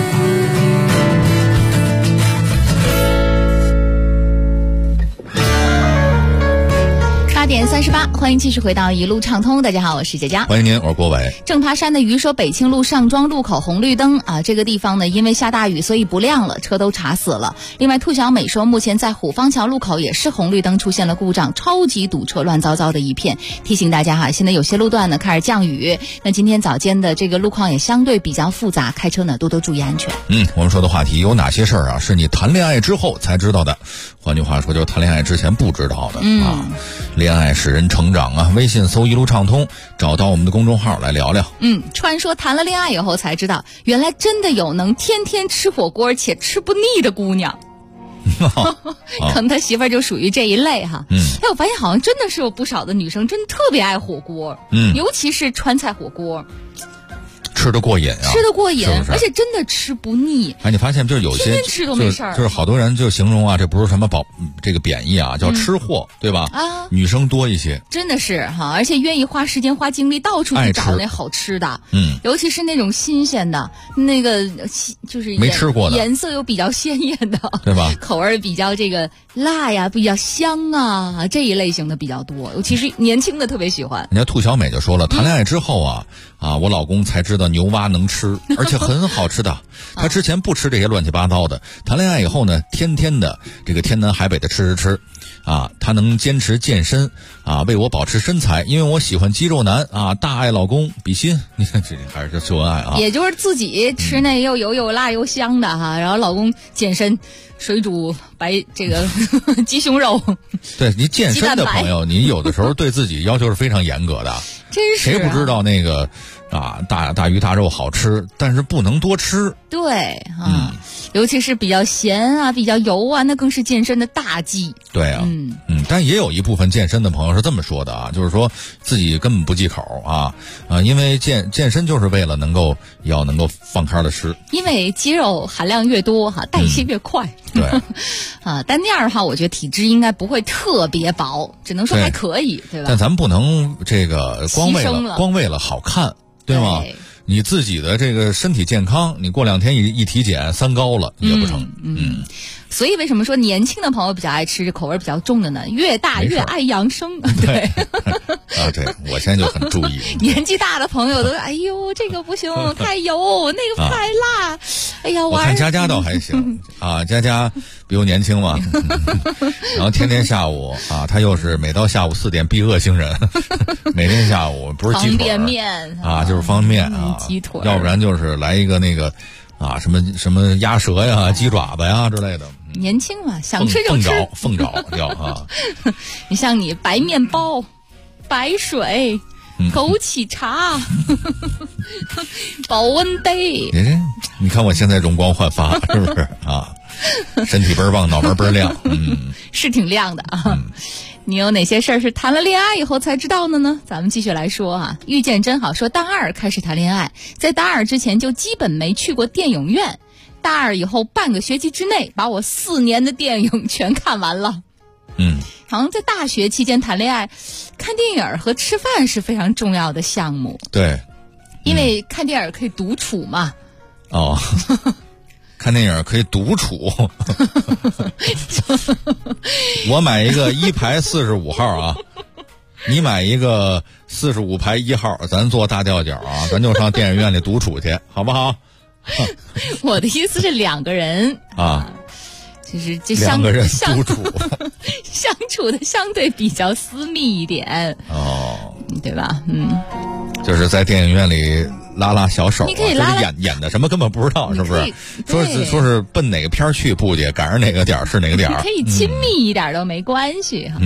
8点38，欢迎继续回到一路畅通。大家好，我是佳佳。 欢迎您，我是郭伟。 正爬山的鱼说，北庆路上庄路口红绿灯这个地方呢，因为下大雨，所以不亮了，车都查死了。另外，兔小美说，目前在虎方桥路口也是红绿灯出现了故障，超级堵车，乱糟糟的一片。提醒大家现在有些路段呢开始降雨，那今天早间的这个路况也相对比较复杂，开车呢多多注意安全。 我们说的话题有哪些事儿是你谈恋爱之后才知道的？换句话说，就是谈恋爱之前不知道的恋爱使人成长微信搜一路畅通，找到我们的公众号来聊聊。 川说谈了恋爱以后才知道，原来真的有能天天吃火锅且吃不腻的姑娘。可能他媳妇儿就属于这一类我发现好像真的是有不少的女生真的特别爱火锅，尤其是川菜火锅。 吃得过瘾吃得过瘾， 是不是？ 而且真的吃不腻。 你发现就是有些天天吃都没事儿， 就是好多人就形容这不是什么这个贬义叫吃货，对吧？女生多一些， 真的是而且愿意花时间花精力到处去找那好吃的，尤其是那种新鲜的，那个就是没吃过的， 颜色又比较鲜艳的， 对吧？ 口味比较这个辣呀，比较香这一类型的比较多，尤其是年轻的特别喜欢。 人家兔小美就说了，谈恋爱之后我老公才知道牛蛙能吃，而且很好吃的。他之前不吃这些乱七八糟的，谈恋爱以后呢，天天的这个天南海北的吃他能坚持健身为我保持身材，因为我喜欢肌肉男大爱老公比心。你看这还是秀恩爱也就是自己吃那又油又辣又香的然后老公健身水煮这个鸡胸肉。 对，你健身的朋友，你有的时候对自己要求是非常严格的。 真是谁不知道那个大鱼大肉好吃，但是不能多吃。 对尤其是比较咸比较油那更是健身的大忌。 对但也有一部分健身的朋友是这么说的就是说自己根本不忌口因为健身就是为了能够放开的吃， 因为肌肉含量越多代谢越快。 对但那样的话，我觉得体质应该不会特别薄，只能说还可以，对吧？ 但咱们不能这个光为了好看，对吗？你自己的这个身体健康，你过2天一体检3高了也不成。 所以为什么说年轻的朋友比较爱吃这口味比较重的呢？越大越爱养生。 对对，我现在就很注意。 年纪大的朋友都哎呦这个不行，太油，那个太辣。哎呀， 我看佳佳倒还行佳佳比我年轻嘛。然后天天下午他又是每到下午4点必饿星人，每天下午不是鸡腿方便面就是方便鸡腿， 要不然就是来一个那个什么鸭舌呀、鸡爪子呀之类的。 年轻嘛，想吃就吃。 凤爪叫你像你白面包、白水、枸杞茶、保温杯。 你看我现在容光焕发，是不是身体倍儿棒，脑门倍儿亮。 是挺亮的你有哪些事儿是谈了恋爱以后才知道的呢？咱们继续来说遇见真好说，大2开始谈恋爱，在大2之前就基本没去过电影院，大2以后半个学期之内把我4年的电影全看完了。好像在大学期间谈恋爱，看电影和吃饭是非常重要的项目。 对， 因为看电影可以独处嘛。 看电影可以独处。我买一个1排45号你买一个45排1号，咱坐大吊脚咱就上电影院里独处去，好不好？ 我的意思是两个人啊， 就是这两个人独处， 相处的相对比较私密一点哦， 对吧？ 就是在电影院里拉拉小手， 你可以拉拉演的什么根本不知道，是不是？说是奔哪个片去不去，赶上哪个点是哪个点， 可以亲密一点都没关系哈。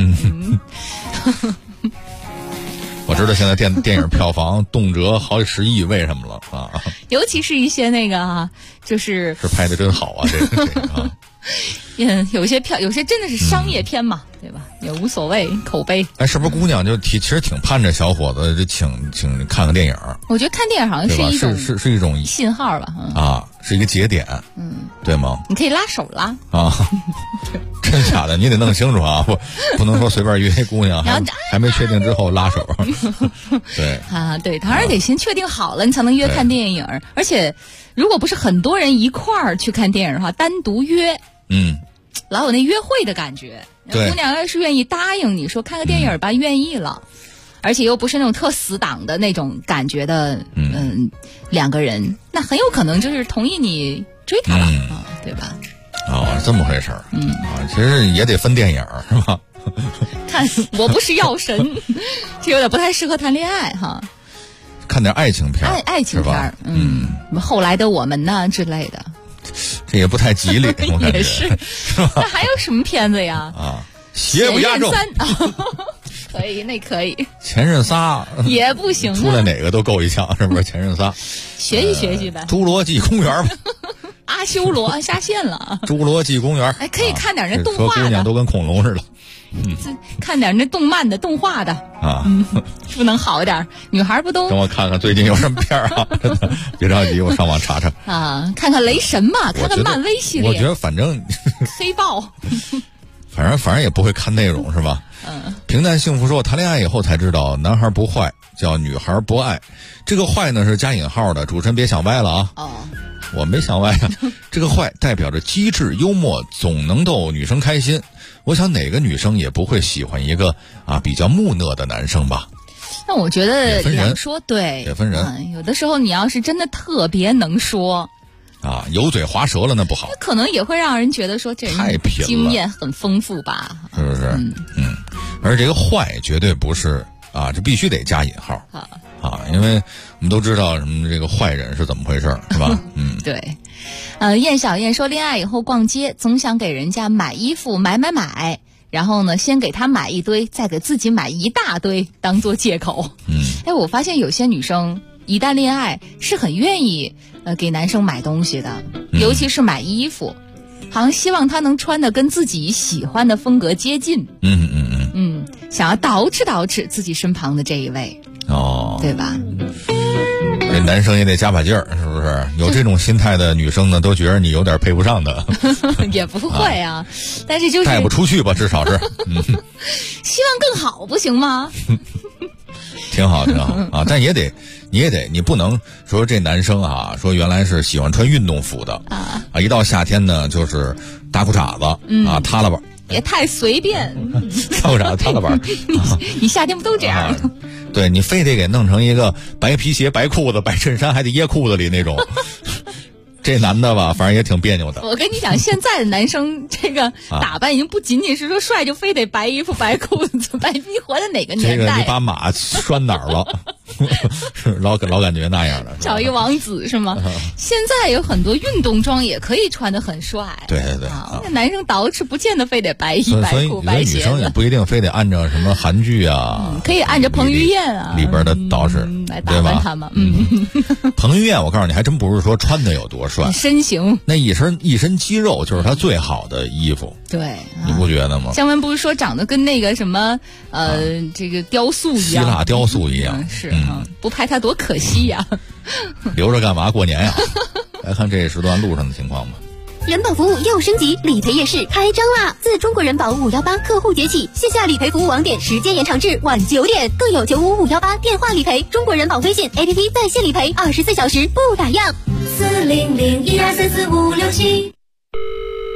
我知道现在电影票房动辄好几10亿，为什么了啊？ 尤其是一些那个就是拍的真好啊，这个啊。 有些真的是商业片嘛，对吧？也无所谓口碑。 哎，是不是姑娘就其实挺盼着小伙子就请看个电影？ 我觉得看电影好像是一种是一种信号吧， 啊，是一个节点，对吗？ 你可以拉手拉啊，真假的你得弄清楚啊，不能说随便约一姑娘还没确定之后拉手。对啊，对，当然得先确定好了，你才能约看电影。而且，如果不是很多人一块儿去看电影的话，单独约。老有那约会的感觉。姑娘要是愿意答应你说看个电影吧，愿意了，而且又不是那种特死党的那种感觉的，两个人，那很有可能就是同意你追他了，对吧？ 哦，这么回事儿。其实也得分电影，是吧？ 看我不是药神，这有点不太适合谈恋爱哈。 看点爱情片， 爱情片，什么后来的我们呢之类的。 这也不太吉利，我感觉也是。那还有什么片子呀？ 邪不压正。 可以，那可以。 前任仨也不行， 出来哪个都够一枪，是不是？前任仨， 学习呗。 侏罗纪公园吧。 阿修罗下线了。 侏罗纪公园， 哎，可以看点那动画的。 说姑娘都跟恐龙似的。 看点那动漫的、动画的啊， 是不能好一点？女孩不都？ 等我看看最近有什么片啊！别着急，我上网查查啊，看看雷神嘛，看看漫威系列。 我觉得反正黑豹， 反正也不会看内容是吧？平淡幸福说，谈恋爱以后才知道，男孩不坏，叫女孩不爱。这个坏呢是加引号的，主持人别想歪了啊。我没想歪啊。这个坏代表着机智幽默，总能逗女生开心。我想哪个女生也不会喜欢一个比较木讷的男生吧。 那我觉得两说对也分人， 有的时候你要是真的特别能说油嘴滑舌了那不好， 那可能也会让人觉得说这人太贫了， 经验很丰富吧， 是不是？而这个坏绝对不是这必须得加引号因为我们都知道什么这个坏人是怎么回事，是吧？ 对。燕小燕说，恋爱以后逛街总想给人家买衣服，买，然后呢，先给他买一堆，再给自己买一大堆，当做借口。我发现有些女生一旦恋爱是很愿意给男生买东西的，尤其是买衣服，好像希望他能穿的跟自己喜欢的风格接近。想要捯饬自己身旁的这一位，对吧？ 这男生也得加把劲儿，是不是？有这种心态的女生呢，都觉得你有点配不上的。 也不会但是就是带不出去吧，至少是。 希望更好，不行吗？ 挺好但你不能说这男生说原来是喜欢穿运动服的一到夏天呢就是大裤衩子塌了吧。 也太随便， 大裤衩子塌了吧。 你夏天不都这样？ 对，你非得给弄成一个白皮鞋、白裤子、白衬衫，还得掖裤子里那种。这男的吧，反正也挺别扭的。 我跟你讲，现在的男生这个打扮已经不仅仅是说帅，就非得白衣服、白裤子、白。你活在哪个年代？ 这个你把马拴哪儿了？老感觉那样的。 找一王子是吗？现在有很多运动装也可以穿得很帅。 对。 那男生捯饬不见得非得白衣、白裤、白鞋。 女生也不一定非得按照什么韩剧可以按着彭于晏里边的捯饬来打扮他们。 彭于晏，我告诉你，还真不是说穿的有多帅， 身形那一身肌肉就是他最好的衣服。 对， 你不觉得吗？ 姜文不是说长得跟那个什么这个雕塑一样， 希腊雕塑一样， 是不拍他多可惜呀。 留着干嘛？过年呀。来看这时段路上的情况吧。 人保服务又升级，理赔夜市开张啦！自中国人保518客户节起，线下理赔服务网点时间延长至晚9点，更有95518电话理赔，中国人保微信 APP 在线理赔，24小时不打烊。40012344567。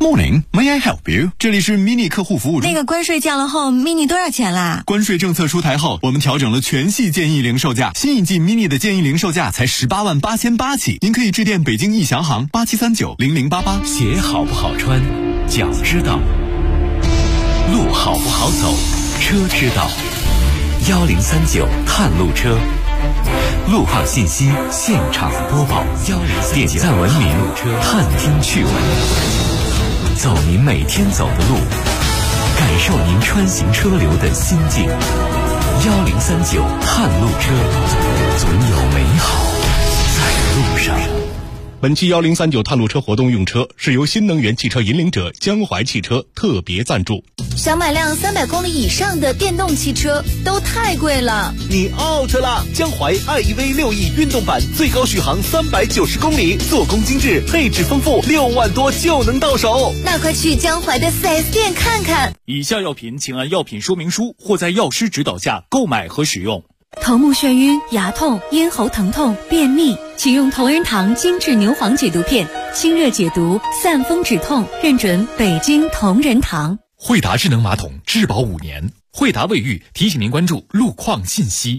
Morning, may I help you？ 这里是 Mini 客户服务中。 那个关税降了后 ，Mini 多少钱啦？ 关税政策出台后，我们调整了全系建议零售价。新一季 Mini 的建议零售价才18.888起，您可以致电北京易翔行87390088。 鞋好不好穿，脚知道；路好不好走，车知道。1039探路车，路况信息现场播报。点赞文明，探听趣闻，走您每天走的路，感受您穿行车流的心境。1039探路车，总有美好在路上。 本期1039探路车活动用车是由新能源汽车引领者江淮汽车特别赞助。 想买辆300公里以上的电动汽车都太贵了， 你 out 了！江淮 iEV 6E 运动版最高续航390公里，做工精致，配置丰富，6万多就能到手。 那快去江淮的 4S 店看看。 以下药品请按药品说明书或在药师指导下购买和使用。 头目眩晕、牙痛、咽喉疼痛、便秘，请用同仁堂精致牛黄解毒片，清热解毒，散风止痛，认准北京同仁堂。 惠达智能马桶质保5年。惠达卫浴提醒您关注路况信息。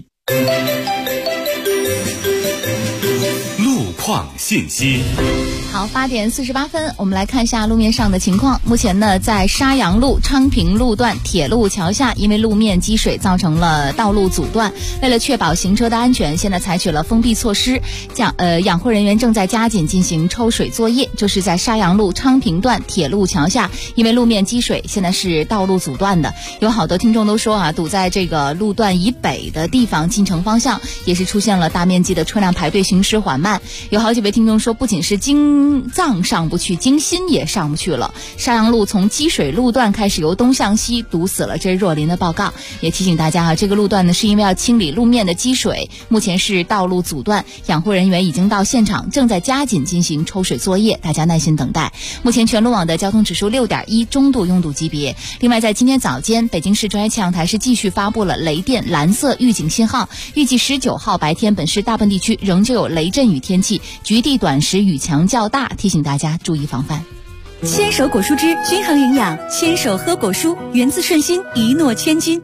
路况信息。 好，8点48分，我们来看一下路面上的情况。目前呢，在沙阳路昌平路段铁路桥下，因为路面积水造成了道路阻断，为了确保行车的安全，现在采取了封闭措施。养护人员正在加紧进行抽水作业。就是在沙阳路昌平段铁路桥下，因为路面积水，现在是道路阻断的。有好多听众都说啊，堵在这个路段以北的地方进城方向，也是出现了大面积的车辆排队，行驶缓慢。有好几位听众说，不仅是京藏上不去，京新也上不去了。沙阳路从积水路段开始由东向西堵死了，这是若林的报告。也提醒大家啊，这个路段呢是因为要清理路面的积水，目前是道路阻断，养护人员已经到现场，正在加紧进行抽水作业，大家耐心等待。目前全路网的交通指数6.1，中度拥堵级别。另外在今天早间，北京市中央气象台是继续发布了雷电蓝色预警信号，预计19号白天本市大部分地区仍旧有雷阵雨天气，局地短时雨强较大，提醒大家注意防范。 牵手果蔬汁均衡营养，牵手喝果蔬，源自顺心，一诺千金。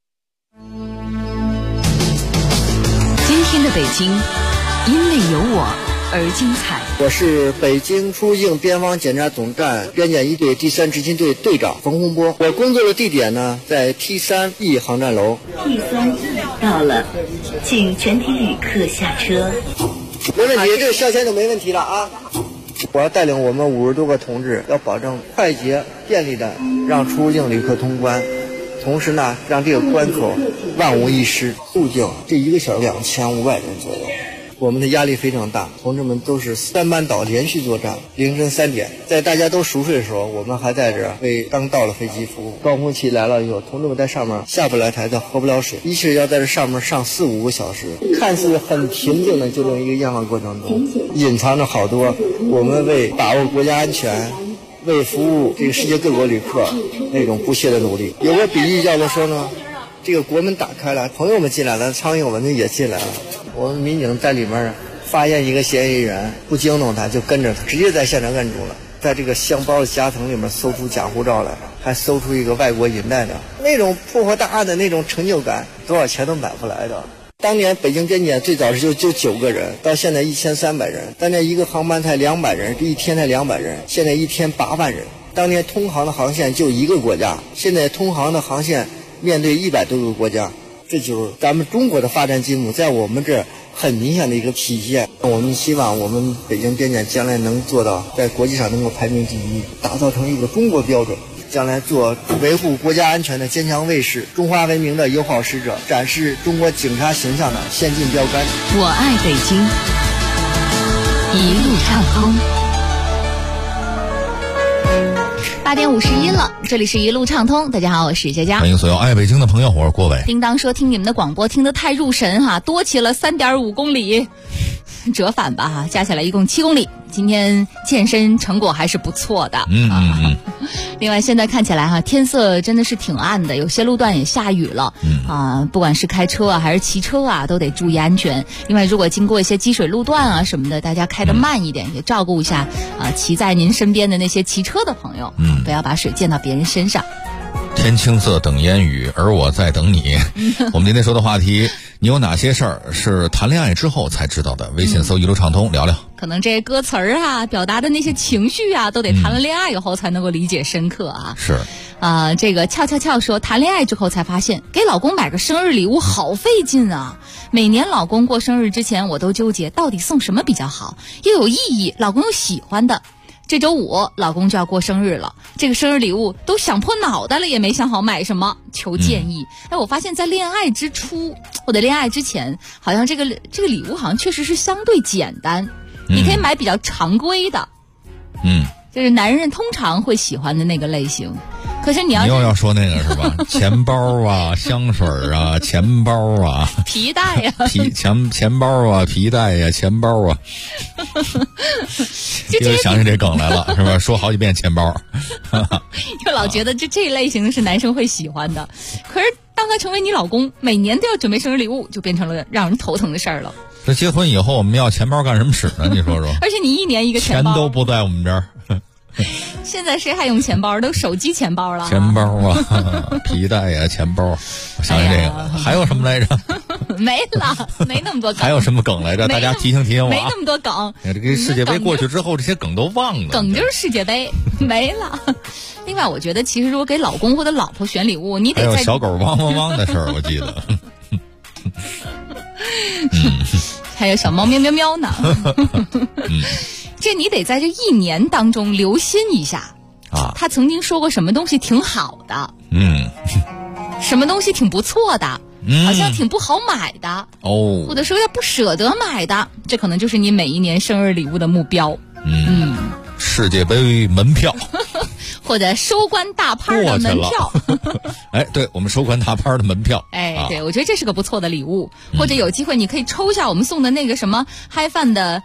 今天的北京，因为有我而精彩。 我是北京出入境边防检查总站边检一队第3执勤队队长冯洪波。我工作的地点呢，在 T3E 航站楼。 T3E 到了，请全体旅客下车。 没问题，这个下签就没问题了啊！我要带领我们50多个同志，要保证快捷便利的让出入境旅客通关，同时呢，让这个关口万无一失。入境这1个小时2500人左右。我们的压力非常大，同志们都是3班倒连续作战，凌晨3点，在大家都熟睡的时候，我们还在这为刚到了飞机服务。高峰期来了以后，同志们在上面下不来台的，喝不了水，一是要在这上面上4、5个小时，看似很平静的就这么一个验放过程中，隐藏着好多我们为把握国家安全，为服务这个世界各国旅客那种不懈的努力。有个比喻叫做说呢，这个国门打开了，朋友们进来了，苍蝇们就也进来了。我们民警在里面发现一个嫌疑人，不惊动他，就跟着他，直接在现场摁住了。在这个箱包的夹层里面搜出假护照来，还搜出一个外国银带的，那种破获大案的那种成就感，多少钱都买不来的。当年北京边检最早是就9个人，到现在1300人。当年一个航班才200人，一天才200人，现在一天8万人。当年通航的航线就1个国家，现在通航的航线面对100多个国家。这就是咱们中国的发展进步，在我们这很明显的一个体现。我们希望我们北京边检将来能做到在国际上能够排名第1，打造成一个中国标准，将来做维护国家安全的坚强卫士，中华文明的友好使者，展示中国警察形象的先进标杆。 我爱北京，一路畅通。 8点51了，这里是一路畅通。大家好，我是佳佳， 欢迎所有爱北京的朋友，我是郭伟。 叮当说听你们的广播听得太入神哈，多骑了3.5公里。 折返吧哈，加起来一共7公里。今天健身成果还是不错的。另外现在看起来哈，天色真的是挺暗的，有些路段也下雨了。不管是开车啊还是骑车啊，都得注意安全。另外如果经过一些积水路段啊什么的，大家开得慢一点，也照顾一下骑在您身边的那些骑车的朋友，不要把水溅到别人身上。 天青色等烟雨，而我在等你。我们今天说的话题，你有哪些事儿是谈恋爱之后才知道的？微信搜一路畅通聊聊。 可能这些歌词儿啊，表达的那些情绪啊，都得谈了恋爱以后才能够理解深刻啊。 是这个俏说，谈恋爱之后才发现，给老公买个生日礼物好费劲啊。每年老公过生日之前，我都纠结到底送什么比较好，又有意义，老公又喜欢的。这周5老公就要过生日了，这个生日礼物都想破脑袋了，也没想好买什么，求建议。我发现在恋爱之初或者恋爱之前，好像这个礼物好像确实是相对简单，你可以买比较常规的，就是男人通常会喜欢的那个类型。可是你又要说那个是吧？钱包啊，香水啊，钱包啊， 皮带呀， 钱包啊，皮带呀，钱包啊，又想起这梗来了，是吧？说好几遍钱包， 就老觉得这类型是男生会喜欢的。可是当他成为你老公，每年都要准备生日礼物，就变成了让人头疼的事儿了。 这结婚以后我们要钱包干什么使呢？你说说。 而且你一年一个钱包， 钱都不在我们这儿。 现在谁还用钱包？都手机钱包了。 钱包啊，皮带呀，钱包。我想起这个，还有什么来着？ 没了，没那么多梗。 还有什么梗来着？大家提醒我。 没那么多梗。 这个世界杯过去之后，这些梗都忘了。 梗就是世界杯，没了。另外，我觉得其实如果给老公或者老婆选礼物，你得还有小狗汪汪汪的事儿，我记得。 还有小猫喵喵喵呢。这你得在这1年当中留心一下啊， 他曾经说过什么东西挺好的，什么东西挺不错的，好像挺不好买的哦，或者说要不舍得买的，这可能就是你每一年生日礼物的目标。 世界杯门票或者收官大拍的门票对，我们收官大拍的门票对，我觉得这是个不错的礼物。或者有机会你可以抽一下我们送的那个什么嗨饭的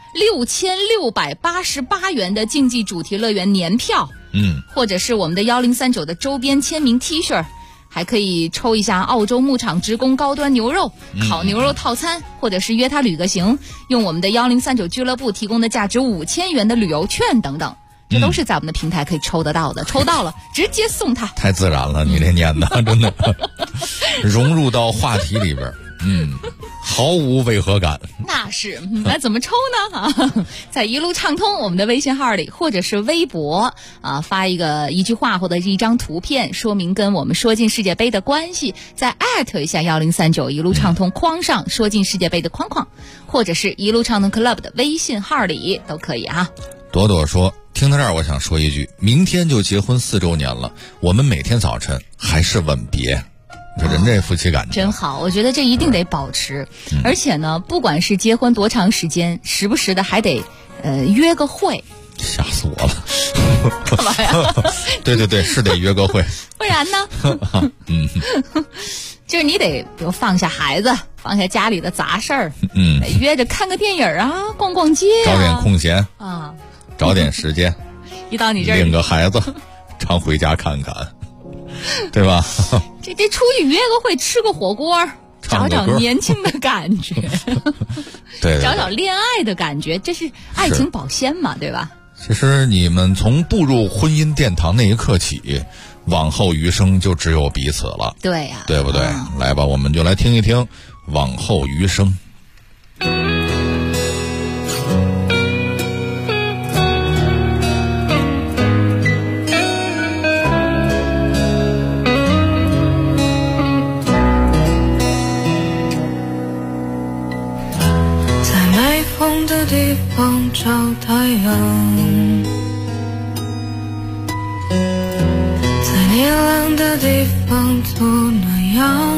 6688元的竞技主题乐园年票，或者是我们的1039的周边签名 T 恤，还可以抽一下澳洲牧场职工高端牛肉烤牛肉套餐，或者是约他旅个行，用我们的1039俱乐部提供的价值5000元的旅游券等等，这都是在我们的平台可以抽得到的。抽到了直接送他。 太自然了，你这念的真的融入到话题里边，毫无违和感。 那是，那怎么抽呢？在一路畅通我们的微信号里，或者是微博发一句话或者一张图片，说明跟我们说进世界杯的关系，再艾特一下1039一路畅通框上说进世界杯的框框，或者是一路畅通 Club 的微信号里都可以啊。 朵朵说，听到这儿我想说一句，明天就结婚4周年了，我们每天早晨还是吻别。人这夫妻感真好，我觉得这一定得保持。而且呢，不管是结婚多长时间，时不时的还得约个会。 吓死我了！ 干嘛呀？ 对，是得约个会， 不然呢？就是你得比如放下孩子，放下家里的杂事儿，得约着看个电影啊，逛逛街找点空闲啊， 找点时间。 一到你这儿， 领个孩子，常回家看看。对吧？ 这出去约个会，吃个火锅，找找年轻的感觉， 对， 找找恋爱的感觉，这是爱情保鲜嘛，对吧？ 其实你们从步入婚姻殿堂那一刻起，往后余生就只有彼此了。 对呀， 对不对？来吧，我们就来听一听《往后余生》。 的地方找太阳，在你亮的地方做那样，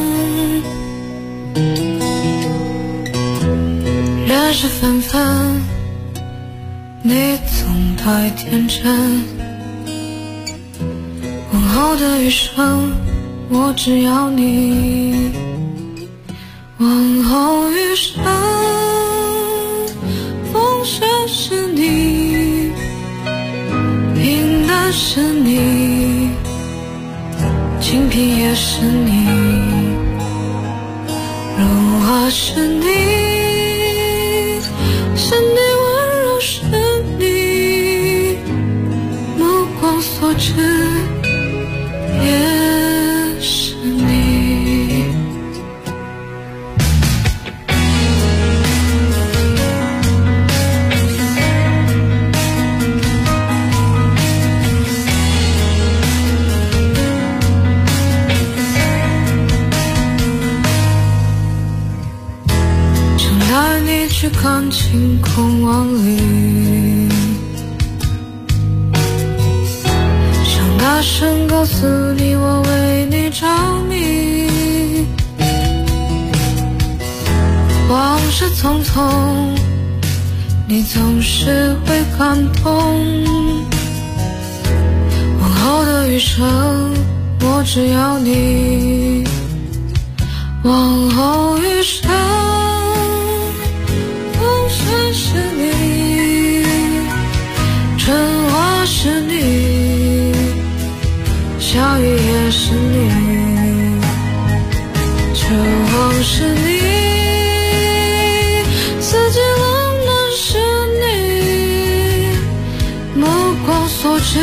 人事纷纷，你总太天真，往后的余生我只要你，往后余生是你，清贫也是你，如花是你，心底温柔是你，目光所至也是你。正带你去看晴空万里，想大声告诉你我为你着迷。往事匆匆，你总是会感动。往后的余生，我只要你。往后余生，风雪是你，春花是你，小雨也是你，秋风是你，四季冷暖是你，目光所至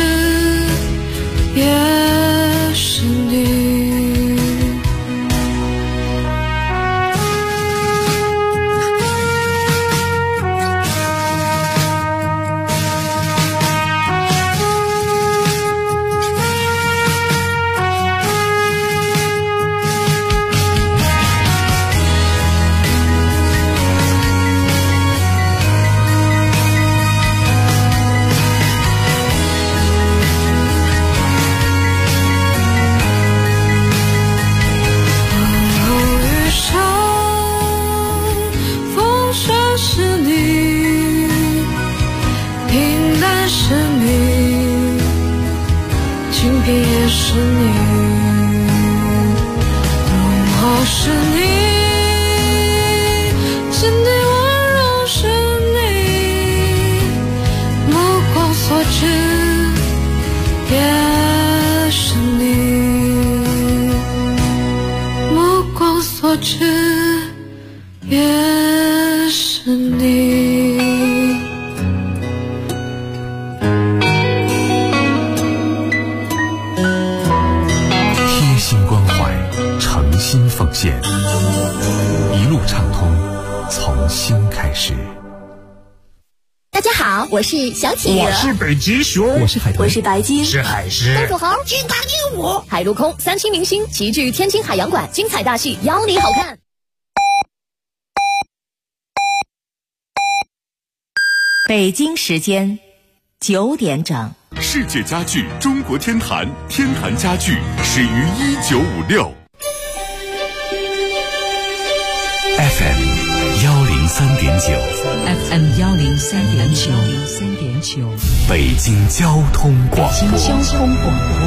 也是你。是你，如花是你，心底温柔是你，目光所至也是你，目光所至也是你。 心奉献，一路畅通，从心开始。 大家好，我是小企鹅， 我是北极熊， 我是海豚， 我是白鲸， 是海狮， 东土猴，金刚鹦鹉，海陆空三栖明星齐聚天津海洋馆，精彩大戏邀你好看。 北京时间9点整。 世界家具中国天坛，天坛家具始于1956。 FM 103.9 FM 103.9 北京交通广播， 北京交通广播，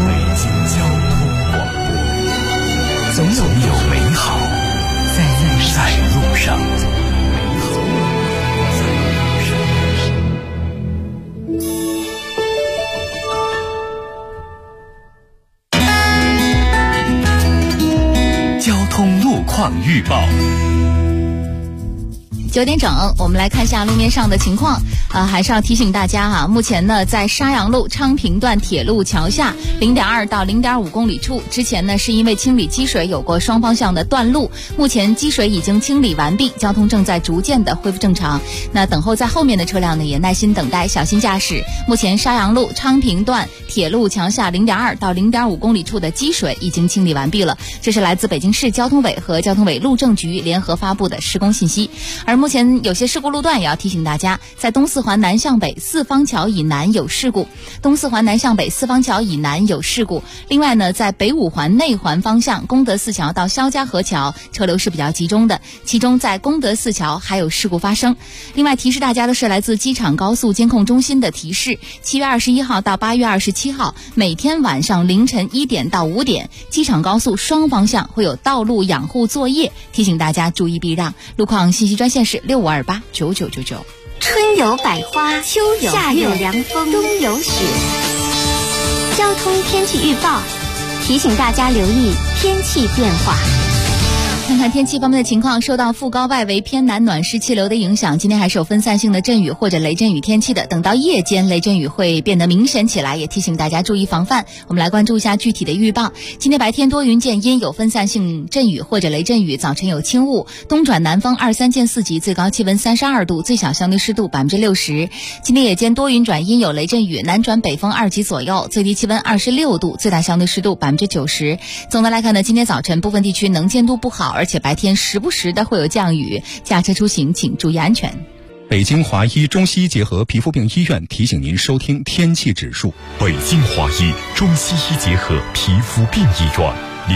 总有美好在路上。 交通路况预报。 9点整，我们来看一下路面上的情况。还是要提醒大家哈，目前呢，在沙阳路昌平段铁路桥下0.2到0.5公里处，之前呢是因为清理积水有过双方向的断路，目前积水已经清理完毕，交通正在逐渐的恢复正常。那等候在后面的车辆呢，也耐心等待，小心驾驶。目前沙阳路昌平段铁路桥下0.2到0.5公里处的积水已经清理完毕了。这是来自北京市交通委和交通委路政局联合发布的施工信息。而目前有些事故路段也要提醒大家，在东四环南向北四方桥以南有事故，东四环南向北四方桥以南有事故。另外呢，在北五环内环方向功德寺桥到肖家河桥车流是比较集中的，其中在功德寺桥还有事故发生。另外提示大家的是来自机场高速监控中心的提示，7月21号到8月27号每天晚上凌晨1点到5点，机场高速双方向会有道路养护作业，提醒大家注意避让。路况信息专线是65289999。 春有百花，秋有夏有凉风，冬有雪。 交通天气预报，提醒大家留意天气变化。 看看天气方面的情况，受到副高外围偏南暖湿气流的影响，今天还是有分散性的阵雨或者雷阵雨天气的。等到夜间，雷阵雨会变得明显起来，也提醒大家注意防范。我们来关注一下具体的预报。今天白天多云见阴，有分散性阵雨或者雷阵雨，早晨有轻雾，东转南风2、3见4级，最高气温32度，最小相对湿度60%。今天夜间多云转阴，有雷阵雨，南转北风2级左右，最低气温26度，最大相对湿度90%。总的来看呢，今天早晨部分地区能见度不好，而且白天时不时的会有降雨，驾车出行请注意安全。 北京华医中西医结合皮肤病医院提醒您收听天气指数。 北京华医中西医结合皮肤病医院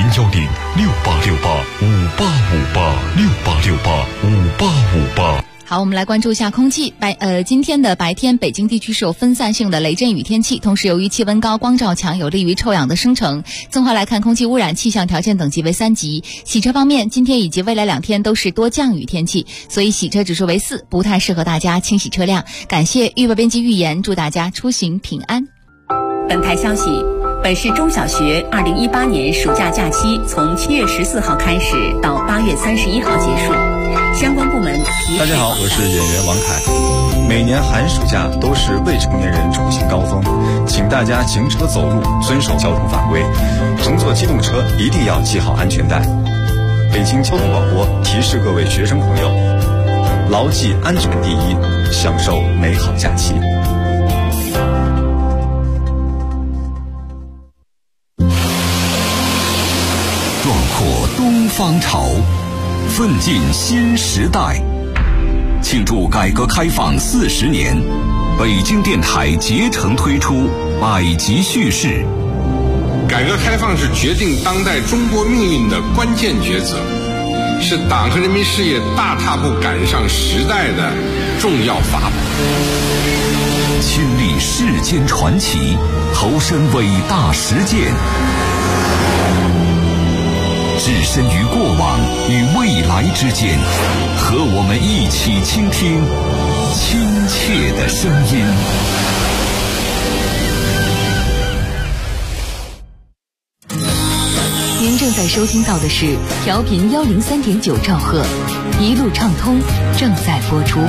，0106868585868685858。 好，我们来关注一下空气。今天的白天，北京地区是有分散性的雷阵雨天气，同时由于气温高、光照强，有利于臭氧的生成。综合来看，空气污染气象条件等级为3级。洗车方面，今天以及未来2天都是多降雨天气，所以洗车指数为4，不太适合大家清洗车辆。感谢预报编辑预言，祝大家出行平安。 本台消息，本市中小学2018年暑假假期从7月14号开始到8月31号结束。相关部门大家好，我是演员王凯。每年寒暑假都是未成年人出行高峰，请大家行车走路遵守交通法规，乘坐机动车一定要系好安全带。北京交通广播提示各位学生朋友，牢记安全第一，享受美好假期。 壮阔东方潮，奋进新时代，庆祝改革开放40年，北京电台竭诚推出百集叙事。 改革开放是决定当代中国命运的关键抉择，是党和人民事业大踏步赶上时代的重要法宝。 亲历世间传奇，投身伟大实践，置身于过往与未来之间，和我们一起倾听亲切的声音。 您正在收听到的是调频103.9兆赫，一路畅通正在播出。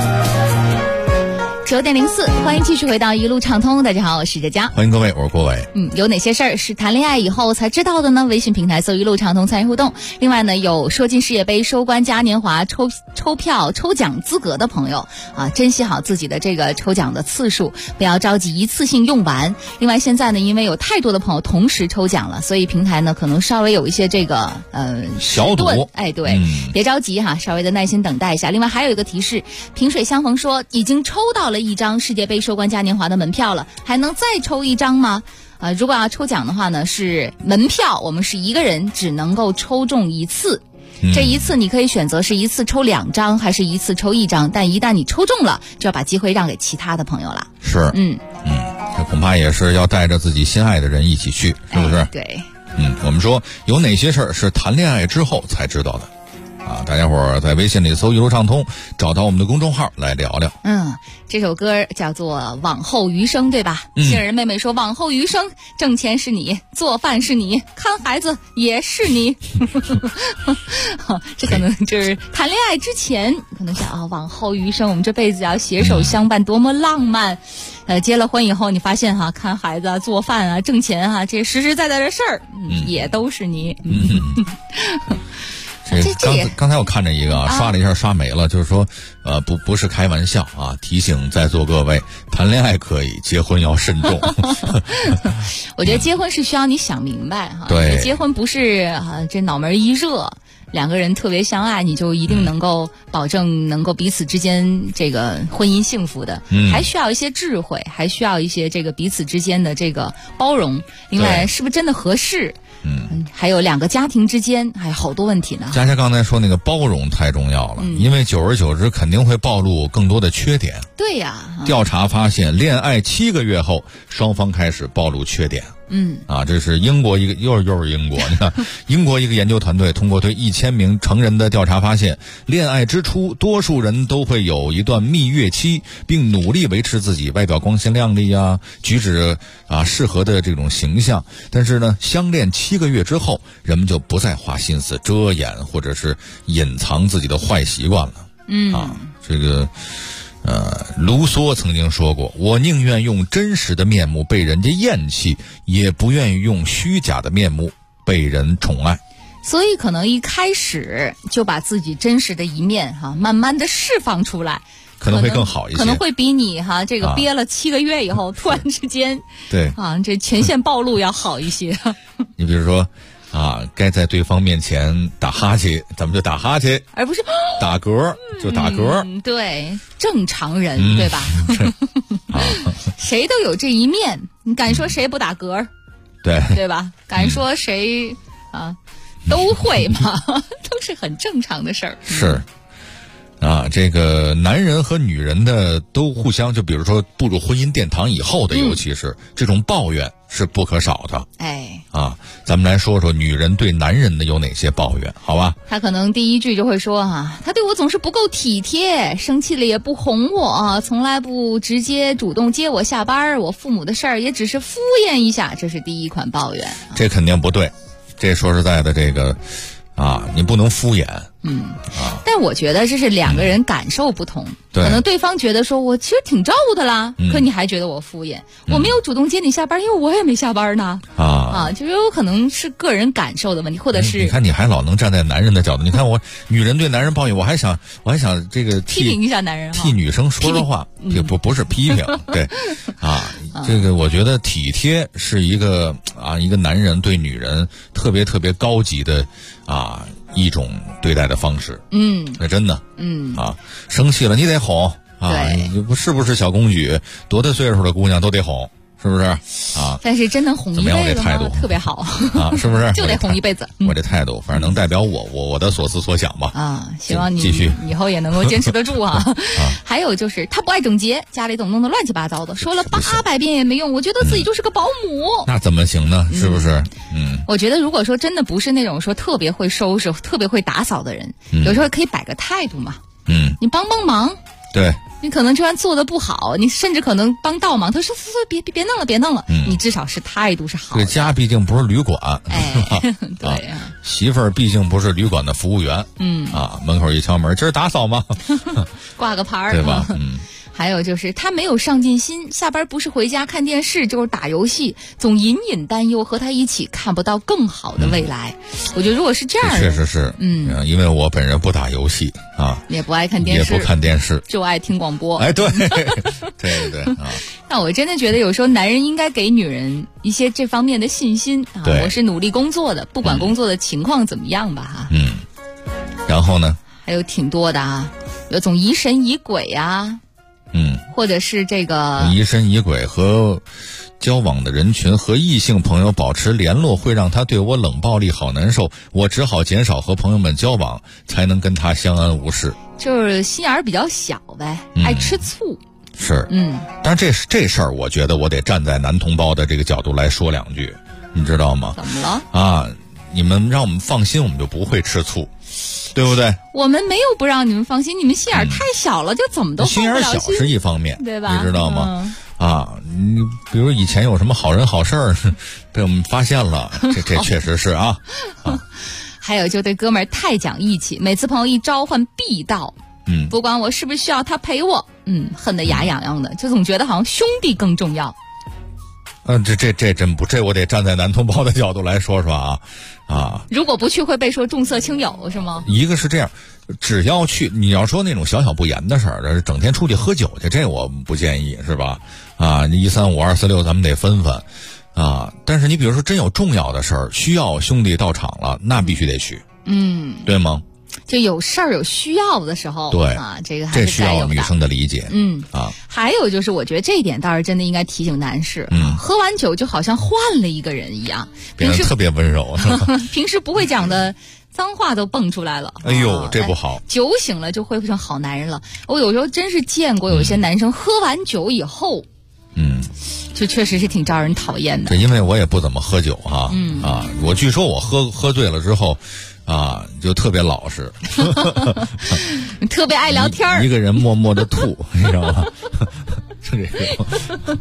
9点04，欢迎继续回到一路畅通。大家好，我是佳佳， 欢迎各位，我是郭伟。 有哪些事儿是谈恋爱以后才知道的呢？微信平台搜一路畅通参与互动。另外呢，有说进世界杯、收官嘉年华抽票抽奖资格的朋友啊，珍惜好自己的这个抽奖的次数，不要着急一次性用完。另外现在呢，因为有太多的朋友同时抽奖了，所以平台呢可能稍微有一些这个小堵。 对，别着急哈，稍微的耐心等待一下。另外还有一个提示，萍水相逢说已经抽到了1张世界杯收官嘉年华的门票了，还能再抽1张吗？如果要抽奖的话呢，是门票，我们是一个人只能够抽中1次。这一次你可以选择是一次抽2张，还是一次抽1张，但一旦你抽中了，就要把机会让给其他的朋友了。 是，这恐怕也是要带着自己心爱的人一起去，是不是？ 对。 我们说有哪些事儿是谈恋爱之后才知道的？大家伙儿在微信里搜一路畅通，找到我们的公众号来聊聊。 这首歌叫做《往后余生》，对吧？杏仁妹妹说，往后余生，挣钱是你，做饭是你，看孩子也是你。这可能就是谈恋爱之前可能想往后余生，我们这辈子要携手相伴，多么浪漫。结了婚以后，你发现看孩子做饭挣钱这实实在在的事儿，也都是你。 刚才我看着一个刷了一下刷没了，就是说不是开玩笑提醒在座各位，谈恋爱可以，结婚要慎重。 我觉得结婚是需要你想明白对， 结婚不是这脑门一热，两个人特别相爱，你就一定能够保证能够彼此之间这个婚姻幸福的，还需要一些智慧，还需要一些这个彼此之间的这个包容。另外，是不是真的合适？还有2个家庭之间还有好多问题呢。 佳佳刚才说那个包容太重要了，因为久而久之肯定会暴露更多的缺点。 对呀。 调查发现，恋爱7个月后，双方开始暴露缺点。这是英国一个又是英国，你看，英国一个研究团队通过对1000名成人的调查发现，恋爱之初，多数人都会有一段蜜月期，并努力维持自己外表光鲜亮丽举止适合的这种形象。但是呢，相恋7个月之后，人们就不再花心思遮掩或者是隐藏自己的坏习惯了。这个。卢梭曾经说过，我宁愿用真实的面目被人家厌弃，也不愿意用虚假的面目被人宠爱。 所以可能一开始就把自己真实的一面慢慢的释放出来， 可能会更好一些， 可能会比你这个憋了7个月以后突然之间对这前线暴露要好一些。 你比如说该在对方面前打哈欠，咱们就打哈欠， 而不是打嗝就打嗝。 对，正常人对吧？谁都有这一面，你敢说谁不打嗝？对吧？敢说谁都会吗？都是很正常的事儿。 是。这个男人和女人的都互相，就比如说步入婚姻殿堂以后的，尤其是这种抱怨是不可少的。咱们来说说女人对男人的有哪些抱怨，好吧？ 他可能第一句就会说他对我总是不够体贴，生气了也不哄我，从来不直接主动接我下班，我父母的事儿也只是敷衍一下，这是第一款抱怨。 这肯定不对，这说实在的，这个你不能敷衍。 但我觉得这是两个人感受不同，可能对方觉得说我其实挺照顾的啦，可你还觉得我敷衍，我没有主动接你下班，因为我也没下班呢。就是有可能是个人感受的问题，或者是你看你还老能站在男人的角度，你看我女人对男人抱怨，我还想这个批评一下男人， 替女生说说话，也不是批评，对这个我觉得体贴是一个一个男人对女人特别特别高级的一种对待的方式。那真的生气了你得哄你是不是小公举，多大岁数的姑娘都得哄，是不是但是真能哄一辈子吗？特别好是不是？ 就得哄一辈子。 我这态度反正能代表我的所思所想吧。 希望你继续以后也能够坚持得住还有就是他不爱整洁，家里总弄得乱七八糟的，说了800遍也没用，我觉得自己就是个保姆。 那怎么行呢？是不是？ 我觉得如果说真的不是那种说特别会收拾、特别会打扫的人，有时候可以摆个态度嘛。你帮帮忙。 对。 你可能就算做的不好，你甚至可能帮倒忙，他说别弄了，别弄了。你至少是态度是好的。 这家毕竟不是旅馆， 对媳妇儿毕竟不是旅馆的服务员，门口一敲门，今儿打扫吗？ 挂个牌儿， 对吧？ 还有就是他没有上进心，下班不是回家看电视就是打游戏，总隐隐担忧和他一起看不到更好的未来。我觉得如果是这样的， 确实是，因为我本人不打游戏也不爱看电视， 也不看电视， 就爱听广播。 对对那我真的觉得有时候男人应该给女人一些这方面的信心我是努力工作的，不管工作的情况怎么样吧然后呢？ 还有挺多的有种疑神疑鬼或者是这个疑神疑鬼和交往的人群和异性朋友保持联络会让他对我冷暴力，好难受，我只好减少和朋友们交往，才能跟他相安无事。 就是心眼儿比较小呗，爱吃醋。 是，但是这事儿，我觉得我得站在男同胞的这个角度来说两句，你知道吗？ 怎么了？ 你们让我们放心，我们就不会吃醋。对不对？ 我们没有不让你们放心，你们心眼太小了，就怎么都放不了心。 心眼小是一方面， 对吧？ 你知道吗？你比如以前有什么好人好事儿被我们发现了，这确实是还有就对哥们儿太讲义气，每次朋友一召唤必到。不管我是不是需要他陪我，恨得牙痒痒的，就总觉得好像兄弟更重要。 这真不，这我得站在男同胞的角度来说说如果不去会被说重色轻友是吗？ 一个是这样，只要去，你要说那种小小不言的事儿，整天出去喝酒去，这我不建议，是吧？你1、3、5、2、4、6咱们得分分但是你比如说真有重要的事儿需要兄弟到场了，那必须得去，对吗？ 就有事儿有需要的时候， 对这个还是这需要女生的理解。 还有就是我觉得这一点倒是真的应该提醒男士，喝完酒就好像换了一个人一样， 变得特别温柔， 平时不会讲的脏话都蹦出来了。 哎呦，这不好。 酒醒了就会成好男人了。我有时候真是见过有些男生喝完酒以后，就确实是挺招人讨厌的。 这因为我也不怎么喝酒哈，我据说我喝醉了之后，就特别老实， 特别爱聊天， 一个人默默的吐，你知道吗？是这个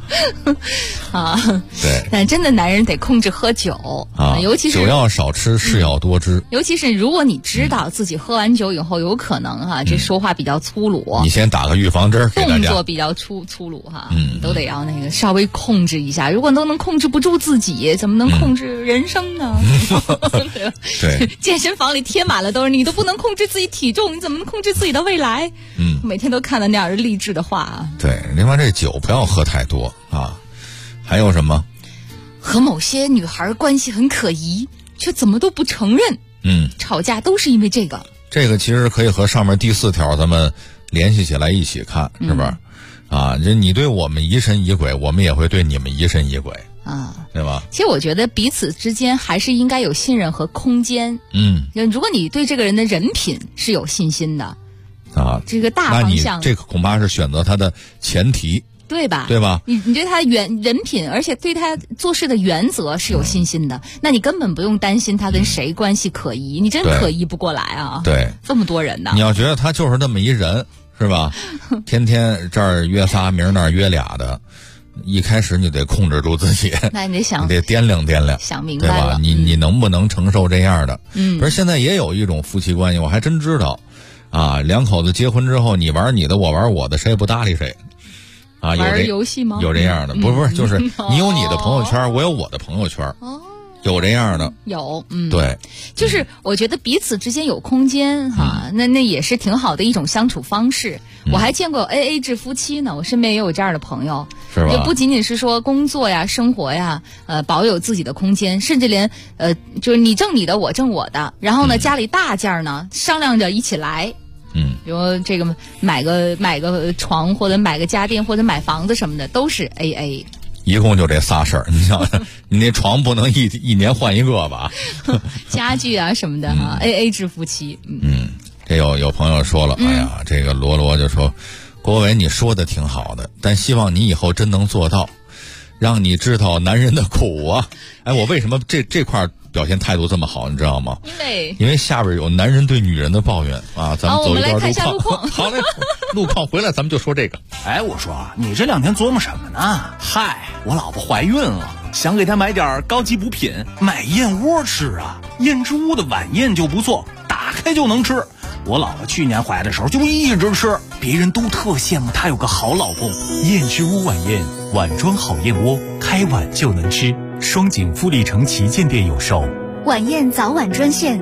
对， 但真的男人得控制喝酒尤其是酒要少吃，事要多知。 尤其是如果你知道自己喝完酒以后有可能这说话比较粗鲁， 你先打个预防针给大家。 动作比较粗鲁都得要那个稍微控制一下。如果都能控制不住自己，怎么能控制人生呢？ 对， 健身房里贴满了都是你都不能控制自己体重，你怎么能控制自己的未来？每天都看到那样的励志的话对，另外这酒不要喝太多还有什么？ 和某些女孩关系很可疑，却怎么都不承认。吵架都是因为这个。 这个其实可以和上面第4条咱们联系起来一起看，是吧？就你对我们疑神疑鬼，我们也会对你们疑神疑鬼对吧？ 其实我觉得彼此之间还是应该有信任和空间。如果你对这个人的人品是有信心的这个大方向， 那你这个恐怕是选择他的前提， 对吧？ 对吧？ 你对他人品，而且对他做事的原则是有信心的，那你根本不用担心他跟谁关系可疑，你真可疑不过来对， 这么多人呢。 你要觉得他就是那么一人，是吧？天天这儿约仨，明儿那儿约俩的。一开始你得控制住自己， 那你得想， 你得掂量掂量， 想明白了， 对吧？你能不能承受这样的？不是现在也有一种夫妻关系，我还真知道两口子结婚之后，你玩你的，我玩我的，谁也不搭理谁玩游戏吗？ 有这样的，不是，就是你有你的朋友圈，我有我的朋友圈有这样的， 有， 对， 就是我觉得彼此之间有空间那也是挺好的一种相处方式。我还见过 AA 制夫妻呢，我身边也有这样的朋友， 是吧？ 也不仅仅是说工作呀、生活呀，保有自己的空间，甚至连就是你挣你的，我挣我的，然后呢，家里大件呢商量着一起来。比如这个买个床，或者买个家电，或者买房子什么的，都是 AA。 一共就这仨事儿，你想，你那床不能一年换一个吧？ 家具啊什么的AA 制夫妻。 这有朋友说了，哎呀，这个罗就说，国伟你说的挺好的，但希望你以后真能做到，让你知道男人的苦啊！哎，我为什么这块表现态度这么好，你知道吗？因为下边有男人对女人的抱怨咱们走一段路况。好嘞，路况回来咱们就说这个。 哎，我说你这2天琢磨什么呢？嗨，我老婆怀孕了，想给她买点高级补品，买燕窝吃啊。燕之屋的晚宴就不错，打开就能吃。我老婆去年怀的时候就一直吃，别人都特羡慕她有个好老公。 燕之屋晚宴，碗装好燕窝，开碗就能吃。双井富力城旗舰店有售。 晚宴早晚专线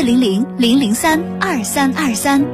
400-003-2323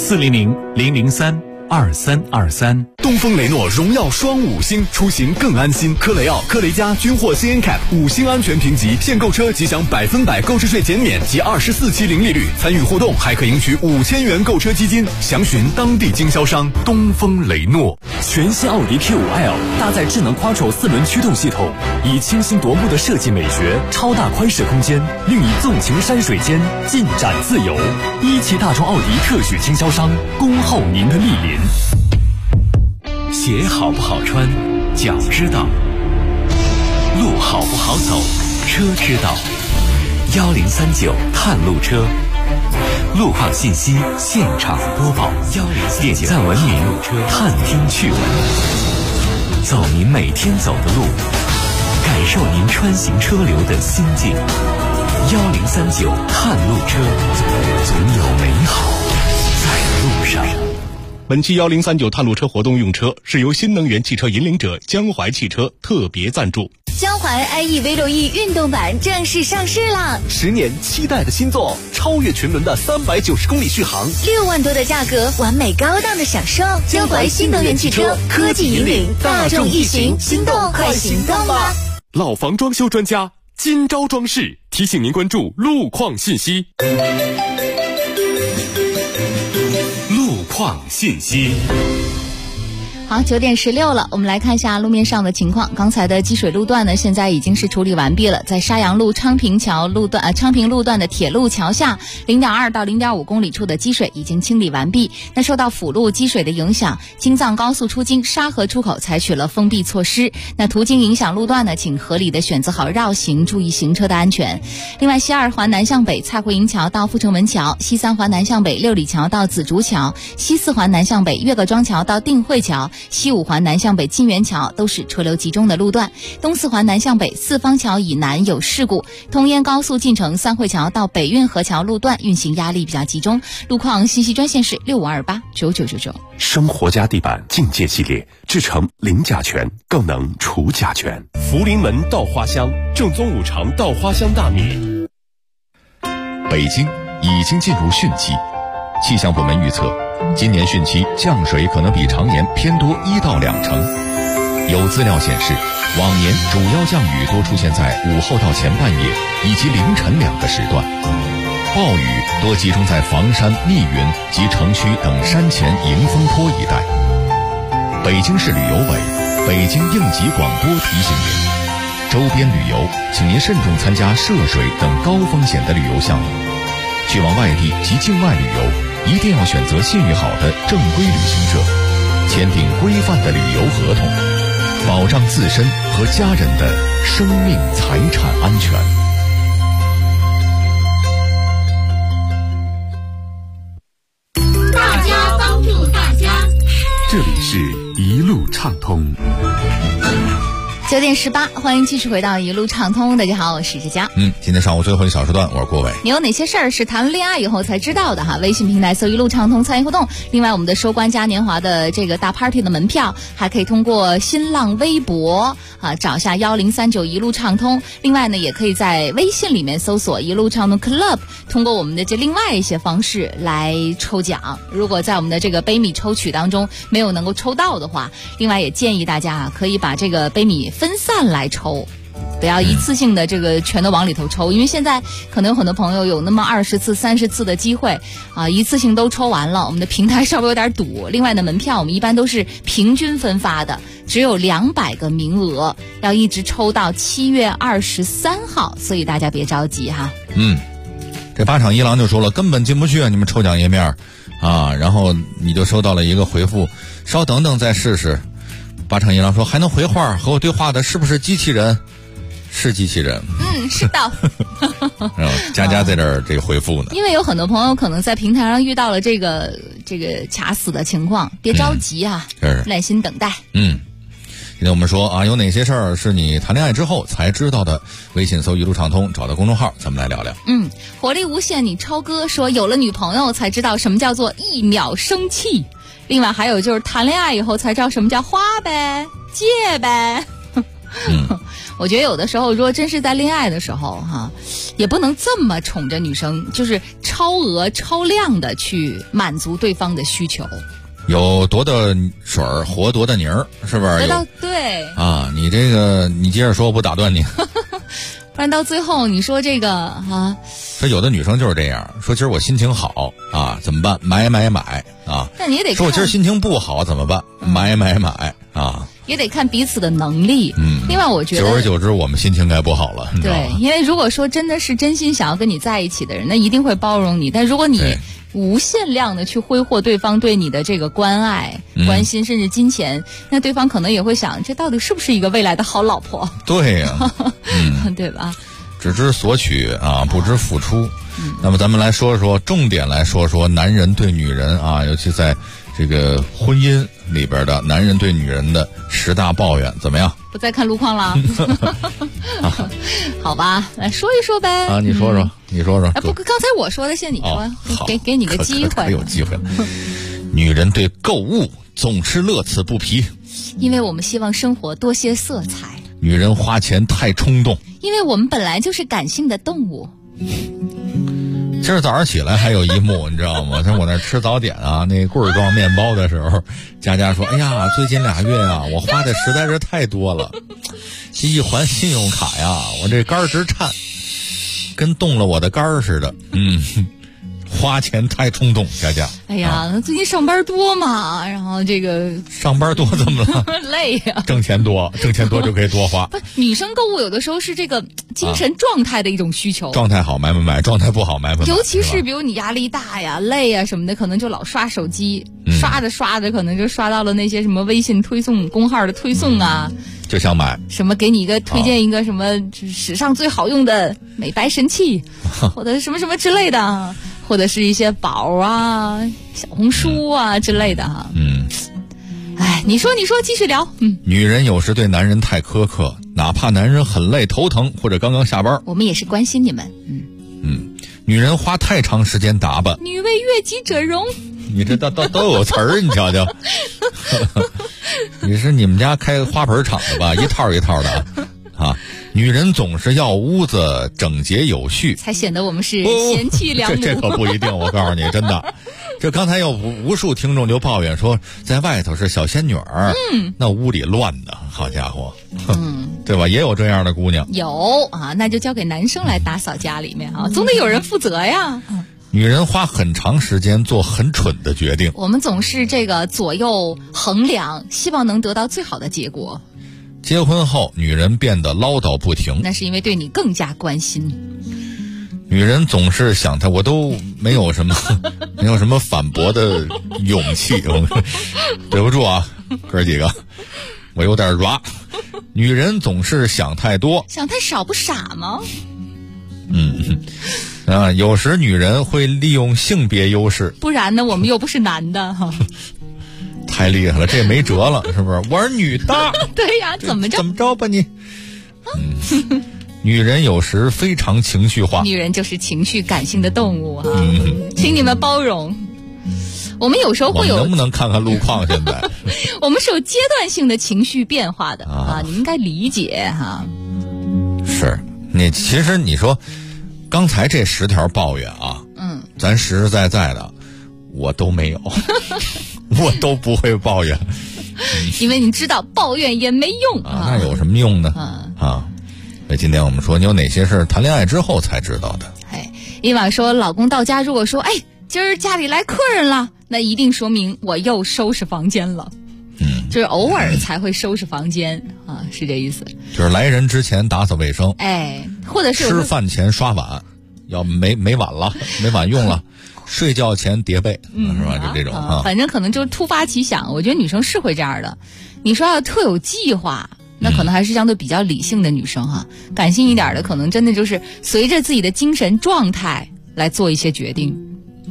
400-003-2323。 东风雷诺荣耀双5星，出行更安心。科雷傲、科雷嘉均获 CNCAP 5星安全评级，现购车即享100%购置税减免及24期零利率，参与互动还可赢取5000元购车基金。详询当地经销商。东风雷诺。 全新奥迪 Q5L 搭载智能 Quattro 4轮驱动系统，以清新夺目的设计美学、超大宽敞空间，令你纵情山水间，尽展自由。一汽大众奥迪特许经销商，恭候您的莅临。 鞋好不好穿，脚知道；路好不好走，车知道。1039探路车，路况信息现场播报。点赞文明，探听趣闻，走您每天走的路，感受您穿行车流的心境。1039探路车，总有美好在路上。 本期1039探路车活动用车是由新能源汽车引领者江淮汽车特别赞助。 江淮 iE-V6E 运动版正式上市了 ，10年期待的新作，超越群伦的390公里续航 ，6万多的价格，完美高档的享受。江淮新能源汽车，科技引领大众一行，心动快行动吧！ 老房装修专家今朝装饰提醒您关注路况信息。 路况信息。 好，9点16了，我们来看一下路面上的情况。刚才的积水路段呢，现在已经是处理完毕了。在沙洋路昌平路段的铁路桥下0.2到0.5公里处的积水已经清理完毕。那受到辅路积水的影响，京藏高速出京沙河出口采取了封闭措施。那途经影响路段呢，请合理的选择好绕行，注意行车的安全。另外，西2环南向北蔡慧营桥到阜成门桥，西3环南向北六里桥到紫竹桥，西4环南向北岳各庄桥到定慧桥，西5环南向北金源桥都是车流集中的路段。东4环南向北四方桥以南有事故，通燕高速进城三汇桥到北运河桥路段运行压力比较集中。路况信息专线是65289999。 生活家地板境界系列，制成零甲醛，更能除甲醛。福临门稻花香，正宗五常稻花香大米。 北京已经进入汛期，气象部门预测，今年汛期降水可能比常年偏多1到2成。有资料显示，往年主要降雨多出现在午后到前半夜以及凌晨2个时段，暴雨多集中在房山、密云及城区等山前迎风坡一带。北京市旅游委、北京应急广播提醒您，周边旅游请您慎重参加涉水等高风险的旅游项目。去往外地及境外旅游，一定要选择信誉好的正规旅行社，签订规范的旅游合同，保障自身和家人的生命财产安全。 大家帮助大家， 这里是一路畅通。 9点18，欢迎继续回到一路畅通。大家好，我是佳佳。 今天上午最后一小时段，我是郭伟。 你有哪些事儿是谈了恋爱以后才知道的哈？微信平台搜一路畅通参与互动。另外，我们的收官嘉年华的这个大 party 的门票，还可以通过新浪微博找下1039一路畅通。另外呢，也可以在微信里面搜索一路畅通 club， 通过我们的这另外一些方式来抽奖。如果在我们的这个杯米抽取当中没有能够抽到的话，另外也建议大家可以把这个杯米分散来抽，不要一次性的这个全都往里头抽，因为现在可能有很多朋友有那么20次、30次的机会一次性都抽完了，我们的平台稍微有点堵。另外呢，门票我们一般都是平均分发的，只有200个名额，要一直抽到7月23号，所以大家别着急哈。 这八场一郎就说了，根本进不去你们抽奖页面然后你就收到了一个回复，稍等等再试试。八场一郎说，还能回话，和我对话的是不是机器人？是机器人。 是的。 佳佳在这儿这个回复呢。 因为有很多朋友可能在平台上遇到了这个卡死的情况，别着急耐心等待。 今天我们说有哪些事儿是你谈恋爱之后才知道的？微信搜一路畅通，找到公众号，咱们来聊聊。 活力无限，你超哥说有了女朋友才知道什么叫做1秒生气。另外还有就是谈恋爱以后才知道什么叫花呗、借呗。我觉得有的时候如果真是在恋爱的时候也不能这么宠着女生，就是超额超量的去满足对方的需求。 有多的水儿活多的泥儿，是不是？ 对你这个你接着说，我不打断你。 不然到最后你说这个说有的女生就是这样，说今儿我心情好怎么办？买那你也得看， 说我今儿心情不好怎么办？买也得看彼此的能力。另外我觉得久而久之我们心情该不好了。 对，因为如果说真的是真心想要跟你在一起的人，那一定会包容你。但如果你无限量的去挥霍对方对你的这个关爱、关心，甚至金钱，那对方可能也会想，这到底是不是一个未来的好老婆？ 对呀， 对吧？ 只知索取不知付出。那么咱们来说说，重点来说说男人对女人尤其在这个婚姻里边的男人对女人的10大抱怨，怎么样？ 不再看路况了。好吧，来说一说呗。 你说说。 不，刚才我说的，现在你说，给你个机会。 有机会。女人对购物总是乐此不疲， 因为我们希望生活多些色彩。 女人花钱太冲动， 因为我们本来就是感性的动物。 今儿早上起来还有一幕，你知道吗？像我那吃早点那棍儿状面包的时候，佳佳说：“哎呀，最近2月我花的实在是太多了，这一还信用卡我这肝直颤，跟动了我的肝似的。 花钱太冲动，佳佳。 哎呀，最近上班多嘛，然后这个上班多怎么了？ 累呀。 挣钱多就可以多花。 不，女生购物有的时候是这个精神状态的一种需求。 状态好买，状态不好买。 尤其是比如你压力大呀、累呀什么的，可能就老刷手机，刷着可能就刷到了那些什么微信推送公号的推送啊。 就想买什么给你一个推荐一个什么史上最好用的美白神器，或者什么什么之类的，或者是一些宝啊、小红书啊之类的哈。哎，你说，继续聊。 女人有时对男人太苛刻，哪怕男人很累、头疼或者刚刚下班， 我们也是关心你们。 女人花太长时间打扮， 女为悦己者容。 你这都有词儿，你瞧瞧。你是你们家开花盆厂的吧？一套一套的啊！女人总是要屋子整洁有序， 才显得我们是贤妻良母。 这可不一定，我告诉你，真的。这刚才有无数听众就抱怨说，在外头是小仙女儿，那屋里乱的，好家伙，对吧？也有这样的姑娘。 有啊，那就交给男生来打扫家里面啊，总得有人负责呀。 女人花很长时间做很蠢的决定， 我们总是这个左右衡量，希望能得到最好的结果。 结婚后，女人变得唠叨不停， 那是因为对你更加关心。 女人总是想她，我都没有什么反驳的勇气。对不住啊，哥几个，我有点软。女人总是想太多， 想太少不傻吗？ 有时女人会利用性别优势， 不然呢，我们又不是男的哈。 太厉害了，这也没辙了，是不是？我是女的。 对呀，怎么着吧你？女人有时非常情绪化， 女人就是情绪感性的动物啊，请你们包容。我们有时候会有， 能不能看看路况？现在我们是有阶段性的情绪变化的啊，你应该理解哈。 是你其实你说刚才这10条抱怨啊，咱实实在在的我都没有。我都不会抱怨， 因为你知道抱怨也没用啊。那有什么用呢？所以今天我们说，你有哪些是谈恋爱之后才知道的？ 伊娃说，老公到家如果说，今儿家里来客人了，那一定说明我又收拾房间了。就是偶尔才会收拾房间啊，是这意思。 就是来人之前打扫卫生， 或者是吃饭前刷碗，要没碗了，没碗用了。睡觉前叠被，是吧？就这种反正可能就是突发奇想。我觉得女生是会这样的。你说要特有计划，那可能还是相对比较理性的女生哈。感性一点的，可能真的就是随着自己的精神状态来做一些决定。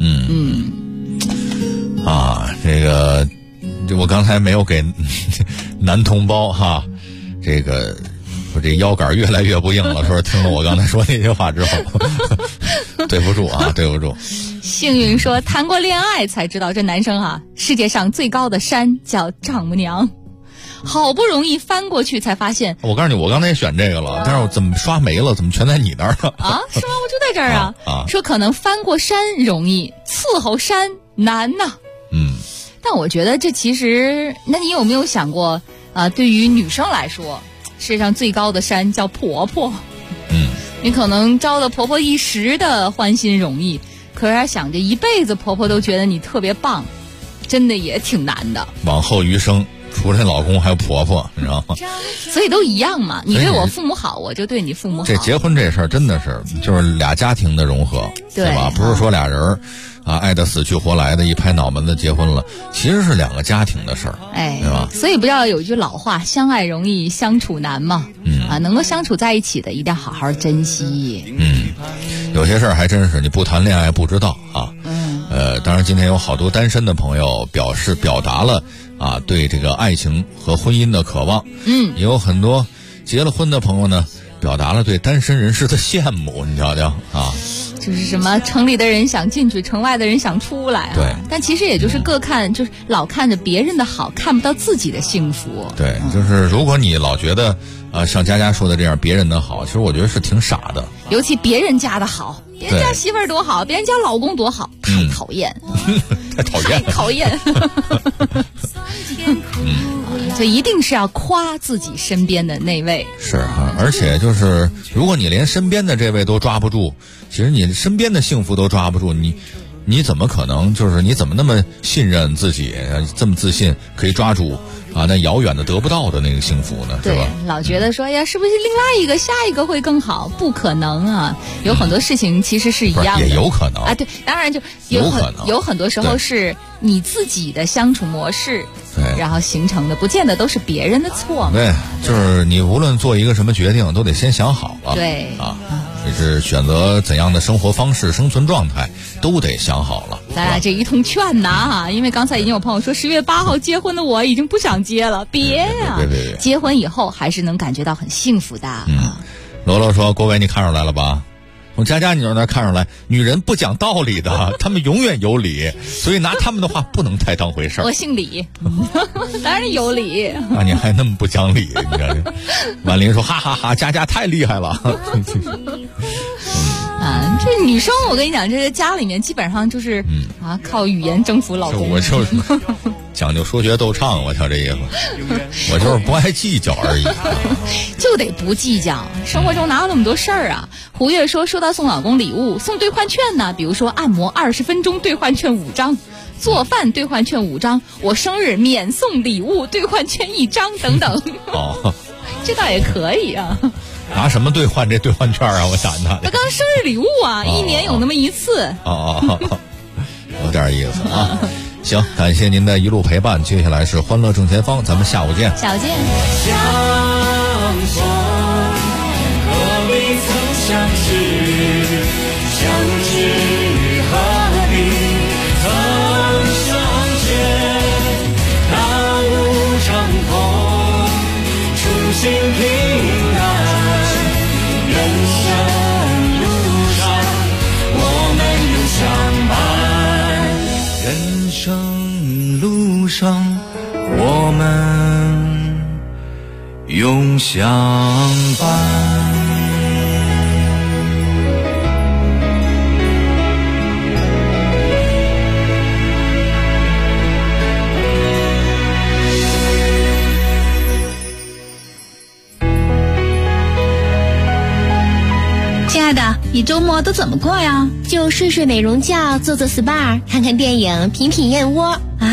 这个我刚才没有给男同胞哈，这个我这腰杆越来越不硬了，说听了我刚才说那些话之后，对不住啊，对不住。 幸运说，谈过恋爱才知道这男生世界上最高的山叫丈母娘，好不容易翻过去才发现。 我告诉你，我刚才也选这个了，但是我怎么刷没了？怎么全在你那儿了？ 啊，是吗？我就在这儿啊。说可能翻过山容易，伺候山难呐。但我觉得这其实，那你有没有想过对于女生来说，世界上最高的山叫婆婆。你可能招的婆婆一时的欢心容易，可是想着一辈子婆婆都觉得你特别棒，真的也挺难的。 往后余生，除了老公还有婆婆，你知道吗？ 所以都一样嘛，你对我父母好，我就对你父母好。 这结婚这事儿真的是就是俩家庭的融合，对吧？不是说俩人爱得死去活来的，一拍脑门子结婚了，其实是2个家庭的事儿，对吧？ 所以不要有一句老话，相爱容易相处难嘛。能够相处在一起的，一定要好好珍惜。 有些事儿还真是你不谈恋爱不知道啊。当然今天有好多单身的朋友表达了对这个爱情和婚姻的渴望。也有很多结了婚的朋友呢，表达了对单身人士的羡慕，你瞧瞧啊。 就是什么城里的人想进去，城外的人想出来对， 但其实也就是各看，就是老看着别人的好，看不到自己的幸福。 对，就是如果你老觉得像佳佳说的这样别人的好，其实我觉得是挺傻的。 尤其别人家的好，别人家媳妇儿多好，别人家老公多好，太讨厌， 太讨厌， 太讨厌。所以一定是要夸自己身边的那位。 是而且就是如果你连身边的这位都抓不住，其实你身边的幸福都抓不住，你你怎么可能就是你怎么那么信任自己，这么自信可以抓住那遥远的得不到的那个幸福呢？ 对， 是吧？ 老觉得说呀，是不是另外一个下一个会更好？不可能啊，有很多事情其实是一样的， 也有可能啊。对，当然就有很多时候是你自己的相处模式，然后形成的，不见得都是别人的错嘛。 对，就是你无论做一个什么决定，都得先想好了。 对啊。是选择怎样的生活方式、生存状态，都得想好了。 咱俩这一通劝呐，因为刚才已经有朋友说10月8号结婚的我已经不想结了，别呀！ 别， 结婚以后还是能感觉到很幸福的。 罗罗说：“郭伟，你看出来了吧？从佳佳你那看出来，女人不讲道理的，她们永远有理，所以拿她们的话不能太当回事儿。” 我姓李，当然有理。 那你还那么不讲理？你看，婉玲说：“哈哈哈，佳佳太厉害了。” 这女生我跟你讲，这个家里面基本上就是靠语言征服老公。 我就是讲究说学逗唱，我瞧这意思，我就是不爱计较而已。 就得不计较，生活中哪有那么多事儿啊？胡月说到送老公礼物，送兑换券呢，比如说按摩20分钟兑换券5张，做饭兑换券5张，我生日免送礼物兑换券1张等等。 哦， 这倒也可以啊。 拿什么兑换这兑换券啊？我想他刚生日礼物啊，1年有那么1次。 有点意思啊。行，感谢您的一路陪伴，接下来是欢乐正前方，咱们下午见。 下午见。 相逢何必曾相识，相知何必曾相见，大路长空，初心平安。人生路上，我们永相伴。人生路上，我们永相伴。 亲爱的，你周末都怎么过呀？ 就睡美容觉，做SPA，看看电影，品燕窝。